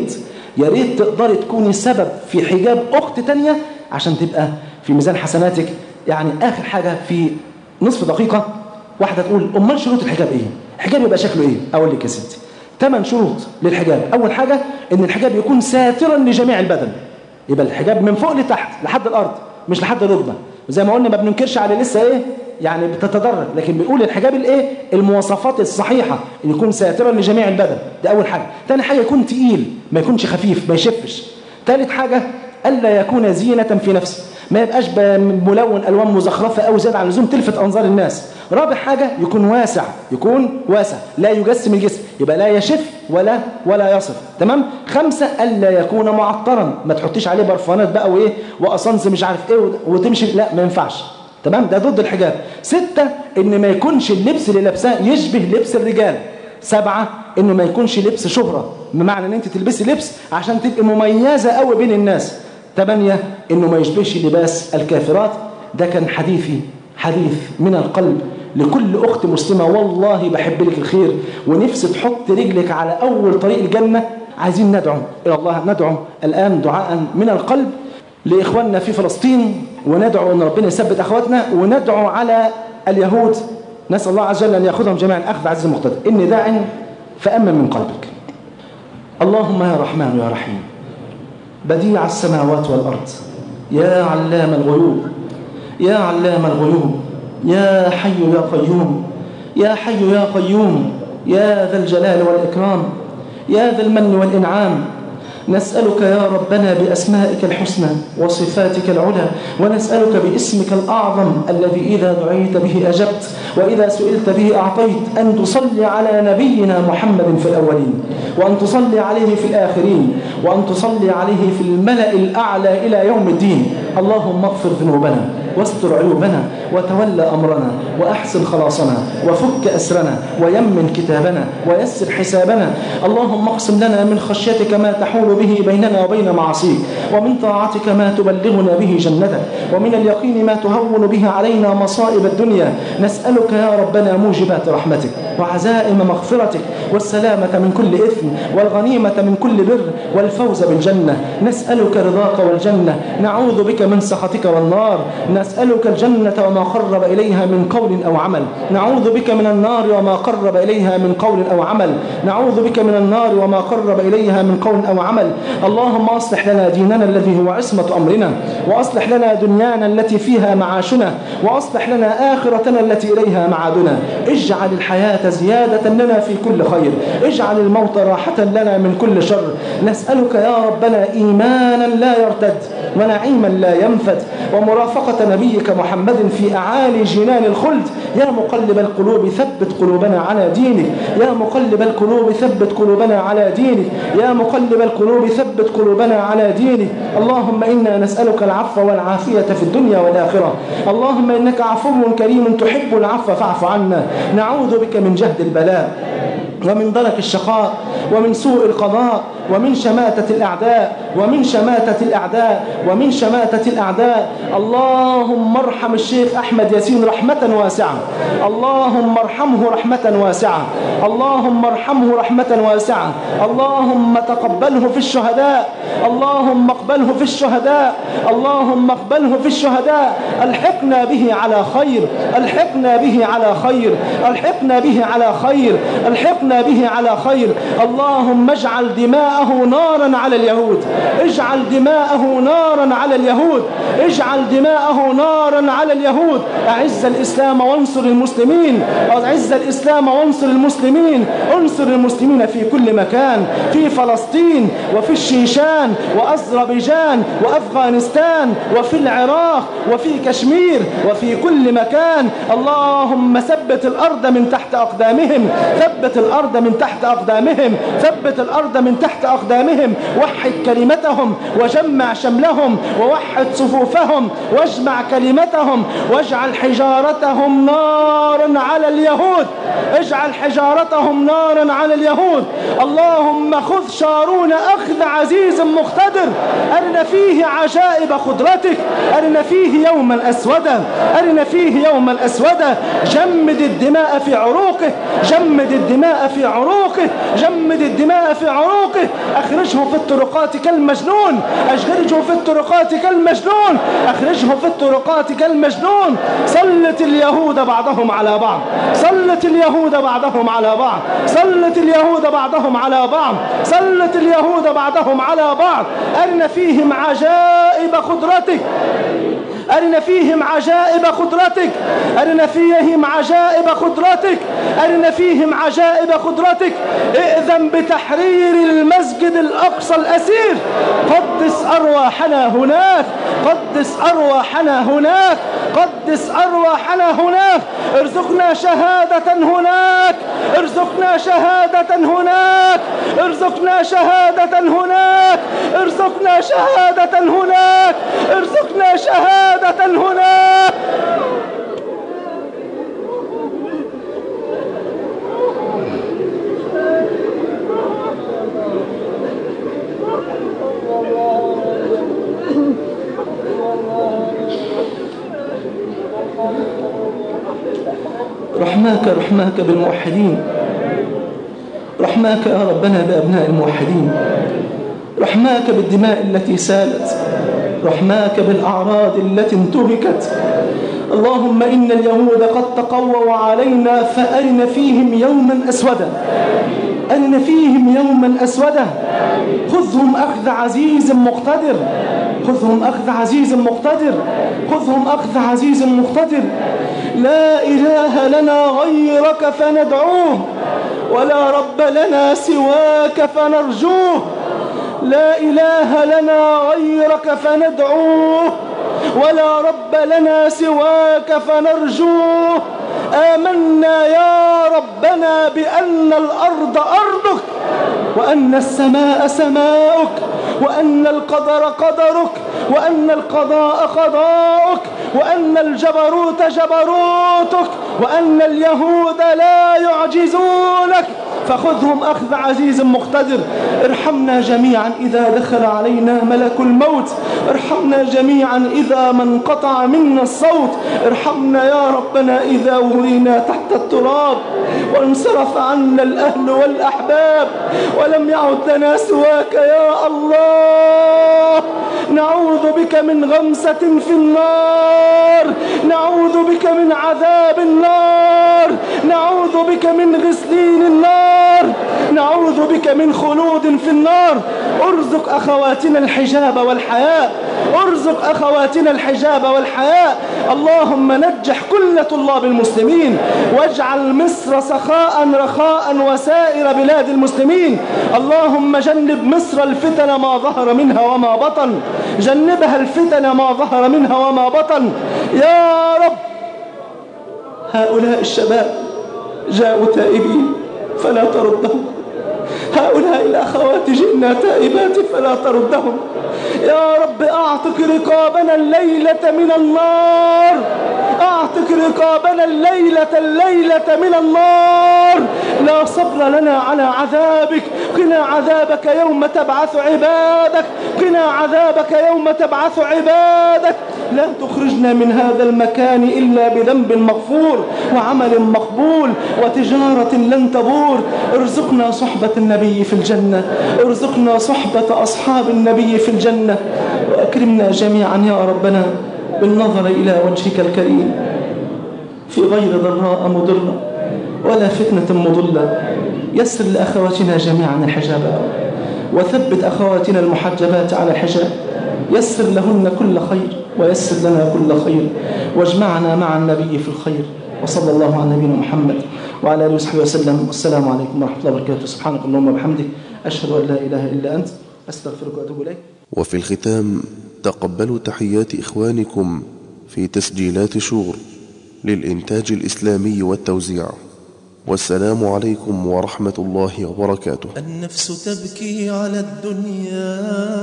يا ريت تقدري تكوني سبب في حجاب أخت تانية عشان تبقى في ميزان حسناتك. يعني آخر حاجة في نصف دقيقة، واحدة تقول أمال شروط الحجاب إيه؟ الحجاب يبقى شكله إيه؟ أقول لك يا ستي 8 شروط للحجاب. أول حاجة إن الحجاب يكون ساترا لجميع البدن، يبقى الحجاب من فوق لتحت لحد الأرض مش لحد الركبة. وزي ما قلنا ما بننكرش على لسه إيه يعني بتتدرج، لكن بنقول الحجاب الايه المواصفات الصحيحه، ان يكون ساترا لجميع البدن، ده اول حاجه. ثاني حاجه يكون تقيل، ما يكونش خفيف، ما يشفش. ثالث حاجه الا يكون زينه في نفسه، ما يبقاش ملون الوان مزخرفه او زياده عن اللزوم تلفت انظار الناس. رابع حاجه يكون واسع، لا يجسم الجسم، يبقى لا يشف ولا يصف. تمام. 5 الا يكون معطرا، ما تحطيش عليه برفانات بقى وايه واصنص مش عارف ايه وتمشي، لا ما ينفعش. تمام، ده ضد الحجاب. 6 ان ما يكونش اللبس اللي لابساه يشبه لبس الرجال. 7 انه ما يكونش لبس شهرة، بمعنى ان انت تلبسي لبس عشان تبقي مميزة قوي بين الناس. 8 انه ما يشبهش لباس الكافرات. ده كان حديث من القلب لكل اخت مسلمة، والله بحب لك الخير ونفسي تحط رجلك على اول طريق الجنة. عايزين ندعو الى الله، ندعو الان دعاء من القلب لإخواننا في فلسطين، وندعو أن ربنا يثبت أخواتنا، وندعو على اليهود. نسأل الله عز وجل أن يأخذهم جميعا أخذ عزيز مقتدر. إني داع فأمن من قلبك. اللهم يا رحمن يا رحيم، بديع السماوات والأرض، يا علام الغيوب، يا علام الغيوب، يا حي يا قيوم، يا حي يا قيوم، يا ذا الجلال والإكرام، يا ذا المن والإنعام. نسألك يا ربنا بأسمائك الحسنى وصفاتك العلى، ونسألك باسمك الأعظم الذي إذا دعيت به أجبت وإذا سئلت به أعطيت، أن تصلي على نبينا محمد في الأولين، وأن تصلي عليه في الآخرين، وأن تصلي عليه في الملأ الأعلى إلى يوم الدين. اللهم اغفر ذنوبنا واستر عيوبنا وتولى أمرنا وأحسن خلاصنا وفك أسرنا ويمن كتابنا ويسر حسابنا. اللهم اقسم لنا من خشيتك ما تحول به بيننا وبين معاصيك، ومن طاعتك ما تبلغنا به جنتك، ومن اليقين ما تهون به علينا مصائب الدنيا. نسألك يا ربنا موجبات رحمتك وعزائم مغفرتك والسلامة من كل إثم والغنيمة من كل بر والفوز بالجنة. نسألك رضاك والجنة، نعوذ بك من سخطك والنار. نسألك الجنة وما قرب إليها من قول أو عمل، نعوذ بك من النار وما قرب إليها من قول أو عمل، نعوذ بك من النار وما قرب إليها من قول أو عمل. اللهم أصلح لنا ديننا الذي هو عصمة أمرنا، وأصلح لنا دنيانا التي فيها معاشنا، وأصلح لنا آخرتنا التي إليها معادنا. اجعل الحياة زيادة لنا في كل خير، اجعل الموت راحة لنا من كل شر. نسألك يا ربنا إيمانا لا يرتد ونعيما لا ينفد، ومرافقة نبيك محمد في أعالي جنان الخلد. يا مقلب القلوب ثبت قلوبنا على دينك، يا مقلب القلوب ثبت قلوبنا على دينك، يا مقلب القلوب ثبت قلوبنا على دينك. اللهم إنا نسألك العفو والعافية في الدنيا والآخرة. اللهم إنك عفو كريم تحب العفو فاعف عنا. نعوذ بك من جهد البلاء ومن درك الشقاء ومن سوء القضاء ومن شماتة الأعداء ومن شماتة الأعداء ومن شماتة الأعداء. اللهم ارحم الشيخ أحمد ياسين رحمة واسعة، اللهم ارحمه رحمة واسعة، اللهم ارحمه رحمة واسعة. اللهم تقبله في الشهداء، اللهم اقبله في الشهداء، اللهم اقبله في الشهداء. الحقنا به على خير، الحقنا به على خير، الحقنا به على خير، الحقنا به على خير. اللهم اجعل دماءه نارا على اليهود، اجعل دماءه نارا على اليهود، اجعل دماءه نارا على اليهود. أعز الإسلام وانصر المسلمين، أعز الإسلام وانصر المسلمين، انصر المسلمين في كل مكان، في فلسطين وفي الشيشان وأذربيجان وأفغانستان وفي العراق وفي كشمير وفي كل مكان. اللهم ثبت الأرض من تحت أقدامهم، ثبت الأرض من تحت أقدامهم، ثبت الأرض من تحت أقدامهم. وحد كلمتهم وجمع شملهم ووحد صفوفهم واجمع كلمتهم، واجعل حجارتهم نارا على اليهود، اجعل حجارتهم نارا على اليهود. اللهم خذ شارون أخذ عزيز مقتدر، أرنا فيه عجائب قدرتك، أرنا فيه يوما أسودا، أرنا فيه يوما أسودا. جمد الدماء في عروقه، جمد الدماء في عروقه، جمد الدماء في عروقه. أخرجه في الطرقات كالمجنون، أخرجه في الطرقات كالمجنون، أخرجه في الطرقات كالمجنون. سلط اليهود بعضهم على بعض، سلط اليهود بعضهم على بعض، سلط اليهود بعضهم على بعض، سلط اليهود بعضهم على بعض. أرنا فيهم عجائب قدرتك، أرنا فيهم عجائب قدرتك، أرنا فيهم عجائب قدرتك، أرنا فيهم عجائب قدرتك. ائذن بتحرير المسجد الأقصى الأسير، قدس أرواحنا هناك، قدس أرواحنا هناك، قدس أرواحنا هناك. ارزقنا شهادة هناك، ارزقنا شهادة هناك، ارزقنا شهادة هناك، ارزقنا شهادة هناك، ارزقنا شهادة هناك. رحماك بالموحدين، رحماك يا ربنا بأبناء الموحدين، رحماك بالدماء التي سالت، رحماك بالأعراض التي انتهكت. اللهم إن اليهود قد تقووا علينا فأرنا فيهم يوما أسودا، أرنا فيهم يوما أسودا. خذهم أخذ عزيز مقتدر، خذهم أخذ عزيز مقتدر، خذهم أخذ عزيز مقتدر. لا إله لنا غيرك فندعوه، ولا رب لنا سواك فنرجوه. لا إله لنا غيرك فندعوه، ولا رب لنا سواك فنرجوه. آمنا يا ربنا بأن الأرض أرضك، وأن السماء سماؤك، وأن القدر قدرك، وأن القضاء قضاؤك، وأن الجبروت جبروتك، وأن اليهود لا يعجزونك. فخذهم أخذ عزيز مقتدر. ارحمنا جميعا إذا دخل علينا ملك الموت، ارحمنا جميعا إذا ما انقطع منا الصوت، ارحمنا يا ربنا إذا ورينا تحت التراب وانصرف عنا الأهل والأحباب ولم يعد لنا سواك يا الله. نعوذ بك من غمسة في النار، نعوذ بك من عذاب النار، نعوذ بك من غسلين النار، النار، نعوذ بك من خلود في النار. ارزق أخواتنا الحجاب والحياء، ارزق أخواتنا الحجاب والحياء. اللهم نجح كل طلاب المسلمين، واجعل مصر سخاء رخاء وسائر بلاد المسلمين. اللهم جنب مصر الفتن ما ظهر منها وما بطن، جنبها الفتن ما ظهر منها وما بطن يا رب. هؤلاء الشباب جاءوا تائبين فلا تردهم، هؤلاء الأخوات جئنا تائبات فلا تردهم يا رب. أعتق رقابنا الليلة من النار، أعتق رقابنا الليلة من النار. لا صبر لنا على عذابك، قنا عذابك يوم تبعث عبادك، قنا عذابك يوم تبعث عبادك. لا تخرجنا من هذا المكان إلا بذنب مغفور وعمل مقبول وتجارة لن تبور. ارزقنا صحبة النبي في الجنة، ارزقنا صحبة أصحاب النبي في الجنة، وأكرمنا جميعا يا ربنا بالنظر إلى وجهك الكريم في غير ضراء مضرة ولا فتنة مضلة. يسر لأخواتنا جميعا الحجاب، وثبت أخواتنا المحجبات على الحجاب، يسر لهن كل خير ويسر لنا كل خير، واجمعنا مع النبي في الخير. وصلى الله على نبينا محمد وعلى آله وصحبه وسلم. والسلام عليكم ورحمة الله وبركاته. سبحانك اللهم وبحمدك، أشهد أن لا إله إلا أنت، أستغفرك وأتوب إليك. وفي الختام تقبلوا تحيات إخوانكم في تسجيلات شور للإنتاج الإسلامي والتوزيع، والسلام عليكم ورحمة الله وبركاته. النفس تبكي على الدنيا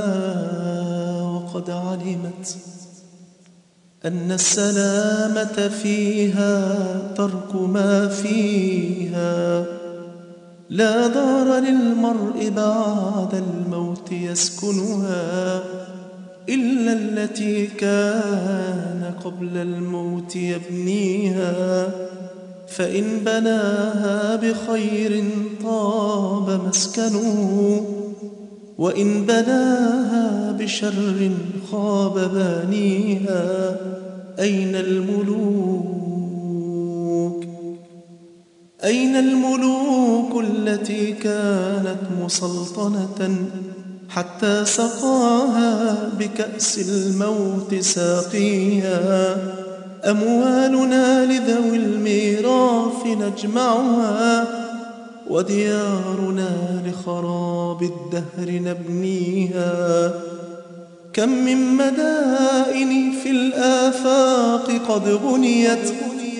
وقد علمت أن السلامة فيها ترك ما فيها. لا دار للمرء بعد الموت يسكنها إلا التي كان قبل الموت يبنيها. فإن بناها بخير طاب مسكنه، وإن بناها بشر خاب بانيها. أين الملوك؟ أين الملوك التي كانت مسلطنة حتى سقاها بكأس الموت ساقيها؟ أموالنا لذوي الميراث نجمعها، وديارنا لخراب الدهر نبنيها. كم من مدائن في الآفاق قد بنيت،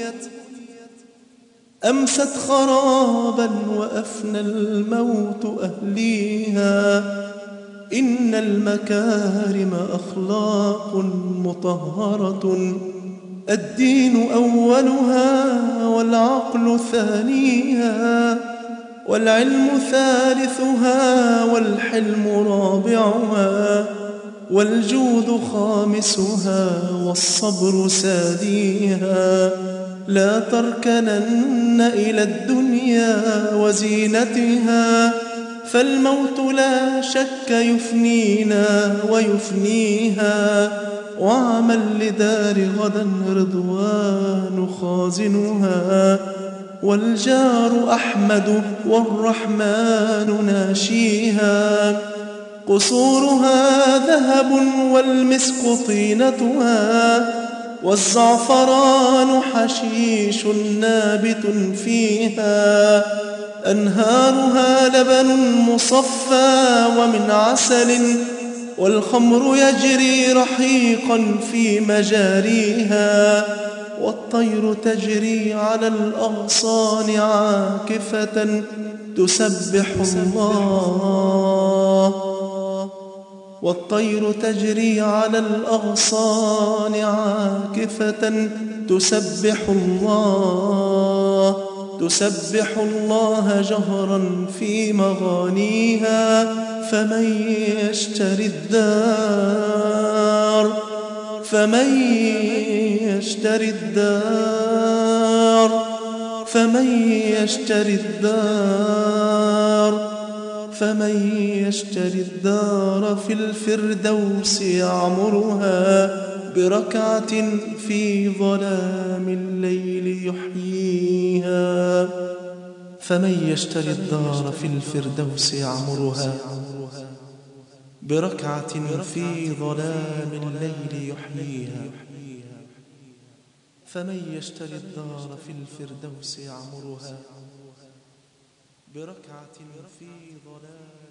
أمست خرابا وأفنى الموت أهليها. إن المكارم أخلاق مطهرة، الدين أولها والعقل ثانيها، والعلم ثالثها والحلم رابعها، والجود خامسها والصبر ساديها. لا تركنن إلى الدنيا وزينتها، فالموت لا شك يفنينا ويفنيها. واعمل لدار غدا رضوان خازنها، والجار أحمد والرحمن ناشيها. قصورها ذهب والمسك طينتها، والزعفران حشيش نابت فيها. أنهارها لبن مصفى ومن عسل، والخمر يجري رحيقا في مجاريها. والطير تجري على الأغصان عاكفة تسبح الله، والطير تجري على الأغصان عاكفة تسبح الله، تسبح الله جهرا في مغانيها. فمن يشتري الدار، فمن يشتري الدار، فمن يشتري الدار، فمن يشتري الدار في الفردوس يعمرها، بركعة في ظلام الليل يحييها. فمن يشتري الدار في الفردوس يعمرها بركعة في ظلام الليل يحييها. فمن يشتري الدار في الفردوس يعمرها بركعة في ظلام